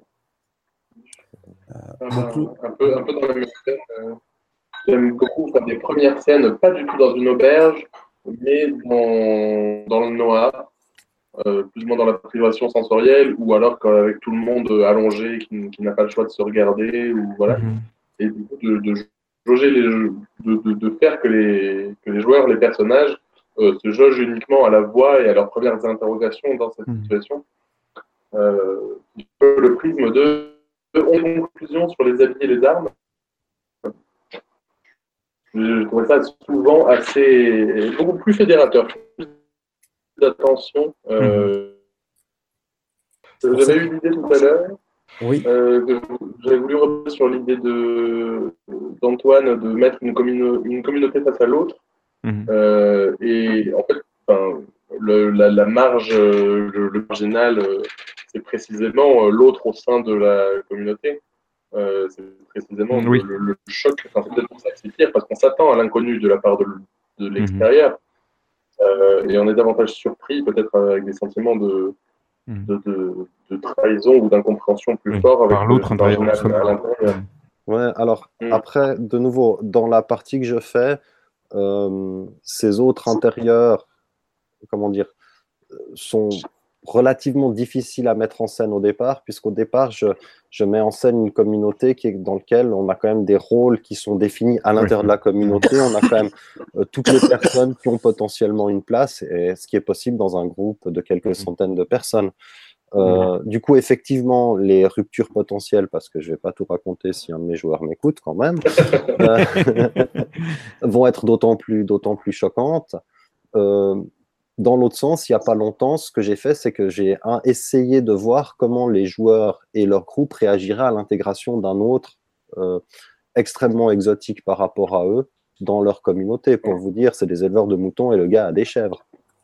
un, Donc, nous- un peu, un peu dans la même scène. euh, J'aime beaucoup faire des premières scènes, pas du tout dans une auberge, mais dans, dans le noir, euh, plus ou moins dans la privation sensorielle, ou alors quand- avec tout le monde allongé, qui, qui n'a pas le choix de se regarder, ou voilà. Mhm. Et du coup, de, de jauger les jeux, de, de, de faire que les, que les joueurs, les personnages, euh, se jaugent uniquement à la voix et à leurs premières interrogations dans cette Mhm. situation. Euh, le prisme de, de en conclusion sur les habits et les armes. Je trouvais ça souvent assez, beaucoup plus fédérateur, plus d'attention. Mhm. Euh, c'est pour ça j'avais que... eu l'idée tout à l'heure, Oui, euh, que j'avais voulu revenir sur l'idée de, d'Antoine de mettre une, commune, une communauté face à l'autre. Mhm. Euh, et en fait, enfin, le, la, la marge, le, le marginal, euh, c'est précisément euh, l'autre au sein de la communauté. Euh, c'est précisément le, Oui. le, le choc. Enfin, c'est peut-être pour ça que c'est pire, parce qu'on s'attend à l'inconnu de la part de, de Mhm. l'extérieur. Euh, et on est davantage surpris, peut-être avec des sentiments de, Mm. de, de, de trahison ou d'incompréhension plus Oui, forts avec par le l'autre intérieur marginal de soi. à l'intérieur. Mm. Ouais, alors Mm. après, de nouveau, dans la partie que je fais, euh, ces autres intérieurs, comment dire, sont relativement difficiles à mettre en scène au départ, puisqu'au départ, je, je mets en scène une communauté qui est, dans laquelle on a quand même des rôles qui sont définis à l'intérieur Ouais. de la communauté. On a quand même euh, toutes les personnes qui ont potentiellement une place, et ce qui est possible dans un groupe de quelques centaines de personnes. Euh, du coup, effectivement, les ruptures potentielles, parce que je ne vais pas tout raconter si un de mes joueurs m'écoute quand même, euh, vont être d'autant plus, d'autant plus choquantes. Euh, dans l'autre sens, il n'y a pas longtemps, ce que j'ai fait, c'est que j'ai un, essayé de voir comment les joueurs et leur groupe réagiraient à l'intégration d'un autre euh, extrêmement exotique par rapport à eux dans leur communauté. Pour vous dire, c'est des éleveurs de moutons et le gars a des chèvres.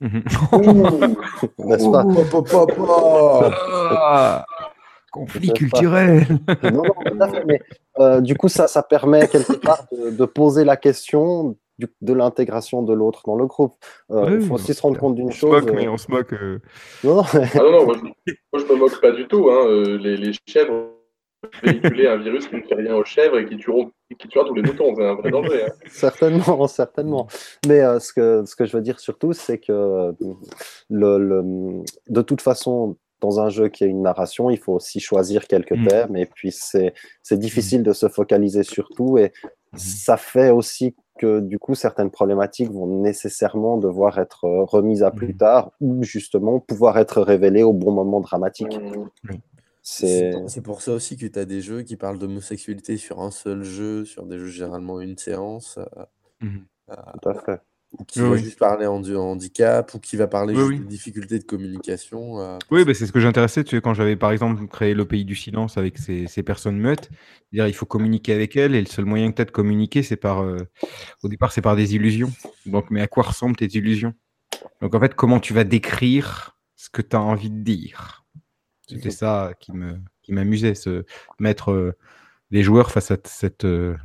N'est-ce pas? Oh, papa, papa. Ah, conflit N'est-ce pas? culturel. Non, non, tout à fait, mais euh, du coup, ça, ça permet quelque part de, de poser la question du, de l'intégration de l'autre dans le groupe. Il euh, Oui, faut oui, aussi se rendre compte d'une on se chose. moque, euh, mais on se moque. euh, Non, non, Ah non, non, moi je, moi, je me moque pas du tout. Hein. Euh, Les, les chèvres véhiculer un virus qui ne fait rien aux chèvres et qui tuera, qui tuera tous les moutons, c'est un vrai danger. Hein. certainement, certainement. Mais euh, ce, que, ce que je veux dire surtout, c'est que euh, le, le, de toute façon, dans un jeu qui a une narration, il faut aussi choisir quelques Mm. thèmes, et puis c'est c'est difficile de se focaliser sur tout, et ça fait aussi que du coup certaines problématiques vont nécessairement devoir être euh, remises à plus Mm. tard, ou justement pouvoir être révélées au bon moment dramatique. Mmh. C'est C'est pour, c'est pour ça aussi que tu as des jeux qui parlent d'homosexualité sur un seul jeu, sur des jeux généralement une séance, euh, Mm. tout à fait. ou qui Oui, va oui. juste parler en du handicap, ou qui va parler Oui, juste oui. des difficultés de communication. euh, Oui, parce- bah, c'est ce que j'intéressais, tu sais, quand j'avais par exemple créé le Pays du Silence avec ces, ces personnes muettes. C'est-à-dire, il faut communiquer avec elles, et le seul moyen que tu as de communiquer, c'est par, euh, au départ, c'est par des illusions. Donc, mais à quoi ressemblent tes illusions? Donc, en fait, comment tu vas décrire ce que tu as envie de dire? C'était ça qui me, qui m'amusait, se mettre euh, les joueurs face à t- cette, euh,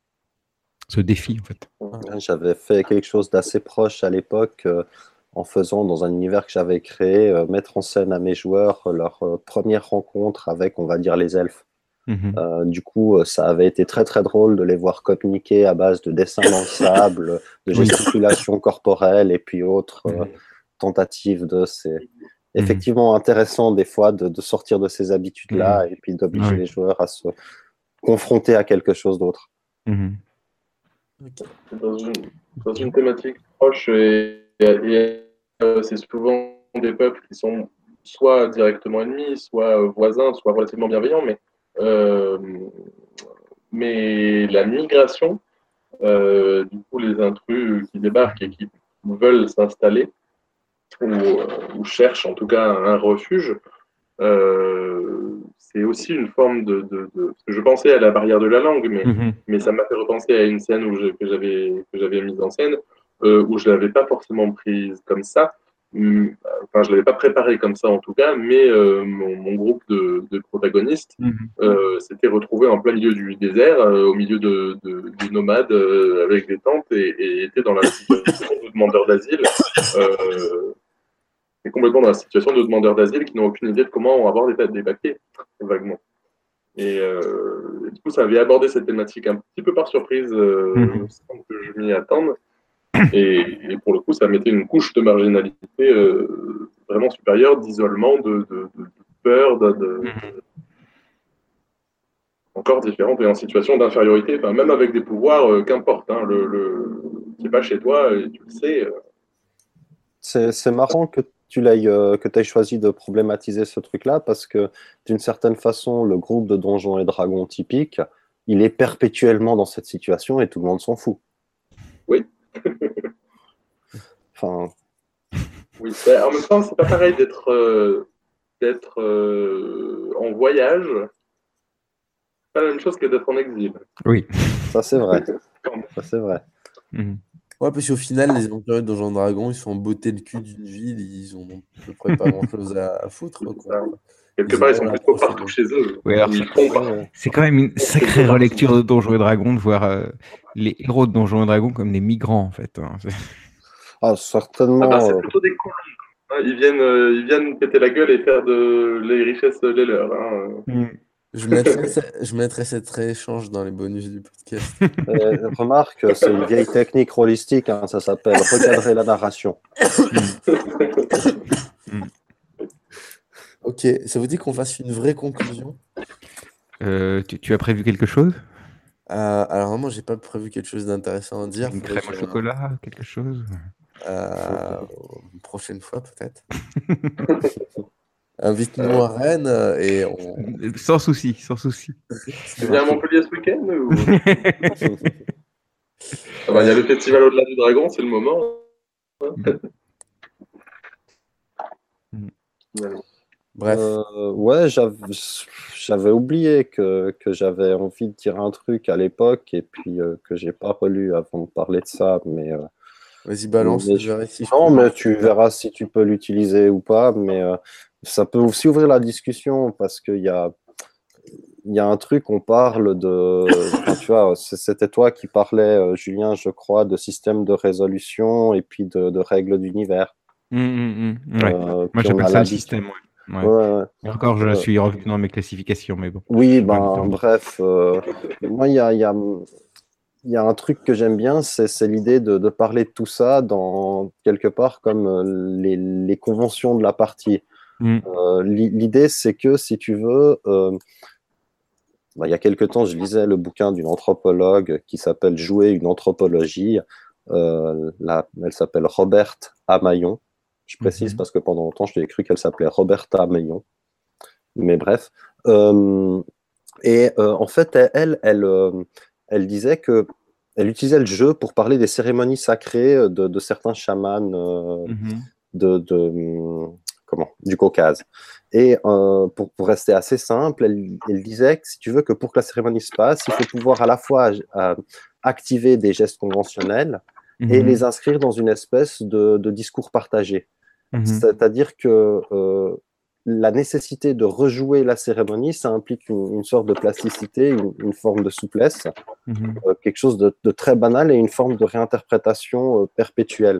ce défi, en fait. J'avais fait quelque chose d'assez proche à l'époque euh, en faisant dans un univers que j'avais créé, euh, mettre en scène à mes joueurs euh, leur euh, première rencontre avec, on va dire, les elfes. Mhm. Euh, du coup, euh, ça avait été très très drôle de les voir communiquer à base de dessins dans le sable, de Oui. gesticulations corporelles et puis autres euh, Mhm. tentatives de... C'est effectivement intéressant des fois de, de sortir de ces habitudes-là et puis d'obliger Oui. les joueurs à se confronter à quelque chose d'autre. Mhm. Ok. Dans une, dans une thématique proche, et, et- et, euh, c'est souvent des peuples qui sont soit directement ennemis, soit euh, voisins, soit relativement bienveillants, mais, euh, mais la migration, euh, du coup, les intrus qui débarquent et qui veulent s'installer, ou, euh, ou cherchent en tout cas un refuge, euh, c'est aussi une forme de, de, de... Je pensais à la barrière de la langue, mais, Mhm. mais ça m'a fait repenser à une scène où je, que j'avais que j'avais mise en scène, euh, où je ne l'avais pas forcément prise comme ça. Hum, Enfin, je ne l'avais pas préparée comme ça en tout cas, mais euh, mon, mon groupe de, de protagonistes Mhm. euh, s'était retrouvé en plein milieu du désert, euh, au milieu de, de, de nomades euh, avec des tentes, et, et était dans la situation de demandeurs d'asile. Euh, est complètement dans la situation de demandeurs d'asile qui n'ont aucune idée de comment avoir des, des papiers, vaguement. Et, euh, et du coup, ça avait abordé cette thématique un petit peu par surprise, euh, Mhm. sans que je m'y attende. Et, et pour le coup, ça mettait une couche de marginalité euh, vraiment supérieure, d'isolement, de, de, de, de peur, de, de, Mhm. encore différente et en situation d'infériorité, enfin, même avec des pouvoirs, euh, qu'importe, hein, le, le, c'est pas chez toi, et tu le sais. Euh, C'est c'est marrant que tu l'aies euh, que tu aies choisi de problématiser ce truc-là parce que d'une certaine façon, le groupe de Donjons et Dragons typique, il est perpétuellement dans cette situation et tout le monde s'en fout. oui. Enfin, Oui, mais en même temps, c'est pas pareil d'être euh, d'être euh, en voyage. C'est pas la même chose que d'être en exil. Oui. ça c'est vrai. Ça c'est vrai. Mhm. Ouais, parce qu'au final, les aventuriers de Donjons et Dragons, ils sont bottés le cul d'une ville, ils ont à peu près pas grand-chose à, à foutre, quoi. Ça, quelque Ils part, ils ont sont la plutôt procédure. partout chez eux. Oui, alors Où ça- ils font pas. Ouais. C'est quand même une sacrée relecture de Donjons et Dragons de voir euh, les héros de Donjons et Dragons comme des migrants, en fait. hein. C'est- Ah, Ah bah, certainement. c'est euh, plutôt des colons. Hein. Ils viennent, euh, ils viennent péter la gueule et faire de les richesses les leurs. Hein. Mm. Je mettrai, ce- je mettrai cet échange dans les bonus du podcast. euh, remarque, c'est une vieille technique rôlistique, hein, ça s'appelle recadrer la narration. Mm. Ok, ça vous dit qu'on fasse une vraie conclusion? Euh, tu, tu as prévu quelque chose? Euh, alors vraiment, j'ai pas prévu quelque chose d'intéressant à dire. Une Faudrait crème que au je- chocolat, quelque chose? euh, une prochaine fois peut-être. Invite-nous à Rennes euh, et on. Sans souci, sans souci. Tu viens à Montpellier ce week-end ou... Ah bah, il y a le festival au-delà du dragon, c'est le moment. Mm. Ouais. Bref, Euh, ouais, j'avais j'avais oublié que, que j'avais envie de dire un truc à l'époque et puis euh, que j'ai pas relu avant de parler de ça. Mais, euh, vas-y, balance, mais je je- verrai si je non, peux. mais tu verras si tu peux l'utiliser ou pas. Mais euh, ça peut aussi ouvrir la discussion parce qu'il y a, il y a un truc, on parle de. Enfin, tu vois, c- c'était toi qui parlais, euh, Julien, je crois, de système de résolution et puis de, de règles d'univers. Mm, mm, mm. Ouais. Euh, Moi, puis on j'appelle a ça le l'habitude. système. Ouais. Ouais, Ouais. ouais, ouais. Et encore, je Euh, suis revenu dans mes classifications, mais bon. Oui, j'ai pas eu le ben temps. bref, euh, moi il y a, il y a, il y a un truc que j'aime bien, c'est c'est l'idée de, de parler de tout ça dans quelque part comme euh, les, les conventions de la partie. Mm. Euh, l'i- l'idée c'est que si tu veux, euh, ben, il y a quelque temps je lisais le bouquin d'une anthropologue qui s'appelle Jouer une anthropologie. Euh, là, elle s'appelle Roberte Amaillon. Je précise Mhm. parce que pendant longtemps je l'ai cru qu'elle s'appelait Roberta Amaillon. Mais bref. Euh, Et euh, en fait, elle, elle, euh, elle disait que elle utilisait le jeu pour parler des cérémonies sacrées euh, de, de certains chamans euh, Mhm. de, de, hum, comment, du Caucase. Et euh, pour, pour rester assez simple, elle, elle disait que si tu veux que pour que la cérémonie se passe, il faut pouvoir à la fois euh, activer des gestes conventionnels et Mhm. les inscrire dans une espèce de, de discours partagé. Mhm. C'est-à-dire que euh, la nécessité de rejouer la cérémonie, ça implique une, une sorte de plasticité, une, une forme de souplesse, Mhm. euh, quelque chose de, de très banal et une forme de réinterprétation euh, perpétuelle.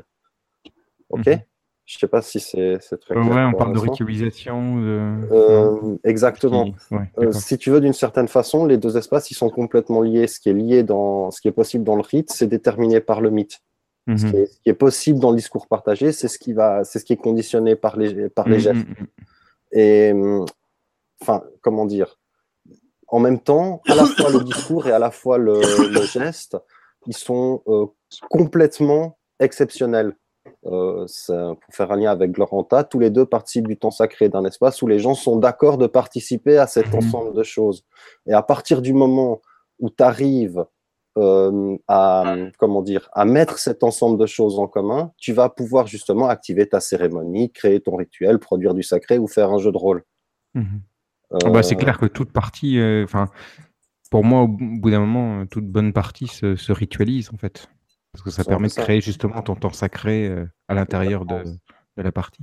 OK? Mhm. Je ne sais pas si c'est c'est très Euh, clair Ouais, on pour parle de l'instant. ritualisation, de... non? Euh, exactement. Qui... Ouais, Euh, d'accord. si tu veux, d'une certaine façon, les deux espaces, ils sont complètement liés. Ce qui est lié dans, ce qui est possible dans le rite, c'est déterminé par le mythe. Ce qui Mhm. est, ce qui est possible dans le discours partagé, c'est ce qui va, c'est ce qui est conditionné par les, par les Mhm, gestes. mhm. Et, enfin, comment dire, en même temps, à la fois le discours et à la fois le, le geste, ils sont euh, complètement exceptionnels. Euh, pour faire un lien avec Gloranta, tous les deux participent du temps sacré d'un espace où les gens sont d'accord de participer à cet Mhm. ensemble de choses. Et à partir du moment où tu arrives euh, à, comment dire, à mettre cet ensemble de choses en commun, tu vas pouvoir justement activer ta cérémonie, créer ton rituel, produire du sacré ou faire un jeu de rôle. Mhm. Ah bah, c'est Euh, clair que toute partie, euh, enfin, pour moi, au bout bout d'un moment, euh, toute bonne partie se, se ritualise, en fait. Parce que ça c'est un peu permet de ça. créer justement ton temps sacré euh, à l'intérieur de, de la partie.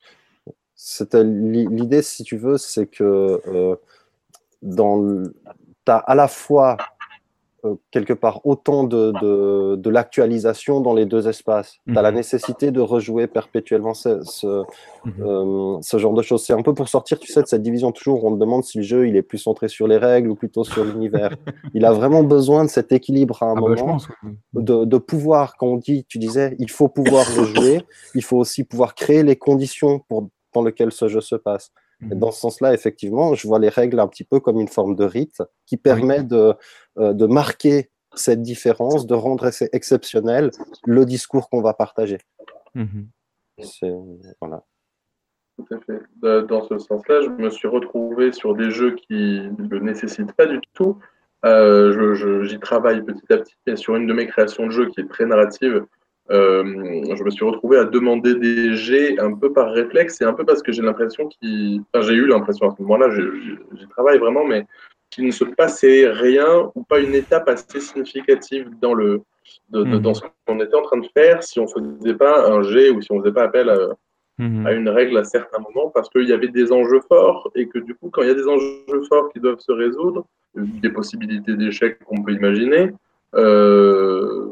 C'était l'i- l'idée, si tu veux, c'est que euh, dans le- t'as à la fois euh, quelque part autant de, de, de l'actualisation dans les deux espaces. Tu as la Mhm. nécessité de rejouer perpétuellement ce, ce, Mhm. euh, ce genre de choses. C'est un peu pour sortir, tu sais, de cette division toujours où on te demande si le jeu il est plus centré sur les règles ou plutôt sur l'univers. Il a vraiment besoin de cet équilibre à un Ah bah, je moment. pense, oui. Oui. De, de pouvoir, quand on dit, tu disais, il faut pouvoir le jouer, il faut aussi pouvoir créer les conditions pour, dans lesquelles ce jeu se passe. Et Mhm. dans ce sens-là, effectivement, je vois les règles un petit peu comme une forme de rite qui Oui. permet de, euh, de marquer cette différence, de rendre ex- exceptionnel le discours qu'on va partager. Mhm. C'est, voilà. Tout à fait. De- Dans ce sens-là, je me suis retrouvé sur des jeux qui ne le nécessitent pas du tout. Euh, je- je- j'y travaille petit à petit. Et sur une de mes créations de jeux qui est très narrative, euh, je me suis retrouvé à demander des jets un peu par réflexe et un peu parce que j'ai l'impression qu'il. Enfin, j'ai eu l'impression à ce moment-là, j'ai- j'ai- j'y travaille vraiment, mais qu'il ne se passait rien ou pas une étape assez significative dans, le, de, de- dans Mhm. ce qu'on était en train de faire si on ne faisait pas un jet ou si on ne faisait pas appel à Mhm. à une règle à certains moments parce qu'il y avait des enjeux forts et que du coup, quand il y a des enjeux forts qui doivent se résoudre, des possibilités d'échec qu'on peut imaginer, euh,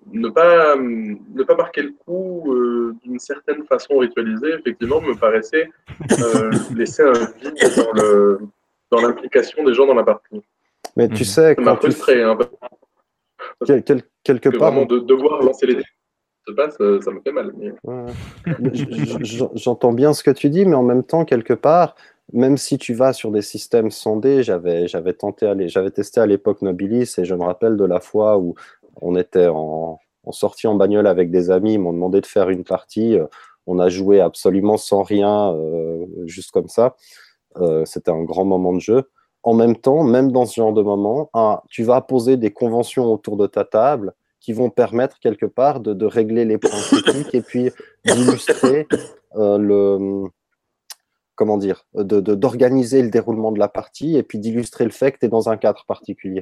ne pas, ne pas marquer le coup euh, d'une certaine façon ritualisée, effectivement, me paraissait euh, laisser un vide dans, le, dans l'implication des gens dans la partie. Mais tu sais, Ça m'a quand tu... frustré, hein, Quel, quel, quelque que part... vraiment de devoir lancer les dés, se passe, ça, ça me fait mal. Mais... Ouais. J- j- J'entends bien ce que tu dis, mais en même temps, quelque part, même si tu vas sur des systèmes sondés, j'avais, j'avais tenté, à l'é- j'avais testé à l'époque Nobilis, et je me rappelle de la fois où on était en, en sortie en bagnole avec des amis, ils m'ont demandé de faire une partie, euh, on a joué absolument sans rien, euh, juste comme ça. Euh, c'était un grand moment de jeu. En même temps, même dans ce genre de moment, un, tu vas poser des conventions autour de ta table qui vont permettre quelque part de, de régler les points critiques et puis d'illustrer euh, le comment dire, de, de, d'organiser le déroulement de la partie et puis d'illustrer le fait que tu es dans un cadre particulier.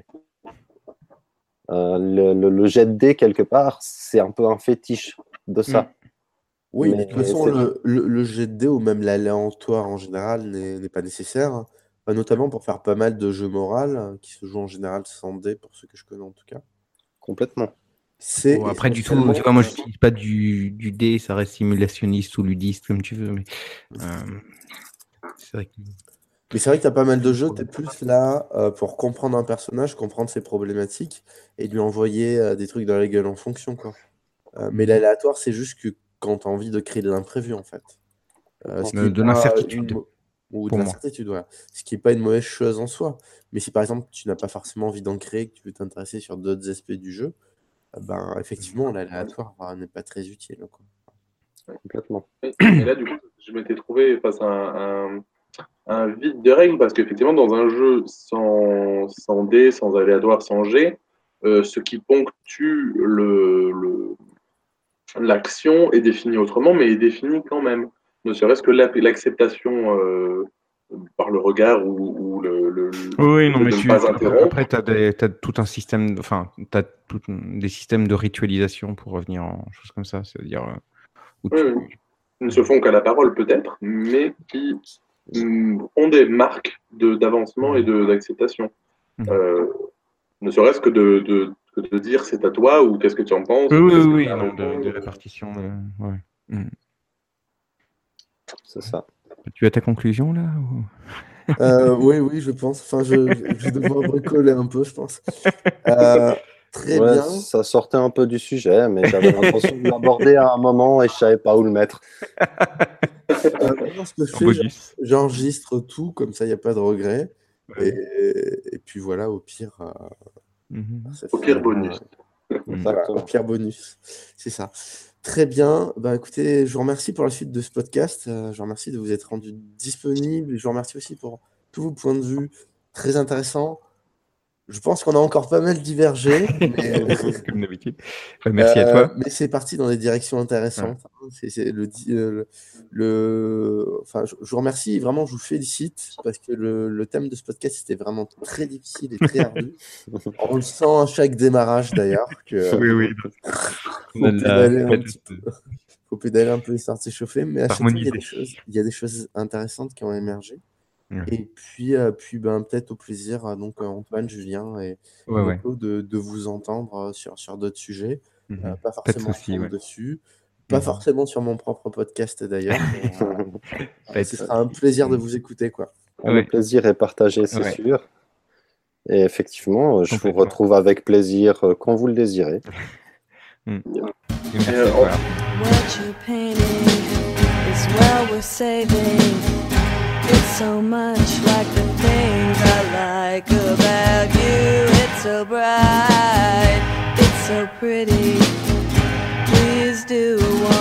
Euh, le, le, le jet de dés, quelque part, c'est un peu un fétiche de ça. Mm. Oui, mais Mais de toute façon, c'est- le, le, le jet de dés ou même l'aléatoire en général n'est n'est pas nécessaire, hein. Enfin, notamment pour faire pas mal de jeux moraux hein, qui se jouent en général sans dés, pour ceux que je connais en tout cas. Complètement. C'est Bon, après, du tout, essentiellement- tu vois, moi, je n'utilise pas du, du dé, ça reste simulationniste ou ludiste, comme tu veux. Mais, euh, c'est vrai que... Mais c'est vrai que tu as pas mal de jeux, tu es plus là euh, pour comprendre un personnage, comprendre ses problématiques et lui envoyer euh, des trucs dans la gueule en fonction, quoi. Euh, mais l'aléatoire, c'est juste que quand tu as envie de créer de l'imprévu, en fait. Euh, ce qui Euh, est de pas l'incertitude, une mo- Ou de pour moi. l'incertitude, voilà. Ce qui n'est pas une mauvaise chose en soi. Mais si par exemple, tu n'as pas forcément envie d'en créer, que tu veux t'intéresser sur d'autres aspects du jeu, euh, ben effectivement, l'aléatoire bah, n'est pas très utile, quoi. Complètement. Et, et là, du coup, je m'étais trouvé face à un, un, un vide de règles parce qu'effectivement, dans un jeu sans, sans dés, sans aléatoire, sans jet, euh, ce qui ponctue le, le, l'action est défini autrement, mais est défini quand même. Ne serait-ce que la- l'acceptation euh, par le regard ou, ou le, le, Oui, le non, fait mais de tu, ne pas tu- interrompre. après, tu as, tout un système, enfin, tu as des systèmes de ritualisation pour revenir en choses comme ça. C'est-à-dire, euh, où Oui, tu- oui. Ils ne se font qu'à la parole, peut-être, mais qui mm, ont des marques de- d'avancement et de- d'acceptation. Mhm. Euh, ne serait-ce que de, de, que de dire c'est à toi ou qu'est-ce que tu en penses. Oui, ou oui, qu'est-ce que oui, tu as à non, de, répondre. de répartition. de- ouais. Mhm. C'est ça. Tu as ta conclusion là ou... Euh, oui, oui, je pense. Enfin, je, je vais devoir bricoler un peu, je pense. Euh, très Ouais, bien. ça sortait un peu du sujet, mais j'avais l'intention de l'aborder à un moment et je savais pas où le mettre. Euh, maintenant, ce que je En fais, bonus. j'enregistre tout, comme ça, il n'y a pas de regret. Ouais. Et, et puis voilà, au pire, euh, Mhm. ça Au fait, pire euh, bonus. voilà, Exactement. au pire bonus. C'est ça. Très bien. Bah, écoutez, je vous remercie pour la suite de ce podcast. Euh, je vous remercie de vous être rendu disponible. Je vous remercie aussi pour tous vos points de vue très intéressants. Je pense qu'on a encore pas mal divergé, mais, Comme d'habitude. Bah, merci à euh, toi. mais c'est parti dans des directions intéressantes. hein. C'est, c'est le, di- euh, le, le- enfin, je, je vous remercie, vraiment, je vous félicite parce que le, le thème de ce podcast était vraiment très difficile et très ardu. On le sent à chaque démarrage d'ailleurs que Oui, oui. faut On a pédaler la- un petit peu. Faut pédaler un peu histoire de s'échauffer, mais à chaque fois, il y a Harmoniser. des choses, il y a des choses intéressantes qui ont émergé. Ouais. Et puis, euh, puis ben, peut-être au plaisir, euh, donc euh, Antoine, Julien et Ouais, ouais. Nico, de, de vous entendre euh, sur, sur d'autres sujets. Mhm. Euh, pas Pas de forcément souci, ensemble ouais. dessus, pas Mhm. forcément sur mon propre podcast d'ailleurs. mais, euh, Pas ce de- sera un plaisir de Mhm. vous écouter, quoi. Le Ouais. plaisir est partagé, c'est Ouais. sûr. Et effectivement, je vous Complètement. retrouve avec plaisir euh, quand vous le désirez. Mhm. Et merci Euh, à toi. What you're painting is well worth saving. It's so much like the things I like about you. It's so bright, it's so pretty. Please do one.